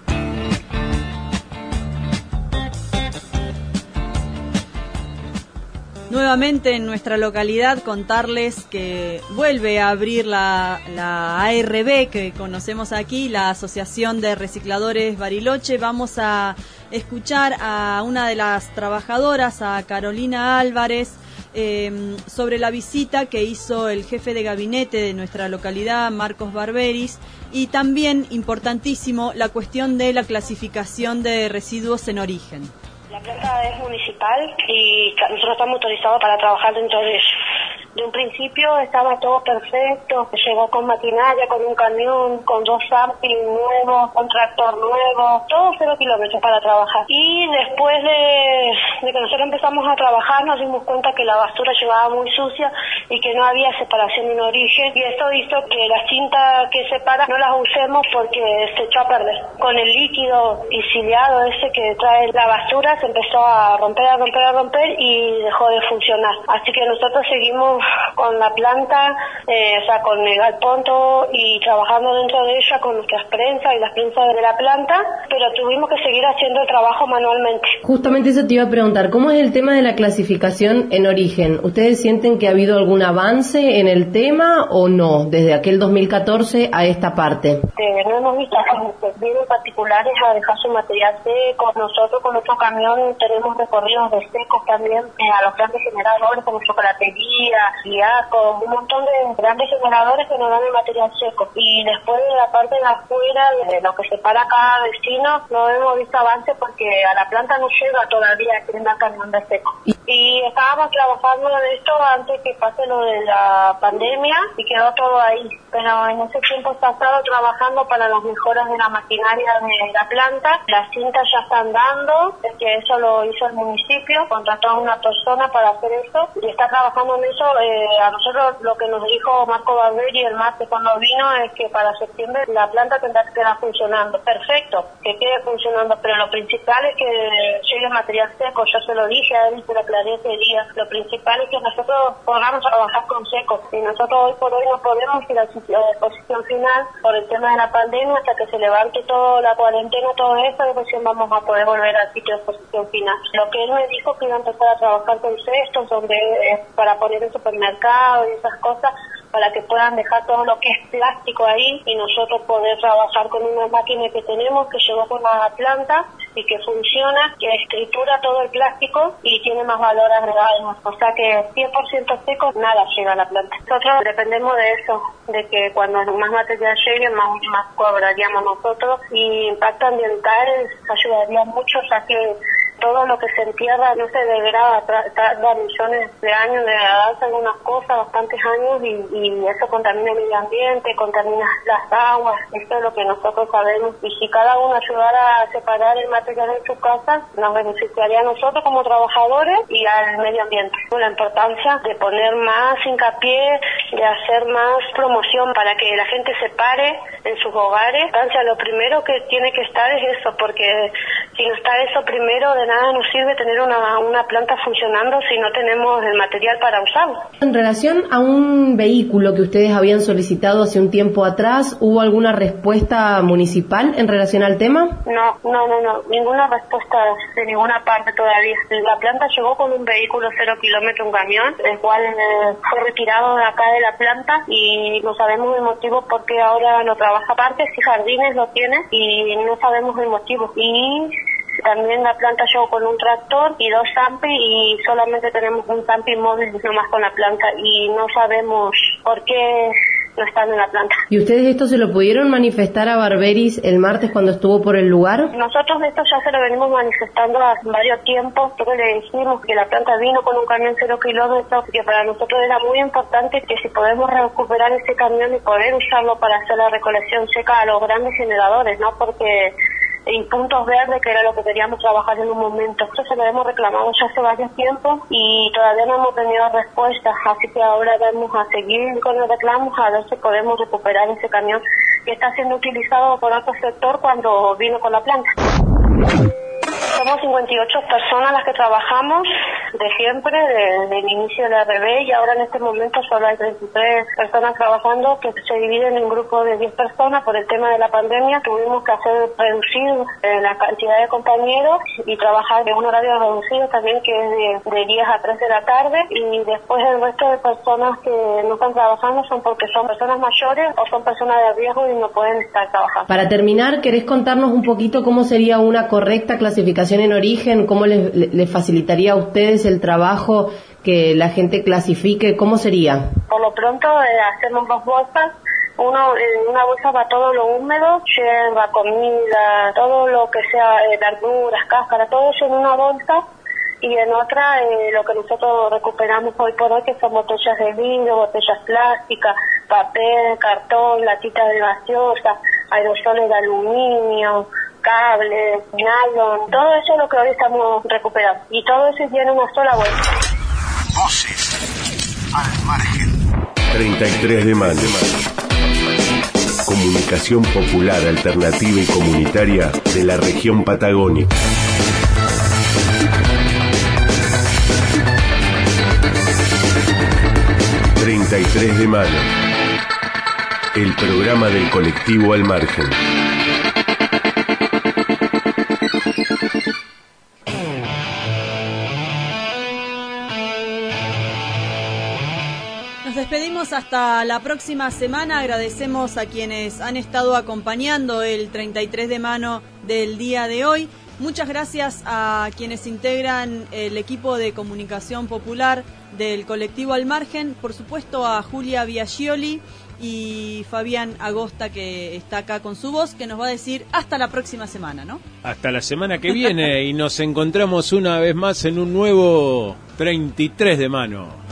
Nuevamente en nuestra localidad contarles que vuelve a abrir la, la A R B que conocemos aquí, la Asociación de Recicladores Bariloche. Vamos a escuchar a una de las trabajadoras, a Carolina Álvarez, eh, sobre la visita que hizo el jefe de gabinete de nuestra localidad, Marcos Barberis, y también, importantísimo, la cuestión de la clasificación de residuos en origen. La planta es municipal y nosotros estamos autorizados para trabajar dentro de ella. De un principio estaba todo perfecto, llegó con maquinaria, con un camión, con dos sampling nuevos, con tractor nuevo, todo cero kilómetros para trabajar. Y después de, de que nosotros empezamos a trabajar nos dimos cuenta que la basura llevaba muy sucia y que no había separación en origen, y esto hizo que la cinta que separa no las usemos porque se echó a perder. Con el líquido y ciliado ese que trae la basura se empezó a romper, a romper, a romper y dejó de funcionar. Así que nosotros seguimos con la planta, eh, o sea, con el galpón todo, y trabajando dentro de ella con nuestras prensas y las prensas de la planta, pero tuvimos que seguir haciendo el trabajo manualmente. Justamente eso te iba a preguntar, ¿cómo es el tema de la clasificación en origen? ¿Ustedes sienten que ha habido algún avance en el tema o no, desde aquel dos mil catorce a esta parte? Eh, no hemos visto que vienen particulares a dejar su material seco. Nosotros con nuestro camión tenemos recorridos de secos también eh, a los grandes generadores como Chocolatería, Guiaco, un montón de grandes generadores que nos dan el material seco. Y después de la parte de afuera, de lo que separa cada vecino, no hemos visto avance porque a la planta no llega todavía el camión de seco. Y estábamos trabajando en esto antes que pase lo de la pandemia y quedó todo ahí. Pero en ese tiempo está estado trabajando para las mejoras de la maquinaria de la planta. Las cintas ya están dando, es que eso lo hizo el municipio, contrató a una persona para hacer eso y está trabajando en eso. Eh, a nosotros lo que nos dijo Marco Barberi el martes cuando vino es que para septiembre la planta tendrá que quedar funcionando. Perfecto, que quede funcionando, pero lo principal es que llegue el material seco. Yo se lo dije a él, se lo aclaré ese día. Lo principal es que nosotros podamos trabajar con seco y nosotros hoy por hoy no podemos ir a la disposición final por el tema de la pandemia hasta que se levante toda la cuarentena, todo eso, y recién vamos a poder volver al sitio de exposición final. Lo que él me dijo que iba a empezar a trabajar con cestos donde eh, para poner el supermercado y esas cosas, para que puedan dejar todo lo que es plástico ahí y nosotros poder trabajar con una máquina que tenemos que llegó con la planta y que funciona, que escritura todo el plástico y tiene más valor agregado. O sea que cien por ciento seco, nada llega a la planta. Nosotros dependemos de eso, de que cuando más material llegue, más, más cobraríamos nosotros, y impacto ambiental ayudaría mucho, ya que todo lo que se entierra no se degrada, tarda millones de años de degradarse algunas cosas, bastantes años, y, y eso contamina el medio ambiente, contamina las aguas. Esto es lo que nosotros sabemos, y si cada uno ayudara a separar el material en su casa, nos beneficiaría a nosotros como trabajadores y al medio ambiente. La importancia de poner más hincapié, de hacer más promoción para que la gente se pare en sus hogares. Lo primero que tiene que estar es eso, porque si no está eso primero, de nada nos sirve tener una, una planta funcionando si no tenemos el material para usarlo. En relación a un vehículo que ustedes habían solicitado hace un tiempo atrás, ¿hubo alguna respuesta municipal en relación al tema? No, no, no, no, ninguna respuesta de ninguna parte todavía. La planta llegó con un vehículo cero kilómetro, un camión, el cual eh, fue retirado de acá de la planta y no sabemos el motivo por qué ahora no trabaja. Parques y jardines lo tiene y no sabemos el motivo. Y también la planta llegó con un tractor y dos zampi y solamente tenemos un zampi móvil nomás con la planta y no sabemos por qué no están en la planta. ¿Y ustedes esto se lo pudieron manifestar a Barberis el martes cuando estuvo por el lugar? Nosotros esto ya se lo venimos manifestando hace varios tiempos. Nosotros le dijimos que la planta vino con un camión cero kilómetros, que para nosotros era muy importante que si podemos recuperar ese camión y poder usarlo para hacer la recolección seca a los grandes generadores, ¿no? Porque y puntos verdes, que era lo que queríamos trabajar en un momento. Esto se lo hemos reclamado ya hace varios tiempos y todavía no hemos tenido respuestas, así que ahora vamos a seguir con los reclamos a ver si podemos recuperar ese camión que está siendo utilizado por otro sector cuando vino con la planta. Somos cincuenta y ocho personas las que trabajamos de siempre, desde el inicio de la R B, y ahora en este momento solo hay treinta y tres personas trabajando que se dividen en grupos de diez personas. Por el tema de la pandemia tuvimos que hacer reducir eh, la cantidad de compañeros y trabajar en un horario reducido también, que es de, de diez a tres de la tarde, y después el resto de personas que no están trabajando son porque son personas mayores o son personas de riesgo y no pueden estar trabajando. Para terminar, ¿querés contarnos un poquito cómo sería una correcta clasificación en origen? ¿Cómo les, les facilitaría a ustedes el trabajo que la gente clasifique? ¿Cómo sería? Por lo pronto eh, hacemos dos bolsas. Uno, en una bolsa va todo lo húmedo, lleva comida, todo lo que sea eh, verduras, cáscaras, todo eso en una bolsa. y en otra eh, lo que nosotros recuperamos hoy por hoy, que son botellas de vidrio, botellas plásticas, papel, cartón, latitas de gaseosa, aerosoles de aluminio, cables, nylon, todo eso es lo que hoy estamos recuperando, y todo eso tiene una sola vuelta. Voces al margen. treinta y tres de mayo. Comunicación popular, alternativa y comunitaria de la región patagónica. treinta y tres de mayo. El programa del colectivo Al Margen. Nos despedimos hasta la próxima semana. Agradecemos a quienes han estado acompañando el treinta y tres de mano del día de hoy. Muchas gracias a quienes integran el equipo de comunicación popular del colectivo Al Margen. Por supuesto a Julia Biaggioli y Fabián Agosta, que está acá con su voz, que nos va a decir hasta la próxima semana, ¿no? Hasta la semana que viene y nos encontramos una vez más en un nuevo treinta y tres de mano.